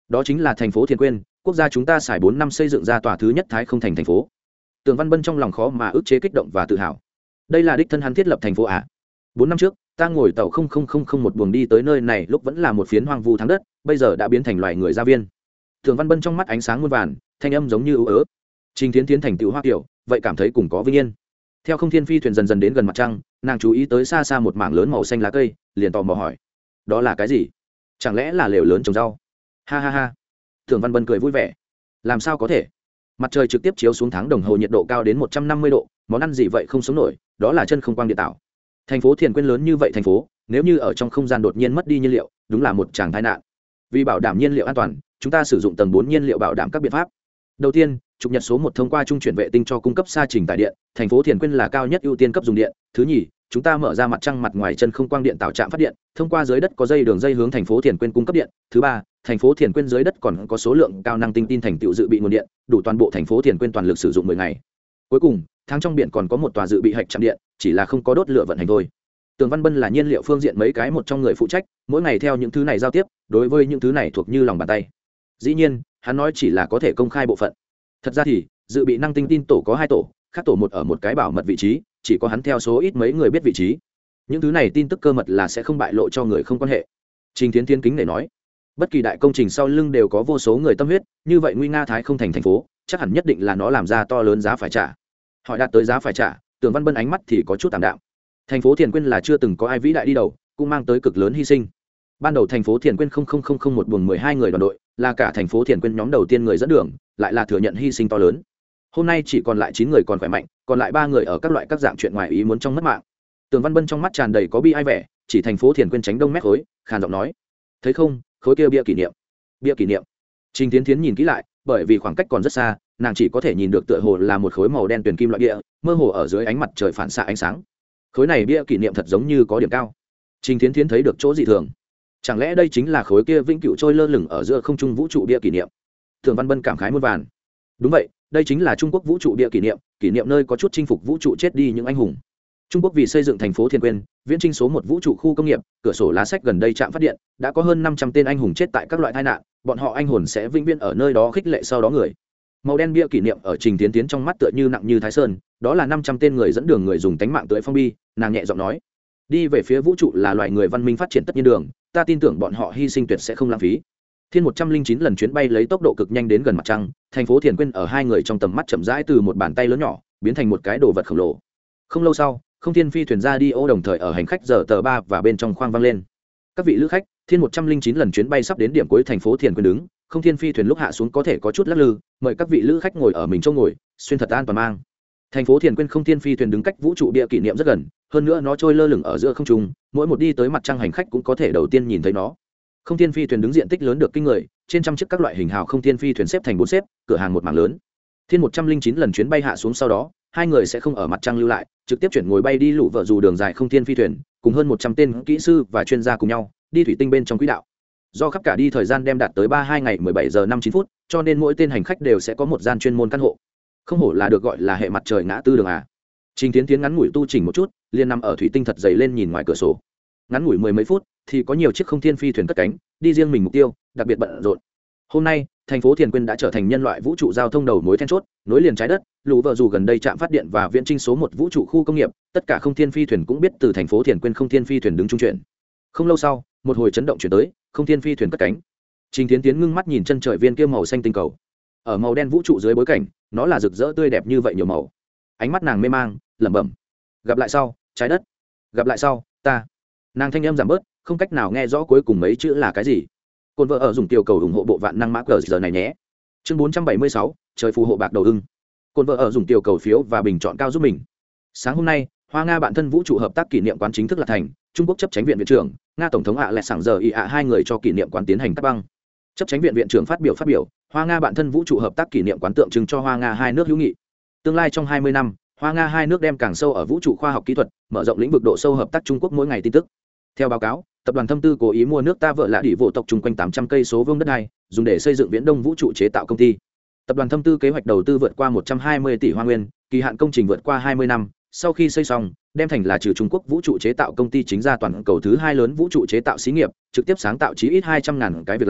đó chính là thành phố Thiền Quyên, quốc gia chúng ta xài 4 năm xây dựng ra tòa thứ nhất Thái Không thành thành phố. Tường Văn Bân trong lòng khó mà ức chế kích động và tự hào. Đây là đích thân hắn thiết lập thành phố à? 4 năm trước, ta ngồi tàu 0000 một buồng đi tới nơi này lúc vẫn là một phiến hoang vu thắng đất, bây giờ đã biến thành loài người gia viên. Tường Văn Bân trong mắt ánh sáng muôn vàn, thanh âm giống như ưu ớ. Trình Thiến Thiến thành tựu hoa kiểu, vậy cảm thấy cùng có vinh yên. Theo không thiên phi thuyền dần dần đến gần mặt trăng, nàng chú ý tới xa xa một mảng lớn màu xanh lá cây, liền tò mò hỏi: đó là cái gì? Chẳng lẽ là lều lớn trồng rau? Ha ha ha. Tường Văn Bân cười vui vẻ. Làm sao có thể? Mặt trời trực tiếp chiếu xuống tháng đồng hồ, nhiệt độ cao đến 150 độ, món ăn gì vậy không sống nổi, đó là chân không quang điện tạo. Thành phố Thiền Quyên lớn như vậy thành phố, nếu như ở trong không gian đột nhiên mất đi nhiên liệu, đúng là một tràng tai nạn. Vì bảo đảm nhiên liệu an toàn, chúng ta sử dụng tầng 4 nhiên liệu bảo đảm các biện pháp. Đầu tiên, trục nhật số 1 thông qua trung chuyển vệ tinh cho cung cấp xa trình tải điện, thành phố Thiền Quyên là cao nhất ưu tiên cấp dùng điện. Thứ nhì, chúng ta mở ra mặt trăng mặt ngoài chân không quang điện tạo trạm phát điện, thông qua dưới đất có dây đường dây hướng thành phố Thiền Quyên cung cấp điện. Thứ ba, thành phố Thiền Quyên dưới đất còn có số lượng cao năng tinh tin thành tựu dự bị nguồn điện, đủ toàn bộ thành phố Thiền Quyên toàn lực sử dụng 10 ngày. Cuối cùng, tháng trong biển còn có một tòa dự bị hạch trạm điện, chỉ là không có đốt lửa vận hành thôi. Tường Văn Bân là nhiên liệu phương diện mấy cái một trong người phụ trách, mỗi ngày theo những thứ này giao tiếp, đối với những thứ này thuộc như lòng bàn tay. Dĩ nhiên, hắn nói chỉ là có thể công khai bộ phận. Thật ra thì, dự bị năng tinh tin tổ có 2 tổ, khác tổ một ở một cái bảo mật vị trí, chỉ có hắn theo số ít mấy người biết vị trí. Những thứ này tin tức cơ mật là sẽ không bại lộ cho người không quan hệ. Trình Thiến Thiến kính để nói, bất kỳ đại công trình sau lưng đều có vô số người tâm huyết, như vậy nguy nga Thái Không thành thành phố, chắc hẳn nhất định là nó làm ra to lớn giá phải trả. Hỏi đạt tới giá phải trả, Tường Văn Bân ánh mắt thì có chút tạm đạm. Thành phố Thiền Quyên là chưa từng có ai vĩ đại đi đầu, cũng mang tới cực lớn hy sinh. Ban đầu thành phố Thiền Quyên 0000 một buồng 12 người đoàn đội, là cả thành phố Thiền Quyên nhóm đầu tiên người dẫn đường, lại là thừa nhận hy sinh to lớn. Hôm nay chỉ còn lại 9 người còn khỏe mạnh, còn lại 3 người ở các loại các dạng chuyện ngoài ý muốn trong mất mạng. Tường Văn Bân trong mắt tràn đầy có bi ai vẻ, chỉ thành phố Thiền Quyên tránh đông mét khối, khàn giọng nói: thấy không, khối kia bia kỷ niệm. Bia kỷ niệm. Trình Thiến Thiến nhìn kỹ lại, bởi vì khoảng cách còn rất xa, nàng chỉ có thể nhìn được tựa hồ là một khối màu đen tuyền kim loại bia, mơ hồ ở dưới ánh mặt trời phản xạ ánh sáng. Khối này bia kỷ niệm thật giống như có điểm cao. Trình Thiến Thiến thấy được chỗ dị thường. Chẳng lẽ đây chính là khối kia vĩnh cửu trôi lơ lửng ở giữa không trung vũ trụ bia kỷ niệm? Thường Văn Bân cảm khái muôn vàn. Đúng vậy, đây chính là Trung Quốc vũ trụ bia kỷ niệm nơi có chút chinh phục vũ trụ chết đi những anh hùng. Trung Quốc vì xây dựng thành phố Thiền Quyên, viễn trinh số 1 vũ trụ khu công nghiệp, cửa sổ lá sách gần đây trạm phát điện, đã có hơn 500 tên anh hùng chết tại các loại tai nạn, bọn họ anh hồn sẽ vĩnh viễn ở nơi đó khích lệ sau đó người. Màu đen bia kỷ niệm ở Trình Thiến Thiến trong mắt tựa như nặng như Thái Sơn, đó là 500 tên người dẫn đường người dùng tánh mạng tưới phong bi, nàng nhẹ giọng nói: đi về phía vũ trụ là loài người văn minh phát triển tất nhiên đường, ta tin tưởng bọn họ hy sinh tuyệt sẽ không lãng phí. Thiên 109 lần chuyến bay lấy tốc độ cực nhanh đến gần mặt trăng, thành phố Thiền Quyên ở 2 người trong tầm mắt chậm rãi từ một bàn tay lớn nhỏ biến thành một cái đồ vật khổng lồ. Không lâu sau, không thiên phi thuyền ra đi ô đồng thời ở hành khách giờ tờ 3 và bên trong khoang vang lên. Các vị lữ khách, Thiên 109 lần chuyến bay sắp đến điểm cuối thành phố Thiền Quyên đứng, không thiên phi thuyền lúc hạ xuống có thể có chút lắc lư, mời các vị lữ khách ngồi ở mình chỗ ngồi, xuyên thật an toàn mang. Thành phố Thiền Quyên không thiên phi thuyền đứng cách vũ trụ bia kỷ niệm rất gần, hơn nữa nó trôi lơ lửng ở giữa không trung, mỗi một đi tới mặt trăng hành khách cũng có thể đầu tiên nhìn thấy nó. Không thiên phi thuyền đứng diện tích lớn được kinh người, trên trăm chiếc các loại hình hào không thiên phi thuyền xếp thành 4 xếp, cửa hàng một mảng lớn. Thiên 109 lần chuyến bay hạ xuống sau đó, 2 người sẽ không ở mặt trăng lưu lại, trực tiếp chuyển ngồi bay đi lũ vợ dù đường dài không thiên phi thuyền, cùng hơn 100 tên kỹ sư và chuyên gia cùng nhau đi thủy tinh bên trong quỹ đạo. Do khắp cả đi thời gian đem đạt tới 32 ngày 17 giờ 59 phút, cho nên mỗi tên hành khách đều sẽ có một gian chuyên môn căn hộ. Không hổ là được gọi là hệ mặt trời ngã tư đường à. Trình Tiến Tiến ngắn ngủi tu chỉnh một chút, liền nằm ở thủy tinh thật dày lên nhìn ngoài cửa sổ. Ngắn ngủi mười mấy phút thì có nhiều chiếc không thiên phi thuyền cất cánh, đi riêng mình mục tiêu, đặc biệt bận rộn. Hôm nay, thành phố Thiền Quyên đã trở thành nhân loại vũ trụ giao thông đầu mối then chốt, nối liền trái đất, lũ vợ dù gần đây trạm phát điện và viễn trinh số 1 vũ trụ khu công nghiệp, tất cả không thiên phi thuyền cũng biết từ thành phố Thiền Quyên không thiên phi thuyền đứng trung chuyển. Không lâu sau, một hồi chấn động chuyển tới, không thiên phi thuyền cất cánh. Trình Tiến Tiến ngưng mắt nhìn chân trời viên kia màu xanh tinh cầu. Ở màu đen vũ trụ dưới bối cảnh, nó là rực rỡ tươi đẹp như vậy nhiều màu. Ánh mắt nàng mê mang, lẩm bẩm: gặp lại sau, trái đất. Gặp lại sau, ta. Nàng thanh âm giảm bớt, không cách nào nghe rõ cuối cùng mấy chữ là cái gì. Côn vợ ở dùng tiểu cầu ủng hộ bộ vạn năng mã cờ giờ này nhé. Chương 476, trời phù hộ bạc đầu ưng. Côn vợ ở dùng tiểu cầu phiếu và bình chọn cao giúp mình. Sáng hôm nay, Hoa Nga bạn thân vũ trụ hợp tác kỷ niệm quán chính thức là thành. Trung Quốc chấp chánh viện viện trưởng, Nga tổng thống lại sảng giờ hai người cho kỷ niệm quán tiến hành cắt băng. Chấp chánh viện viện trưởng phát biểu, Hoa Nga bạn thân vũ trụ hợp tác kỷ niệm quán tượng trưng cho Hoa Nga hai nước hữu nghị. Tương lai trong 20 năm, Hoa Nga hai nước đem càng sâu ở vũ trụ khoa học kỹ thuật, mở rộng lĩnh vực độ sâu hợp tác Trung Quốc mỗi ngày tin tức. Theo báo cáo, tập đoàn Thâm Tư cố ý mua nước ta vợ lạ đỉ vô tộc chung quanh 800 cây số vuông đất này, dùng để xây dựng Viễn Đông vũ trụ chế tạo công ty. Tập đoàn Thâm Tư kế hoạch đầu tư vượt qua 120 tỷ Hoa nguyên, kỳ hạn công trình vượt qua 20 năm, sau khi xây xong, đem thành là trừ Trung Quốc vũ trụ chế tạo công ty chính ra toàn cầu thứ 2 lớn vũ trụ chế tạo xí nghiệp, trực tiếp sáng tạo chí ít 200.000 cái việc làm,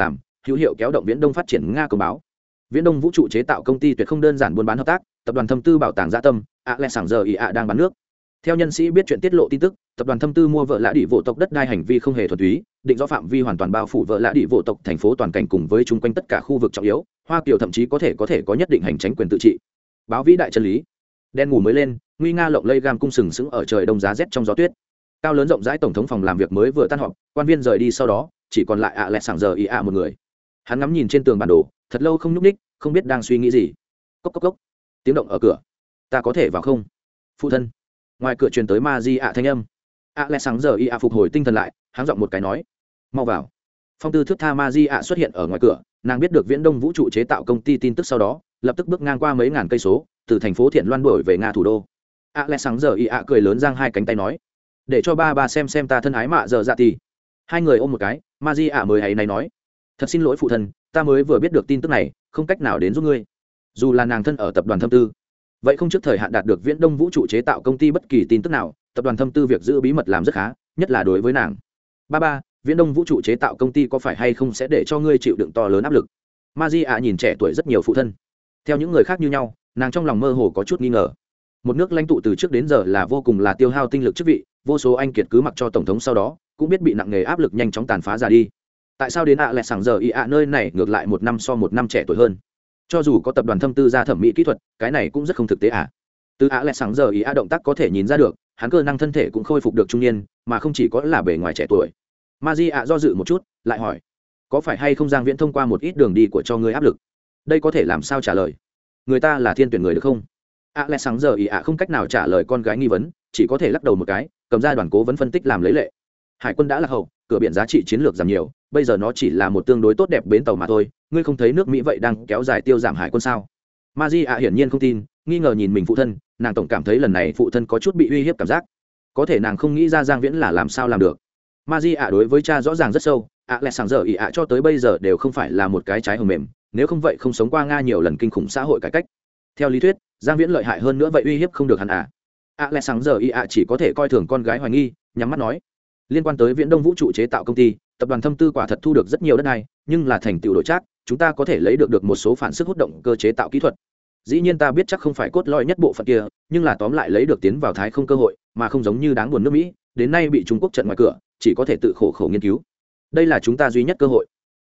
hữu hiệu kéo động Viễn Đông phát triển Nga công báo. Viễn Đông vũ trụ chế tạo công ty tuyệt không đơn giản buôn bán hợp tác, tập đoàn Thâm Tư bảo tàng Dã Tâm, Alexander IA đang bán nước. Theo nhân sĩ biết chuyện tiết lộ tin tức, tập đoàn Thâm Tư mua vợ lã đỉ vô tộc đất đai hành vi không hề thuần túy, định rõ phạm vi hoàn toàn bao phủ vợ lã đỉ vô tộc thành phố toàn cảnh cùng với chung quanh tất cả khu vực trọng yếu, Hoa Kiều thậm chí có thể có nhất định hành tránh quyền tự trị. Báo vĩ đại chân lý. Đen ngủ mới lên, nguy nga lộng lây gam cung sừng sững ở trời đông giá rét trong gió tuyết. Cao lớn rộng rãi tổng thống phòng làm việc mới vừa tan họp, quan viên rời đi sau đó, chỉ còn lại Alexander IA một người. Hắn ngắm nhìn trên tường bản đồ, thật lâu không nhúc nhích, không biết đang suy nghĩ gì. Cốc cốc cốc. Tiếng động ở cửa. Ta có thể vào không? Phụ thân. Ngoài cửa truyền tới Maria thanh âm. Alexander IA phục hồi tinh thần lại, háng giọng một cái nói: "Mau vào." Phong tư thước tha Maria xuất hiện ở ngoài cửa, nàng biết được Viễn Đông vũ trụ chế tạo công ty tin tức sau đó, lập tức bước ngang qua mấy ngàn cây số, từ thành phố Thiện Loan đuổi về Nga thủ đô. Alexander IA cười lớn giang hai cánh tay nói: "Để cho ba xem ta thân ái mạ giờ dạ thì." Hai người ôm một cái, Maria mới hay này nói: "Thật xin lỗi phụ thân, ta mới vừa biết được tin tức này, không cách nào đến giúp ngươi." Dù là nàng thân ở tập đoàn Thâm Tư, vậy không trước thời hạn đạt được Viễn Đông vũ trụ chế tạo công ty bất kỳ tin tức nào, tập đoàn Thâm Tư việc giữ bí mật làm rất khá, nhất là đối với nàng. Ba, Viễn Đông vũ trụ chế tạo công ty có phải hay không sẽ để cho ngươi chịu đựng to lớn áp lực? Maria nhìn trẻ tuổi rất nhiều phụ thân. Theo những người khác như nhau, nàng trong lòng mơ hồ có chút nghi ngờ. Một nước lãnh tụ từ trước đến giờ là vô cùng là tiêu hao tinh lực chức vị, vô số anh kiệt cứ mặc cho tổng thống sau đó, cũng biết bị nặng nề áp lực nhanh chóng tàn phá ra đi. Tại sao đến Alexander IA nơi này ngược lại một năm so một năm trẻ tuổi hơn? Cho dù có tập đoàn Thâm Tư ra thẩm mỹ kỹ thuật, cái này cũng rất không thực tế à? Từ Alexander IA động tác có thể nhìn ra được, hắn cơ năng thân thể cũng khôi phục được trung niên, mà không chỉ có là bề ngoài trẻ tuổi. Maria do dự một chút, lại hỏi: "Có phải hay không Giang Viễn thông qua một ít đường đi của cho ngươi áp lực?" Đây có thể làm sao trả lời? Người ta là thiên tuyển người được không? Alexander IA không cách nào trả lời con gái nghi vấn, chỉ có thể lắc đầu một cái, cầm ra đoàn cố vấn phân tích làm lấy lệ. Hải quân đã lạc hậu, cửa biển giá trị chiến lược giảm nhiều, bây giờ nó chỉ là một tương đối tốt đẹp bến tàu mà thôi, ngươi không thấy nước Mỹ vậy đang kéo dài tiêu giảm hải quân sao? Maria hiển nhiên không tin, nghi ngờ nhìn mình phụ thân, nàng tổng cảm thấy lần này phụ thân có chút bị uy hiếp cảm giác. Có thể nàng không nghĩ ra Giang Viễn là làm sao làm được. Maria đối với cha rõ ràng rất sâu, Alexander IA cho tới bây giờ đều không phải là một cái trái hồng mềm, nếu không vậy không sống qua Nga nhiều lần kinh khủng xã hội cải cách. Theo lý thuyết, Giang Viễn lợi hại hơn nữa vậy uy hiếp không được hắn à? Alexander IA chỉ có thể coi thường con gái hoài nghi, nhắm mắt nói: "Liên quan tới Viễn Đông vũ trụ chế tạo công ty, tập đoàn Thâm Tư quả thật thu được rất nhiều đất đai, nhưng là thành tựu đổi trác, chúng ta có thể lấy được một số phản sức hút động cơ chế tạo kỹ thuật. Dĩ nhiên ta biết chắc không phải cốt lõi nhất bộ phận kia, nhưng là tóm lại lấy được tiến vào thái không cơ hội, mà không giống như đáng buồn nước Mỹ, đến nay bị Trung Quốc chặn ngoài cửa, chỉ có thể tự khổ nghiên cứu. Đây là chúng ta duy nhất cơ hội.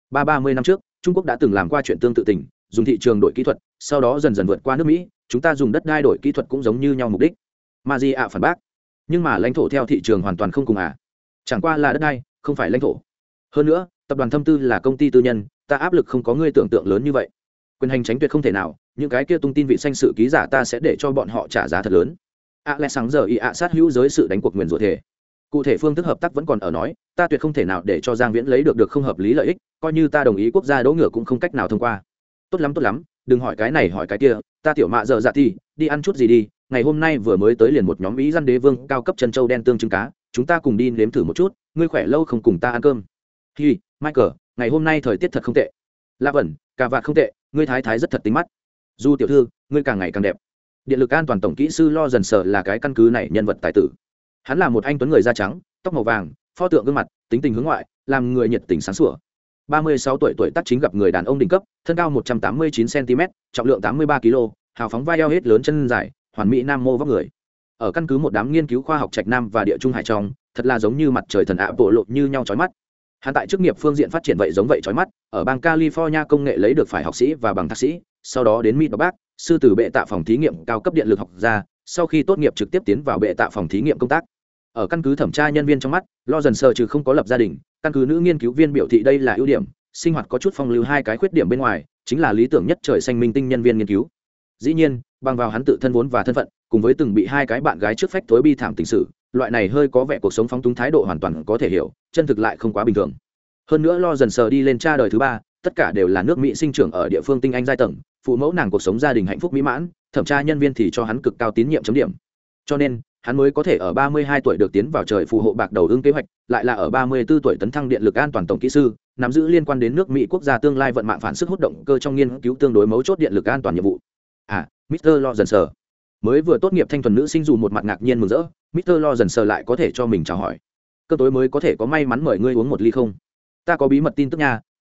30 năm trước, Trung Quốc đã từng làm qua chuyện tương tự tình, dùng thị trường đổi kỹ thuật, sau đó dần dần vượt qua nước Mỹ, chúng ta dùng đất đai đổi kỹ thuật cũng giống như nhau mục đích." Maria phản bác: "Nhưng mà lãnh thổ theo thị trường hoàn toàn không cùng à? Chẳng qua là đất đai, không phải lãnh thổ. Hơn nữa, tập đoàn Thâm Tư là công ty tư nhân, ta áp lực không có ngươi tưởng tượng lớn như vậy. Quyền hành tránh tuyệt không thể nào, những cái kia tung tin vị xanh sự ký giả ta sẽ để cho bọn họ trả giá thật lớn." Alexander IA sát hữu giới sự đánh cuộc nguyền rủa thể. Cụ thể phương thức hợp tác vẫn còn ở nói, ta tuyệt không thể nào để cho Giang Viễn lấy được không hợp lý lợi ích, coi như ta đồng ý quốc gia đỗ ngựa cũng không cách nào thông qua. Tốt lắm, đừng hỏi cái này hỏi cái kia, ta tiểu mạ giờ dạ thì đi ăn chút gì đi, ngày hôm nay vừa mới tới liền một nhóm Mỹ dân đế vương cao cấp chân châu đen tương trứng cá, chúng ta cùng đi nếm thử một chút, ngươi khỏe lâu không cùng ta ăn cơm. Hi, Michael, ngày hôm nay thời tiết thật không tệ. La Vẩn, cà vạt không tệ, ngươi thái thái rất thật tính mắt. Du tiểu thư, ngươi càng ngày càng đẹp. Điện lực an toàn tổng kỹ sư Lo dần sợ là cái căn cứ này nhân vật tài tử. Hắn là một anh tuấn người da trắng, tóc màu vàng, pho tượng gương mặt, tính tình hướng ngoại, làm người nhiệt tình sáng sủa. 36 tuổi tác chính gặp người đàn ông đỉnh cấp, thân cao 189 cm, trọng lượng 83 kg, hào phóng vai eo hết lớn chân dài, hoàn mỹ nam mô vóc người. Ở căn cứ một đám nghiên cứu khoa học trạch nam và địa trung hải trong, thật là giống như mặt trời thần ạ bộ lộ như nhau chói mắt. Hắn tại chức nghiệp phương diện phát triển vậy giống vậy chói mắt, ở bang California công nghệ lấy được phải học sĩ và bằng thạc sĩ, sau đó đến Mỹ và bác, sư từ bệ tạ phòng thí nghiệm cao cấp điện lực học ra, sau khi tốt nghiệp trực tiếp tiến vào bệ tạ phòng thí nghiệm công tác. Ở căn cứ thẩm tra nhân viên trong mắt, Lo dần sợ trừ không có lập gia đình, căn cứ nữ nghiên cứu viên biểu thị đây là ưu điểm, sinh hoạt có chút phong lưu hai cái khuyết điểm bên ngoài, chính là lý tưởng nhất trời xanh minh tinh nhân viên nghiên cứu. Dĩ nhiên, bằng vào hắn tự thân vốn và thân phận, cùng với từng bị hai cái bạn gái trước phách tối bi thảm tình sự, loại này hơi có vẻ cuộc sống phóng túng thái độ hoàn toàn có thể hiểu, chân thực lại không quá bình thường. Hơn nữa Lo dần sợ đi lên cha đời thứ ba, tất cả đều là nước Mỹ sinh trưởng ở địa phương tinh anh giai tầng, phụ mẫu nàng cuộc sống gia đình hạnh phúc mỹ mãn, thẩm tra nhân viên thì cho hắn cực cao tín nhiệm chấm điểm. Cho nên, hắn mới có thể ở 32 tuổi được tiến vào trời phù hộ bạc đầu ưng kế hoạch, lại là ở 34 tuổi tấn thăng điện lực an toàn tổng kỹ sư, nắm giữ liên quan đến nước Mỹ quốc gia tương lai vận mạng phản sức hút động cơ trong nghiên cứu tương đối mấu chốt điện lực an toàn nhiệm vụ. Mr. Lo dần sờ. Mới vừa tốt nghiệp thanh thuần nữ sinh dù một mặt ngạc nhiên mừng rỡ, Mr. Lo dần sờ lại có thể cho mình chào hỏi. Cơm tối mới có thể có may mắn mời ngươi uống một ly không? Ta có bí mật tin tức nha,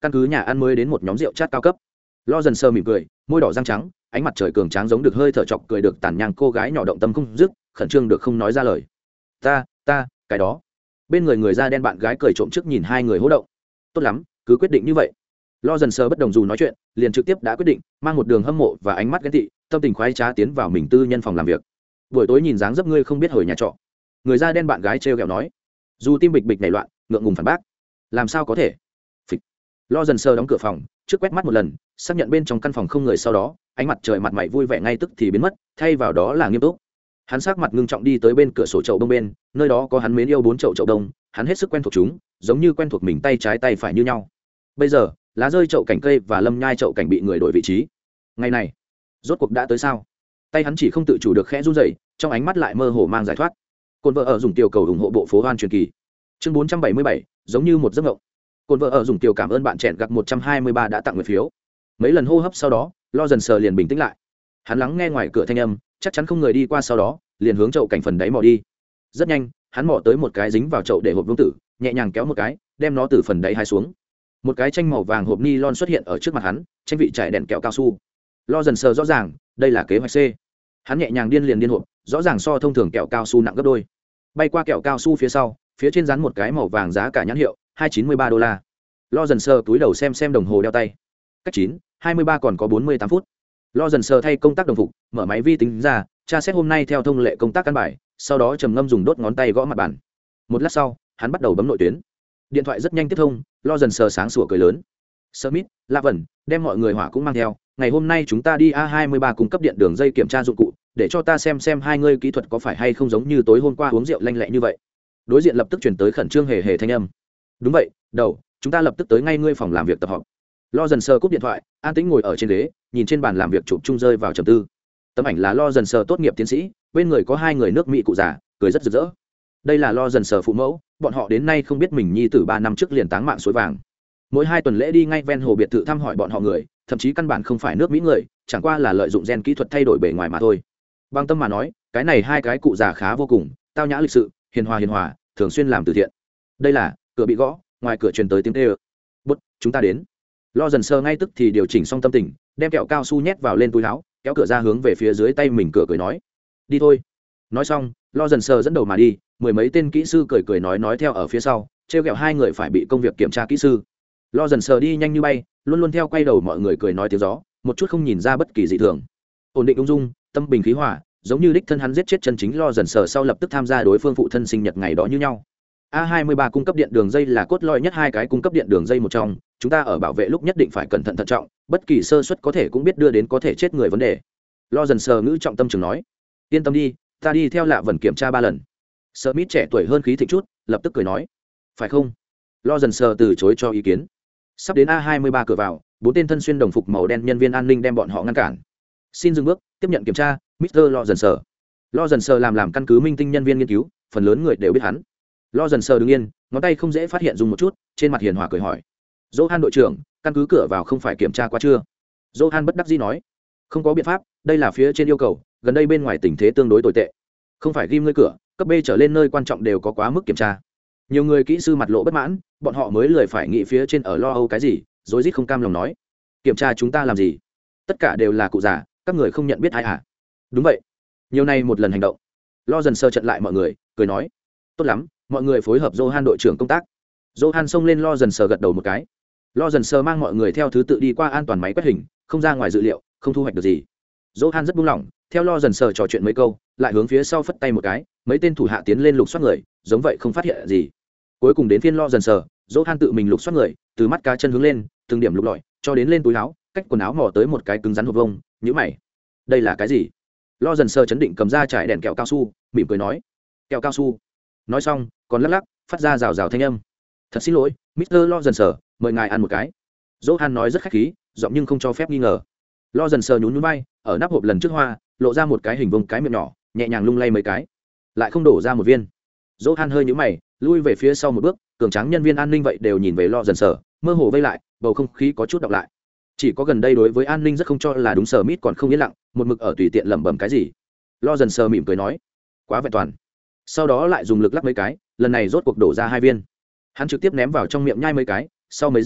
căn cứ nhà ăn mới đến một nhóm rượu chát cao cấp. Lo dần sờ mỉm cười, môi đỏ răng trắng, ánh mặt trời cường tráng giống được hơi thở chọc cười được tàn nhang cô gái nhỏ động tâm không dứt, khẩn trương được không nói ra lời. Ta cái đó. Bên người da đen bạn gái cười trộm trước nhìn hai người hô động. Tốt lắm, cứ quyết định như vậy. Lo dần sờ bất đồng dù nói chuyện, liền trực tiếp đã quyết định, mang một đường hâm mộ và ánh mắt ghen tị, tâm tình khoái trá tiến vào mình tư nhân phòng làm việc. Buổi tối nhìn dáng dấp ngươi không biết hồi nhà trọ. Người da đen bạn gái trêu ghẹo nói. Dù tim bịch bịch nảy loạn, ngượng ngùng phản bác. Làm sao có thể? Phịch. Lo dần sờ đóng cửa phòng, trước quét mắt một lần, xác nhận bên trong căn phòng không người, sau đó ánh mặt trời mặt mày vui vẻ ngay tức thì biến mất, thay vào đó là nghiêm túc. Hắn sắc mặt ngưng trọng đi tới bên cửa sổ chậu đông bên, nơi đó có hắn mến yêu 4 chậu đông, hắn hết sức quen thuộc chúng, giống như quen thuộc mình tay trái tay phải như nhau. Bây giờ lá rơi chậu cảnh cây và lâm nhai chậu cảnh bị người đổi vị trí. Ngày này rốt cuộc đã tới sao? Tay hắn chỉ không tự chủ được khẽ run rẩy, trong ánh mắt lại mơ hồ mang giải thoát. Côn vợ ở dùng tiểu cầu ủng hộ bộ phố Hoan truyền kỳ. Chương 477, giống như một giấc mộng. Côn vợ ở dùng tiểu cảm ơn bạn chèn gặp 123 đã tặng nguyện phiếu. Mấy lần hô hấp sau đó, Lo dần sờ liền bình tĩnh lại. Hắn lắng nghe ngoài cửa thanh âm, chắc chắn không người đi qua, sau đó liền hướng chậu cảnh phần đáy mò đi. Rất nhanh, hắn mò tới một cái dính vào chậu để hộp vương tử, nhẹ nhàng kéo một cái, đem nó từ phần đáy hai xuống. Một cái tranh màu vàng hộp ni lon xuất hiện ở trước mặt hắn, tranh vị trải đèn kẹo cao su. Lo dần sờ rõ ràng, đây là kế hoạch C. Hắn nhẹ nhàng điên hộp, rõ ràng so thông thường kẹo cao su nặng gấp đôi. Bay qua kẹo cao su phía sau, phía trên dán một cái màu vàng giá cả nhãn hiệu $293. Lo dần sờ túi đầu xem đồng hồ đeo tay. Cách 9:23 còn có 48 phút. Lo dần sờ thay công tác đồng phục, mở máy vi tính ra, tra xét hôm nay theo thông lệ công tác căn bài, sau đó trầm ngâm dùng đốt ngón tay gõ mặt bàn. Một lát sau, hắn bắt đầu bấm nội tuyến. Điện thoại rất nhanh tiếp thông. Lo dần sờ sáng sủa cười lớn. Smith, La Vân, đem mọi người hỏa cũng mang theo. Ngày hôm nay chúng ta đi A23 cung cấp điện đường dây kiểm tra dụng cụ, để cho ta xem hai ngươi kỹ thuật có phải hay không giống như tối hôm qua uống rượu lanh lẹ như vậy. Đối diện lập tức chuyển tới khẩn trương hề thanh âm. Đúng vậy, đầu, chúng ta lập tức tới ngay ngươi phòng làm việc tập họp. Lo dần sờ cúp điện thoại, an tĩnh ngồi ở trên ghế, nhìn trên bàn làm việc chụp chung rơi vào trầm tư. Tấm ảnh là Lo dần sờ tốt nghiệp tiến sĩ, bên người có hai người nước Mỹ cụ già, cười rất rực rỡ. Đây là Lo dần sờ phụ mẫu, bọn họ đến nay không biết mình nhi tử 3 năm trước liền táng mạng suối vàng. Mỗi 2 tuần lễ đi ngay ven hồ biệt thự thăm hỏi bọn họ người, thậm chí căn bản không phải nước Mỹ người, chẳng qua là lợi dụng gen kỹ thuật thay đổi bề ngoài mà thôi. Bằng tâm mà nói, cái này hai cái cụ già khá vô cùng, tao nhã lịch sự, hiền hòa, thường xuyên làm từ thiện. Đây là, cửa bị gõ, ngoài cửa truyền tới tiếng kêu. "Bút, chúng ta đến." Lo dần sờ ngay tức thì điều chỉnh xong tâm tình, đem kẹo cao su nhét vào lên túi áo, kéo cửa ra hướng về phía dưới tay mình cửa cười nói: "Đi thôi." Nói xong, Lo dần sờ dẫn đầu mà đi, mười mấy tên kỹ sư cười nói theo ở phía sau, trêu ghẹo hai người phải bị công việc kiểm tra kỹ sư. Lo dần sờ đi nhanh như bay, luôn theo quay đầu mọi người cười nói tiếng gió, một chút không nhìn ra bất kỳ dị thường. Ổn định ung dung, tâm bình khí hòa, giống như đích thân hắn giết chết chân chính Lo dần sờ sau lập tức tham gia đối phương phụ thân sinh nhật ngày đó như nhau. A23 cung cấp điện đường dây là cốt lõi nhất hai cái cung cấp điện đường dây một trong, chúng ta ở bảo vệ lúc nhất định phải cẩn thận thận trọng, bất kỳ sơ suất có thể cũng biết đưa đến có thể chết người vấn đề. Lo dần sờ ngữ trọng tâm trường nói: "Yên tâm đi, ta đi theo Lạ Vân kiểm tra 3 lần." Smith trẻ tuổi hơn khí thịnh chút, lập tức cười nói: "Phải không?" Lo dần sờ từ chối cho ý kiến. Sắp đến A23 cửa vào, 4 tên thân xuyên đồng phục màu đen nhân viên an ninh đem bọn họ ngăn cản. "Xin dừng bước, tiếp nhận kiểm tra, Mr. Lo dần sờ." Lo dần sờ làm căn cứ minh tinh nhân viên nghiên cứu, phần lớn người đều biết hắn. Lo dần sờ đứng yên, ngón tay không dễ phát hiện dùng một chút, trên mặt hiền hòa cười hỏi: "Johan đội trưởng, căn cứ cửa vào không phải kiểm tra qua chưa?" Johan bất đắc dĩ nói: "Không có biện pháp, đây là phía trên yêu cầu, gần đây bên ngoài tình thế tương đối tồi tệ. Không phải ghim ngươi cửa, cấp B trở lên nơi quan trọng đều có quá mức kiểm tra." Nhiều người kỹ sư mặt lộ bất mãn, bọn họ mới lười phải nghĩ phía trên ở lo âu cái gì, rối rít không cam lòng nói: "Kiểm tra chúng ta làm gì? Tất cả đều là cụ già, các người không nhận biết ai à?" "Đúng vậy, nhiều này một lần hành động." Lo dần sơ trận lại mọi người, cười nói: "Tốt lắm, mọi người phối hợp Johan đội trưởng công tác." Johan xông lên Lo dần sờ gật đầu một cái. Lo dần sờ mang mọi người theo thứ tự đi qua an toàn máy quét hình, không ra ngoài dự liệu, không thu hoạch được gì. Johan rất buông lỏng, theo Lo dần sờ trò chuyện mấy câu, lại hướng phía sau phất tay một cái, mấy tên thủ hạ tiến lên lục soát người, giống vậy không phát hiện gì. Cuối cùng đến phiên Lo dần sờ, Johan tự mình lục soát người, từ mắt cá chân hướng lên, từng điểm lục lọi, cho đến lên túi áo, cách quần áo mò tới một cái cứng rắn hộp vông, nhíu mày. Đây là cái gì? Lo dần sờ chấn định cầm ra trải đèn kẹo cao su, mỉm cười nói: "Kẹo cao su." Nói xong, còn lắc lắc, phát ra rào thanh âm. "Thật xin lỗi, Mr. Lo dần sờ, mời ngài ăn một cái." Johan nói rất khách khí, giọng nhưng không cho phép nghi ngờ. Lo dần sờ nhún vai, ở nắp hộp lần trước hoa, lộ ra một cái hình vuông cái miệng nhỏ, nhẹ nhàng lung lay mấy cái, lại không đổ ra một viên. Johan hơi nhíu mày, lui về phía sau một bước, cường tráng nhân viên an ninh vậy đều nhìn về Lo dần sờ, mơ hồ vây lại, bầu không khí có chút đọc lại. Chỉ có gần đây đối với an ninh rất không cho là đúng, Sở Mít còn không yên lặng, một mực ở tùy tiện lẩm bẩm cái gì. Lo dần sờ mỉm cười nói: "Quá vẹn toàn." Sau đó lại dùng lực lắc mấy cái, lần này rốt cuộc đổ ra 2 viên. Hắn trực tiếp ném vào trong miệng nhai mấy cái, sau mấy giây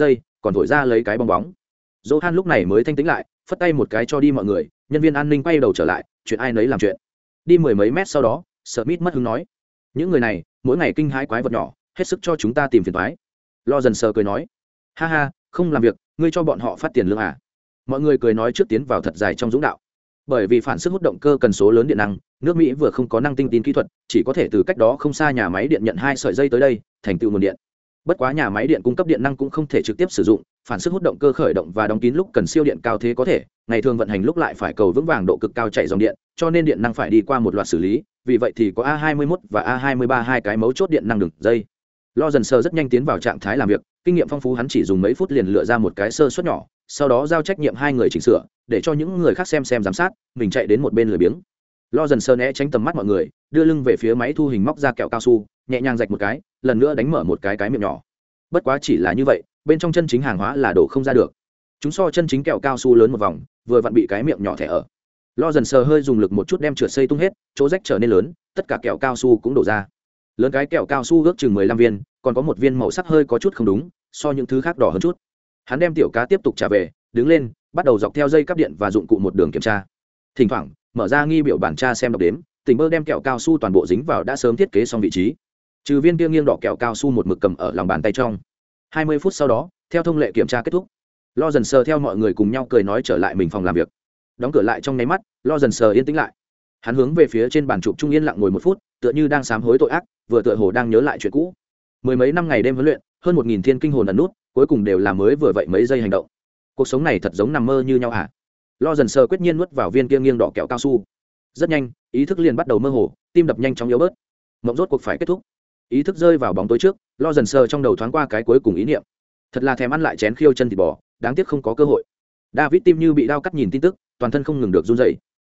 còn thổi ra lấy cái bong bóng. Johan lúc này mới thanh tĩnh lại, phất tay một cái cho đi mọi người, nhân viên an ninh quay đầu trở lại, chuyện ai nấy làm chuyện. Đi mười mấy mét sau đó, Smith mất hứng nói: những người này mỗi ngày kinh hãi quái vật nhỏ, hết sức cho chúng ta tìm phiền toái. Lo dần sờ cười nói: ha ha, không làm việc, ngươi cho bọn họ phát tiền lương à? Mọi người cười nói trước tiến vào thật dài trong dũng đạo. Bởi vì phản sức hút động cơ cần số lớn điện năng, nước Mỹ vừa không có năng tinh tín kỹ thuật, chỉ có thể từ cách đó không xa nhà máy điện nhận 2 sợi dây tới đây, thành tựu nguồn điện. Bất quá nhà máy điện cung cấp điện năng cũng không thể trực tiếp sử dụng, phản sức hút động cơ khởi động và đóng kín lúc cần siêu điện cao thế có thể, ngày thường vận hành lúc lại phải cầu vững vàng độ cực cao chạy dòng điện, cho nên điện năng phải đi qua một loạt xử lý, vì vậy thì có A21 và A23 hai cái mấu chốt điện năng đường dây. Lo dần sờ rất nhanh tiến vào trạng thái làm việc, kinh nghiệm phong phú, hắn chỉ dùng mấy phút liền lựa ra một cái sơ suất nhỏ, sau đó giao trách nhiệm hai người chỉnh sửa, để cho những người khác xem giám sát, mình chạy đến một bên lười biếng. Lo dần sờ né tránh tầm mắt mọi người, đưa lưng về phía máy thu hình, móc ra kẹo cao su, nhẹ nhàng rạch một cái, lần nữa đánh mở một cái miệng nhỏ. Bất quá chỉ là như vậy, bên trong chân chính hàng hóa là đổ không ra được. Chúng so chân chính kẹo cao su lớn một vòng, vừa vặn bị cái miệng nhỏ thẻ ở. Lo dần sờ hơi dùng lực một chút đem trượt xây tung hết, chỗ rách trở nên lớn, tất cả kẹo cao su cũng đổ ra. Lớn cái kẹo cao su ước chừng 15 viên, còn có một viên màu sắc hơi có chút không đúng, so những thứ khác đỏ hơn chút. Hắn đem tiểu cá tiếp tục trả về, đứng lên, bắt đầu dọc theo dây cáp điện và dụng cụ một đường kiểm tra. Thỉnh thoảng mở ra nghi biểu bản tra xem đọc đếm, Tình Bơ đem kẹo cao su toàn bộ dính vào đã sớm thiết kế xong vị trí. Trừ viên kia nghiêng đỏ kẹo cao su một mực cầm ở lòng bàn tay trong. 20 phút sau đó, theo thông lệ kiểm tra kết thúc, Lo dần sờ theo mọi người cùng nhau cười nói trở lại mình phòng làm việc. Đóng cửa lại trong nháy mắt, Lo dần sờ yên tĩnh lại. Hắn hướng về phía trên bàn chụp trung yên lặng ngồi một phút, tựa như đang sám hối tội ác, vừa tựa hồ đang nhớ lại chuyện cũ. Mười mấy năm ngày đêm huấn luyện, hơn 1000 thiên kinh hồn ẩn nút, cuối cùng đều là mới vừa vậy mấy giây hành động. Cuộc sống này thật giống nằm mơ như nhau hả? Lo dần sờ quyết nhiên nuốt vào viên kia nghiêng đỏ kẹo cao su. Rất nhanh, ý thức liền bắt đầu mơ hồ, tim đập nhanh chóng yếu bớt. Mộng rốt cuộc phải kết thúc. Ý thức rơi vào bóng tối trước, Lo dần sờ trong đầu thoáng qua cái cuối cùng ý niệm. Thật là thèm ăn lại chén khiêu chân thịt bò, đáng tiếc không có cơ hội. David tim như bị đao cắt nhìn tin tức, toàn thân không ngừng được run rẩy.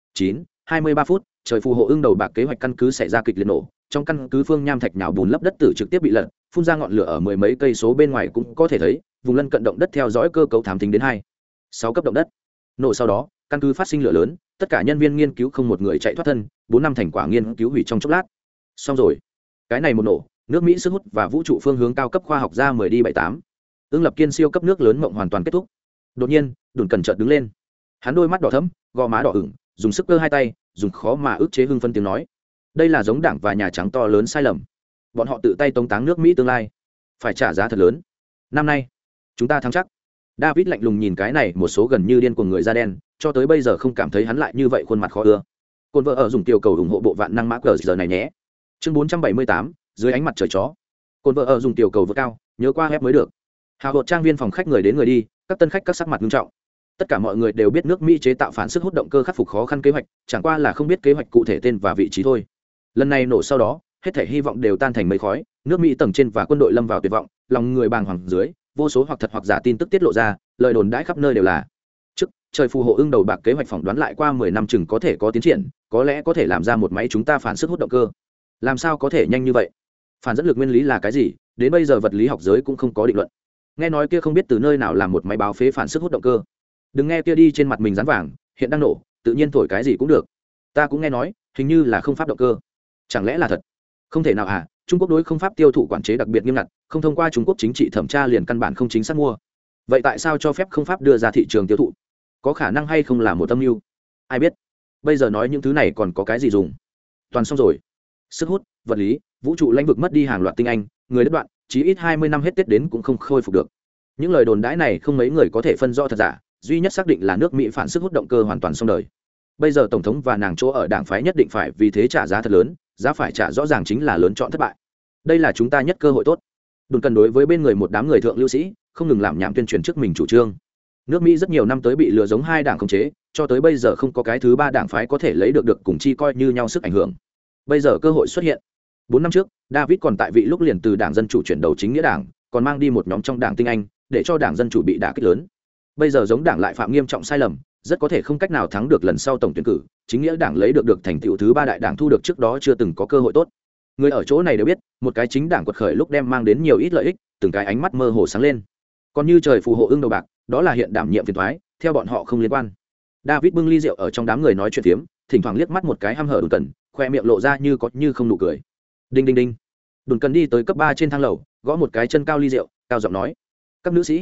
9:23 phút, trời phù hộ ưng đầu bạc kế hoạch căn cứ xảy ra kịch liệt nổ, trong căn cứ phương nham thạch nhào bùn lấp đất tử trực tiếp bị lật, phun ra ngọn lửa ở mười mấy cây số bên ngoài cũng có thể thấy, vùng lân cận động đất theo dõi cơ cấu thám tính đến 2.6 cấp động đất. Nổ sau đó, căn cứ phát sinh lửa lớn, tất cả nhân viên nghiên cứu không một người chạy thoát thân, 4 năm thành quả nghiên cứu hủy trong chốc lát. Xong rồi. Cái này một nổ, nước Mỹ sức hút và vũ trụ phương hướng cao cấp khoa học ra 10 đi 78. Ưng lập kiên siêu cấp nước lớn mộng hoàn toàn kết thúc. Đột nhiên, Đùn Cẩn chợt đứng lên. Hắn đôi mắt đỏ thẫm, gò má đỏ ửng, dùng sức cơ hai tay, dùng khó mà ức chế hưng phân tiếng nói: đây là giống Đảng và Nhà Trắng to lớn sai lầm. Bọn họ tự tay tống táng nước Mỹ tương lai, phải trả giá thật lớn. Năm nay, chúng ta thắng chắc. David lạnh lùng nhìn cái này một số gần như điên cuồng người da đen, cho tới bây giờ không cảm thấy hắn lại như vậy khuôn mặt khó ưa. Côn vợ ở dùng tiểu cầu ủng hộ bộ vạn năng mã cờ giờ này nhé. Chương 478, dưới ánh mặt trời chó. Côn vợ ở dùng tiểu cầu vượt cao, nhớ qua hép mới được. Hào hột trang viên phòng khách người đến người đi, các tân khách các sắc mặt nghiêm trọng. Tất cả mọi người đều biết nước Mỹ chế tạo phản sức hút động cơ khắc phục khó khăn kế hoạch, chẳng qua là không biết kế hoạch cụ thể tên và vị trí thôi. Lần này nổ sau đó, hết thảy hy vọng đều tan thành mây khói, nước Mỹ tầng trên và quân đội lâm vào tuyệt vọng, lòng người bàng hoàng dưới, vô số hoặc thật hoặc giả tin tức tiết lộ ra, lời đồn đãi khắp nơi đều là trước trời phù hộ ưng đầu bạc kế hoạch phỏng đoán lại qua 10 năm chừng có thể có tiến triển, có lẽ có thể làm ra một máy chúng ta phản sức hút động cơ. Làm sao có thể nhanh như vậy? Phản dẫn lực nguyên lý là cái gì? Đến bây giờ vật lý học giới cũng không có định luận. Nghe nói kia không biết từ nơi nào làm một máy báo phế phản sức hút động cơ. Đừng nghe kia đi trên mặt mình dán vàng, hiện đang nổ, tự nhiên thổi cái gì cũng được. Ta cũng nghe nói, hình như là không pháp động cơ. Chẳng lẽ là thật? Không thể nào à? Trung Quốc đối không pháp tiêu thụ quản chế đặc biệt nghiêm ngặt, không thông qua Trung Quốc chính trị thẩm tra liền căn bản không chính xác mua. Vậy tại sao cho phép không pháp đưa ra thị trường tiêu thụ? Có khả năng hay không là một âm mưu? Ai biết? Bây giờ nói những thứ này còn có cái gì dùng? Toàn xong rồi. Sức hút, vật lý, vũ trụ lĩnh vực mất đi hàng loạt tinh anh, người đứt đoạn, chí ít 20 năm hết Tết đến cũng không khôi phục được. Những lời đồn đãi này không mấy người có thể phân rõ thật giả, duy nhất xác định là nước Mỹ phản sức hút động cơ hoàn toàn xong đời. Bây giờ tổng thống và nàng chỗ ở đảng phái nhất định phải vì thế trả giá thật lớn, giá phải trả rõ ràng chính là lớn chọn thất bại. Đây là chúng ta nhất cơ hội tốt. Đồn cần đối với bên người một đám người thượng lưu sĩ, không ngừng làm nhảm tuyên truyền trước mình chủ trương. Nước Mỹ rất nhiều năm tới bị lừa giống hai đảng khống chế, cho tới bây giờ không có cái thứ ba đảng phái có thể lấy được cùng chi coi như nhau sức ảnh hưởng. Bây giờ cơ hội xuất hiện. 4 năm trước, David còn tại vị lúc liền từ đảng dân chủ chuyển đầu chính nghĩa đảng, còn mang đi một nhóm trong đảng tinh anh, để cho đảng dân chủ bị đả kích lớn. Bây giờ giống đảng lại phạm nghiêm trọng sai lầm, rất có thể không cách nào thắng được lần sau tổng tuyển cử, chính nghĩa đảng lấy được thành tựu thứ ba đại đảng thu được trước đó chưa từng có cơ hội tốt. Người ở chỗ này đều biết, một cái chính đảng quật khởi lúc đem mang đến nhiều ít lợi ích, từng cái ánh mắt mơ hồ sáng lên. Còn như trời phù hộ ưng đầu bạc, đó là hiện đảm nhiệm phiền toái, theo bọn họ không liên quan. David bưng ly rượu ở trong đám người nói chuyện phiếm, thỉnh thoảng liếc mắt một cái hăm hở Đồn Cần, khoe miệng lộ ra như có như không nụ cười. Đinh đinh đinh. Đồn Cần đi tới cấp 3 trên thang lầu, gõ một cái chân cao ly rượu, cao giọng nói: "Các nữ sĩ,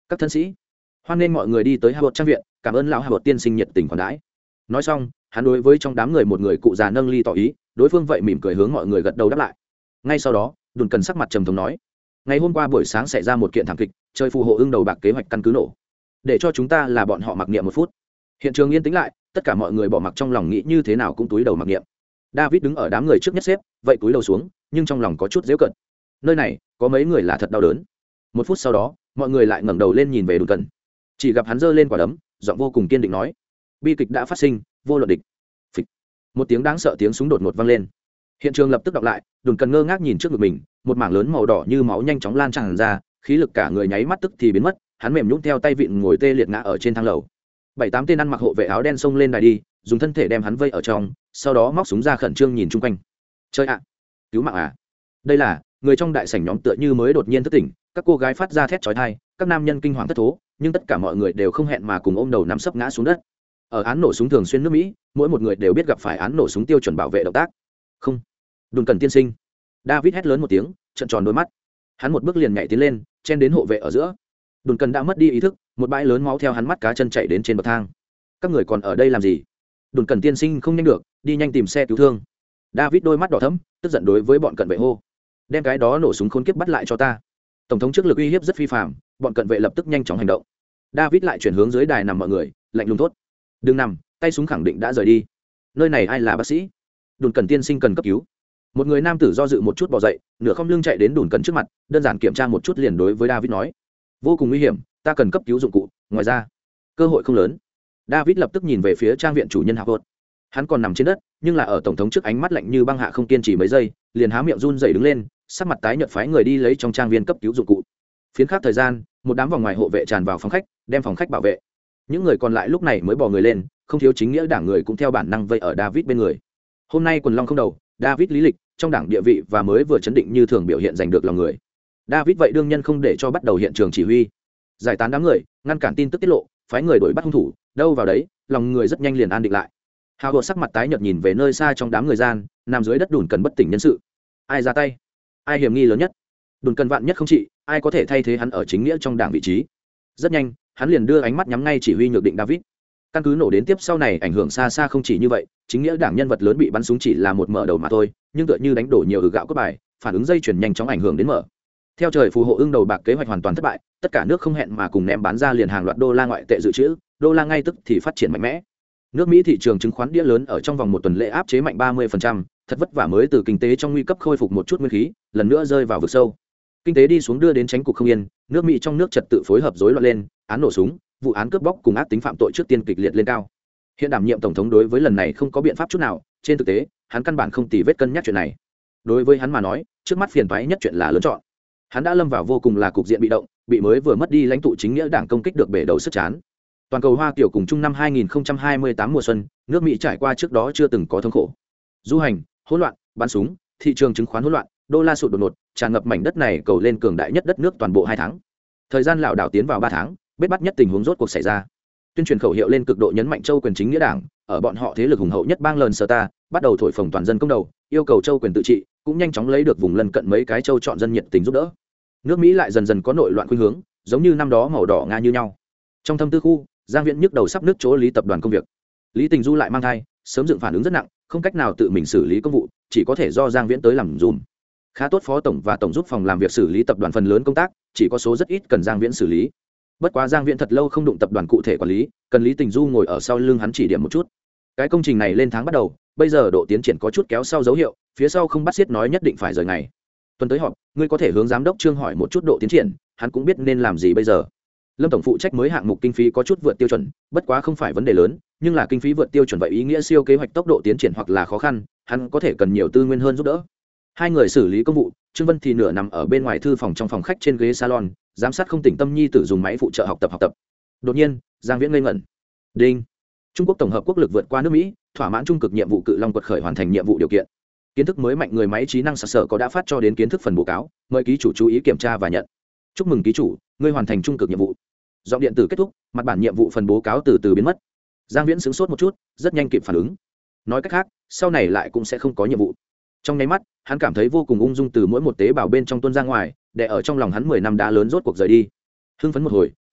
Các thân sĩ, hoan nghênh mọi người đi tới Harvard trang viện, cảm ơn lão Harvard tiên sinh nhiệt tình khoản đãi. Nói xong, hắn đối với trong đám người một người cụ già nâng ly tỏ ý, đối phương vậy mỉm cười hướng mọi người gật đầu đáp lại. Ngay sau đó, Đùn Cần sắc mặt trầm thống nói: ngày hôm qua buổi sáng xảy ra một kiện thảm kịch, trời phù hộ ưng đầu bạc kế hoạch căn cứ nổ, để cho chúng ta là bọn họ mặc niệm một phút. Hiện trường yên tĩnh lại, tất cả mọi người bỏ mặc trong lòng nghĩ như thế nào cũng túi đầu mặc niệm. David đứng ở đám người trước nhất xếp, vậy túi đầu xuống, nhưng trong lòng có chút giễu cợt. Nơi này có mấy người là thật đau đớn. Một phút sau đó, mọi người lại ngẩng đầu lên nhìn về Đùn Cần, chỉ gặp hắn giơ lên quả đấm, giọng vô cùng kiên định nói: bi kịch đã phát sinh, vô luận địch. Phịch. Một tiếng đáng sợ tiếng súng đột ngột vang lên. Hiện trường lập tức đọc lại, Đùn Cần ngơ ngác nhìn trước ngực mình, một mảng lớn màu đỏ như máu nhanh chóng lan tràn ra, khí lực cả người nháy mắt tức thì biến mất, hắn mềm nhũn theo tay vịn ngồi tê liệt ngã ở trên thang lầu. 7-8 tên ăn mặc hộ vệ áo đen xông lên đài đi, dùng thân thể đem hắn vây ở trong, sau đó móc súng ra khẩn trương nhìn chung quanh. Chơi ạ, cứu mạng à! Đây là người trong đại sảnh nhóm tựa như mới đột nhiên thức tỉnh, các cô gái phát ra thét chói tai, các nam nhân kinh hoàng thất thố, nhưng tất cả mọi người đều không hẹn mà cùng ôm đầu nằm sấp ngã xuống đất. Ở án nổ súng thường xuyên nước Mỹ, mỗi một người đều biết gặp phải án nổ súng tiêu chuẩn bảo vệ động tác. Không, Đùn Cần tiên sinh. David hét lớn một tiếng, trợn tròn đôi mắt. Hắn một bước liền nhảy tiến lên, chen đến hộ vệ ở giữa. Đùn Cần đã mất đi ý thức, một bãi lớn máu theo hắn mắt cá chân chạy đến trên bậc thang. Các người còn ở đây làm gì? Đùn Cần tiên sinh không nhanh được, đi nhanh tìm xe cứu thương. David đôi mắt đỏ thẫm, tức giận đối với bọn cận vệ hô: đem cái đó nổ súng khốn kiếp bắt lại cho ta. Tổng thống trước lực uy hiếp rất phi phàm, bọn cận vệ lập tức nhanh chóng hành động. David lại chuyển hướng dưới đài nằm mọi người, lạnh lùng thốt: đừng nằm, tay súng khẳng định đã rời đi. Nơi này ai là bác sĩ? Đùn Cần tiên sinh cần cấp cứu. Một người nam tử do dự một chút bò dậy, nửa không lưng chạy đến Đùn Cần trước mặt, đơn giản kiểm tra một chút liền đối với David nói: vô cùng nguy hiểm, ta cần cấp cứu dụng cụ, ngoài ra cơ hội không lớn. David lập tức nhìn về phía trang viện chủ nhân Harvard. Hắn còn nằm trên đất, nhưng là ở tổng thống trước ánh mắt lạnh như băng hạ không kiên trì mấy giây, liền há miệng run rẩy đứng lên, sắc mặt tái nhợt phái người đi lấy trong trang viên cấp cứu dụng cụ. Phiến khắc thời gian, một đám vòng ngoài hộ vệ tràn vào phòng khách, đem phòng khách bảo vệ. Những người còn lại lúc này mới bò người lên, không thiếu chính nghĩa đảng người cũng theo bản năng vây ở David bên người. Hôm nay quần long không đầu, David lý lịch trong đảng địa vị và mới vừa chấn định như thường biểu hiện giành được lòng người. David vậy đương nhân không để cho bắt đầu hiện trường chỉ huy, giải tán đám người, ngăn cản tin tức tiết lộ, phái người đuổi bắt hung thủ, đâu vào đấy, lòng người rất nhanh liền an định lại. Hào Hột sắc mặt tái nhợt nhìn về nơi xa trong đám người gian, nằm dưới đất Đùn Cần bất tỉnh nhân sự. Ai ra tay? Ai hiểm nghi lớn nhất? Đùn Cần vạn nhất không trị, ai có thể thay thế hắn ở chính nghĩa trong đảng vị trí? Rất nhanh, hắn liền đưa ánh mắt nhắm ngay chỉ huy nhược định David. Căn cứ nổ đến tiếp sau này ảnh hưởng xa xa không chỉ như vậy, chính nghĩa đảng nhân vật lớn bị bắn súng chỉ là một mở đầu mà thôi, nhưng tựa như đánh đổ nhiều gạo cốt bài, phản ứng dây chuyển nhanh chóng ảnh hưởng đến mở. Theo trời phù hộ ưng đầu bạc kế hoạch hoàn toàn thất bại, tất cả nước không hẹn mà cùng ném bán ra liền hàng loạt đô la ngoại tệ dự trữ, đô la ngay tức thì phát triển mạnh mẽ. Nước Mỹ thị trường chứng khoán đĩa lớn ở trong vòng một tuần lễ áp chế mạnh 30%, thật vất vả mới từ kinh tế trong nguy cấp khôi phục một chút nguyên khí, lần nữa rơi vào vực sâu. Kinh tế đi xuống đưa đến tránh cục không yên, nước Mỹ trong nước trật tự phối hợp rối loạn lên, án nổ súng, vụ án cướp bóc cùng ác tính phạm tội trước tiên kịch liệt lên cao. Hiện đảm nhiệm tổng thống đối với lần này không có biện pháp chút nào, trên thực tế, hắn căn bản không tì vết cân nhắc chuyện này. Đối với hắn mà nói, trước mắt phiền toái nhất chuyện là lớn chọn. Hắn đã lâm vào vô cùng là cục diện bị động, bị mới vừa mất đi lãnh tụ chính nghĩa đảng công kích được bể đầu sức chán. Toàn cầu Hoa Kiều cùng chung năm 2028 mùa xuân, nước Mỹ trải qua trước đó chưa từng có thống khổ. Du hành, hỗn loạn, bắn súng, thị trường chứng khoán hỗn loạn, đô la sụt đột ngột, tràn ngập mảnh đất này cầu lên cường đại nhất đất nước toàn bộ 2 tháng. Thời gian lảo đảo tiến vào 3 tháng, bết bắt nhất tình huống rốt cuộc xảy ra. Tuyên truyền khẩu hiệu lên cực độ nhấn mạnh châu quyền chính nghĩa đảng, ở bọn họ thế lực hùng hậu nhất bang lần sở ta, bắt đầu thổi phồng toàn dân công đầu, yêu cầu châu quyền tự trị, cũng nhanh chóng lấy được vùng lân cận mấy cái châu chọn dân nhiệt tình giúp đỡ. Nước Mỹ lại dần dần có nội loạn khuynh hướng, giống như năm đó màu đỏ nga như nhau. Trong thâm tư khu, Giang Viễn nhức đầu sắp nước chỗ Lý tập đoàn công việc. Lý Tình Du lại mang thai, sớm dựng phản ứng rất nặng, không cách nào tự mình xử lý công vụ, chỉ có thể do Giang Viễn tới làm dùm. Khá tốt phó tổng và tổng giúp phòng làm việc xử lý tập đoàn phần lớn công tác, chỉ có số rất ít cần Giang Viễn xử lý. Bất quá Giang Viễn thật lâu không đụng tập đoàn cụ thể quản lý, cần Lý Tình Du ngồi ở sau lưng hắn chỉ điểm một chút. Cái công trình này lên tháng bắt đầu, bây giờ độ tiến triển có chút kéo sau dấu hiệu, phía sau không bắt xiết nói nhất định phải rời ngày. Tuần tới họp, ngươi có thể hướng giám đốc Trương hỏi một chút độ tiến triển, hắn cũng biết nên làm gì bây giờ. Lâm tổng phụ trách mới hạng mục kinh phí có chút vượt tiêu chuẩn, bất quá không phải vấn đề lớn, nhưng là kinh phí vượt tiêu chuẩn vậy ý nghĩa siêu kế hoạch tốc độ tiến triển hoặc là khó khăn, hắn có thể cần nhiều tư nguyên hơn giúp đỡ. Hai người xử lý công vụ, Trương Vân thì nửa nằm ở bên ngoài thư phòng trong phòng khách trên ghế salon, giám sát không tỉnh tâm nhi tử dùng máy phụ trợ học tập. Đột nhiên, Giang Viễn ngây ngẩn. Đinh. Trung Quốc tổng hợp quốc lực vượt qua nước Mỹ, thỏa mãn trung cực nhiệm vụ cự long quật khởi hoàn thành nhiệm vụ điều kiện. Kiến thức mới mạnh người máy trí năng sở có đã phát cho đến kiến thức phần báo cáo, mời ký chủ chú ý kiểm tra và nhận. Chúc mừng ký chủ, ngươi hoàn thành trung cực nhiệm vụ. Giọng điện tử kết thúc, mặt bản nhiệm vụ phần báo cáo từ từ biến mất. Giang Viễn sững sốt một chút, rất nhanh kịp phản ứng. Nói cách khác, sau này lại cũng sẽ không có nhiệm vụ. Trong nháy mắt, hắn cảm thấy vô cùng ung dung từ mỗi một tế bào bên trong tuôn ra ngoài, để ở trong lòng hắn 10 năm đã lớn rốt cuộc rời đi. Hưng phấn một hồi,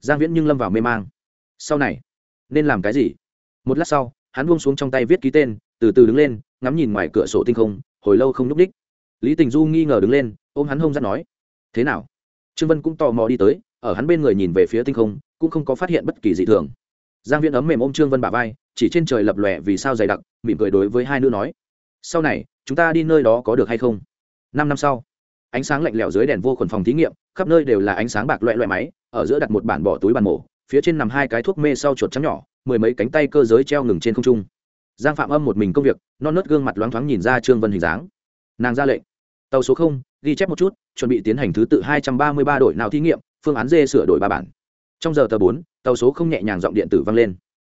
Giang Viễn nhưng lâm vào mê mang. Sau này nên làm cái gì? Một lát sau, hắn buông xuống trong tay viết ký tên, từ từ đứng lên, ngắm nhìn ngoài cửa sổ tinh không, hồi lâu không nhúc nhích. Lý Tình Du nghi ngờ đứng lên, ôm hắn hông dắt nói: "Thế nào?" Trương Vân cũng tò mò đi tới, ở hắn bên người nhìn về phía tinh không, cũng không có phát hiện bất kỳ dị thường. Giang Viễn ấm mềm ôm Trương Vân bả vai, chỉ trên trời lập lòe vì sao dày đặc, mỉm cười đối với hai nữ nói: "Sau này, chúng ta đi nơi đó có được hay không?" 5 năm sau, ánh sáng lạnh lẽo dưới đèn vô khuẩn phòng thí nghiệm, khắp nơi đều là ánh sáng bạc loẹt máy, ở giữa đặt một bản bỏ túi bàn mổ, phía trên nằm hai cái thuốc mê sau chuột trắng nhỏ, mười mấy cánh tay cơ giới treo ngừng trên không trung. Giang Phạm Âm một mình công việc, non nớt gương mặt loáng thoáng nhìn ra Trương Vân hình dáng. Nàng ra lệnh: "Tàu số 0, ghi chép một chút, chuẩn bị tiến hành thứ tự 233 đổi nào thí nghiệm, phương án D sửa đổi 3 bản." Trong giờ tờ 4, tàu số 0 nhẹ nhàng giọng điện tử vang lên.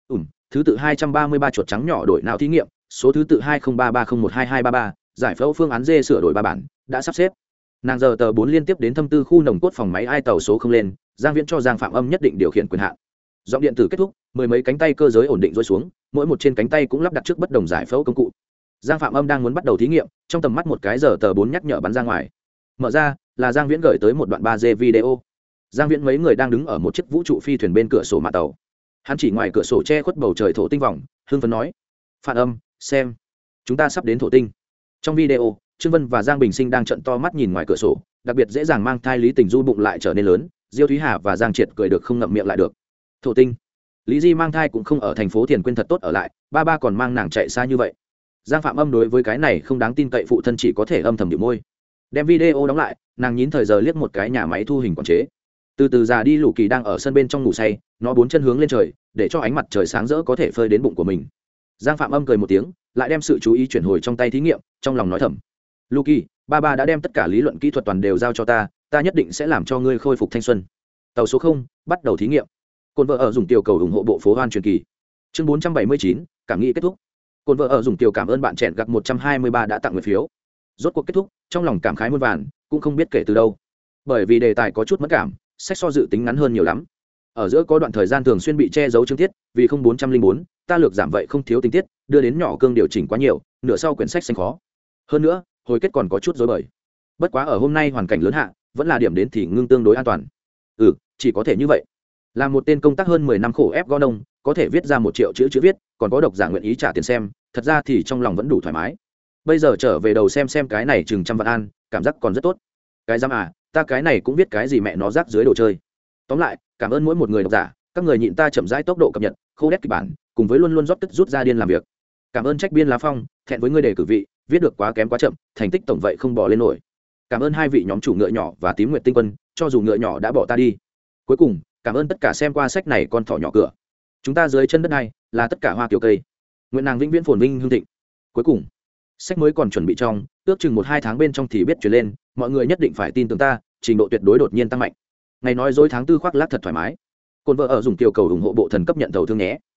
Thứ tự 233 chuột trắng nhỏ đổi nào thí nghiệm, số thứ tự 2033012233, giải phẫu phương án D sửa đổi 3 bản, đã sắp xếp. Nàng giờ tờ 4 liên tiếp đến thâm tư khu nồng cốt phòng máy ai tàu số 0 lên, Giang Viễn cho Giang Phạm Âm nhất định điều khiển quyền hạn. Giọng điện tử kết thúc, mười mấy cánh tay cơ giới ổn định rơi xuống, mỗi một trên cánh tay cũng lắp đặt trước bất đồng giải phẫu công cụ. Giang Phạm Âm đang muốn bắt đầu thí nghiệm, trong tầm mắt một cái giờ tờ 4 nhắc nhở bắn ra ngoài. Mở ra, là Giang Viễn gửi tới một đoạn 3G video. Giang Viễn mấy người đang đứng ở một chiếc vũ trụ phi thuyền bên cửa sổ mạn tàu. Hắn chỉ ngoài cửa sổ che khuất bầu trời thổ tinh vòng, hưng phấn nói: "Phản Âm, xem, chúng ta sắp đến thổ tinh." Trong video, Trương Vân và Giang Bình Sinh đang trợn to mắt nhìn ngoài cửa sổ, đặc biệt dễ dàng mang thai Lý Tình Du bụng lại trở nên lớn, Diêu Thúy Hà và Giang Triệt cười được không ngậm miệng lại được. Thổ tinh, Lý Di mang thai cũng không ở thành phố Thiền Quyên thật tốt ở lại, ba còn mang nàng chạy xa như vậy. Giang Phạm Âm đối với cái này không đáng tin cậy phụ thân chỉ có thể âm thầm nhíu môi. Đem video đóng lại, nàng nhín thời giờ liếc một cái nhà máy thu hình quản chế. Từ từ già đi Lũ Kỳ đang ở sân bên trong ngủ say, nó bốn chân hướng lên trời, để cho ánh mặt trời sáng rỡ có thể phơi đến bụng của mình. Giang Phạm Âm cười một tiếng, lại đem sự chú ý chuyển hồi trong tay thí nghiệm, trong lòng nói thầm: "Lũ Kỳ, ba đã đem tất cả lý luận kỹ thuật toàn đều giao cho ta, ta nhất định sẽ làm cho ngươi khôi phục thanh xuân." Tàu số 0, bắt đầu thí nghiệm. Côn vợ ở dùng tiểu cầu ủng hộ bộ phố Hoan truyền kỳ. Chương 479, cảm nghĩ kết thúc. Côn vợ ở dùng tiểu cảm ơn bạn chèn gặp 123 đã tặng nguyện phiếu. Rốt cuộc kết thúc, trong lòng cảm khái muôn vàn, cũng không biết kể từ đâu. Bởi vì đề tài có chút mất cảm, sách so dự tính ngắn hơn nhiều lắm. Ở giữa có đoạn thời gian thường xuyên bị che giấu chương tiết, vì 0404, ta lược giảm vậy không thiếu tình tiết, đưa đến nhỏ cương điều chỉnh quá nhiều, nửa sau quyển sách xanh khó. Hơn nữa, hồi kết còn có chút rối bời. Bất quá ở hôm nay hoàn cảnh lớn hạ, vẫn là điểm đến thì ngưng tương đối an toàn. Chỉ có thể như vậy. Là một tên công tác hơn 10 năm khổ ép gõ nông, có thể viết ra 1 triệu chữ viết, còn có độc giả nguyện ý trả tiền xem, thật ra thì trong lòng vẫn đủ thoải mái. Bây giờ trở về đầu xem cái này chừng trăm vạn an, cảm giác còn rất tốt. Cái giám ta cái này cũng viết cái gì mẹ nó rác dưới đồ chơi. Tóm lại, cảm ơn mỗi một người độc giả, các người nhịn ta chậm rãi tốc độ cập nhật, khâu đét kịch bản, cùng với luôn luôn rót tức rút ra điên làm việc. Cảm ơn trách biên lá phong, thẹn với người đề cử vị, viết được quá kém quá chậm, thành tích tổng vậy không bỏ lên nổi. Cảm ơn hai vị nhóm chủ ngựa nhỏ và tím nguyệt tinh quân, cho dù ngựa nhỏ đã bỏ ta đi. Cuối cùng, cảm ơn tất cả xem qua sách này con thỏ nhỏ cửa. Chúng ta dưới chân đất này là tất cả hoa kiều cây. Nguyện nàng vĩnh viễn phồn vinh hương thịnh. Cuối cùng, sách mới còn chuẩn bị trong, ước chừng 1-2 tháng bên trong thì biết chuyển lên, mọi người nhất định phải tin tưởng ta, trình độ tuyệt đối đột nhiên tăng mạnh. Ngày nói dối tháng 4 khoác lác thật thoải mái. Côn vợ ở dùng tiểu cầu ủng hộ bộ thần cấp nhận thầu thương nhé.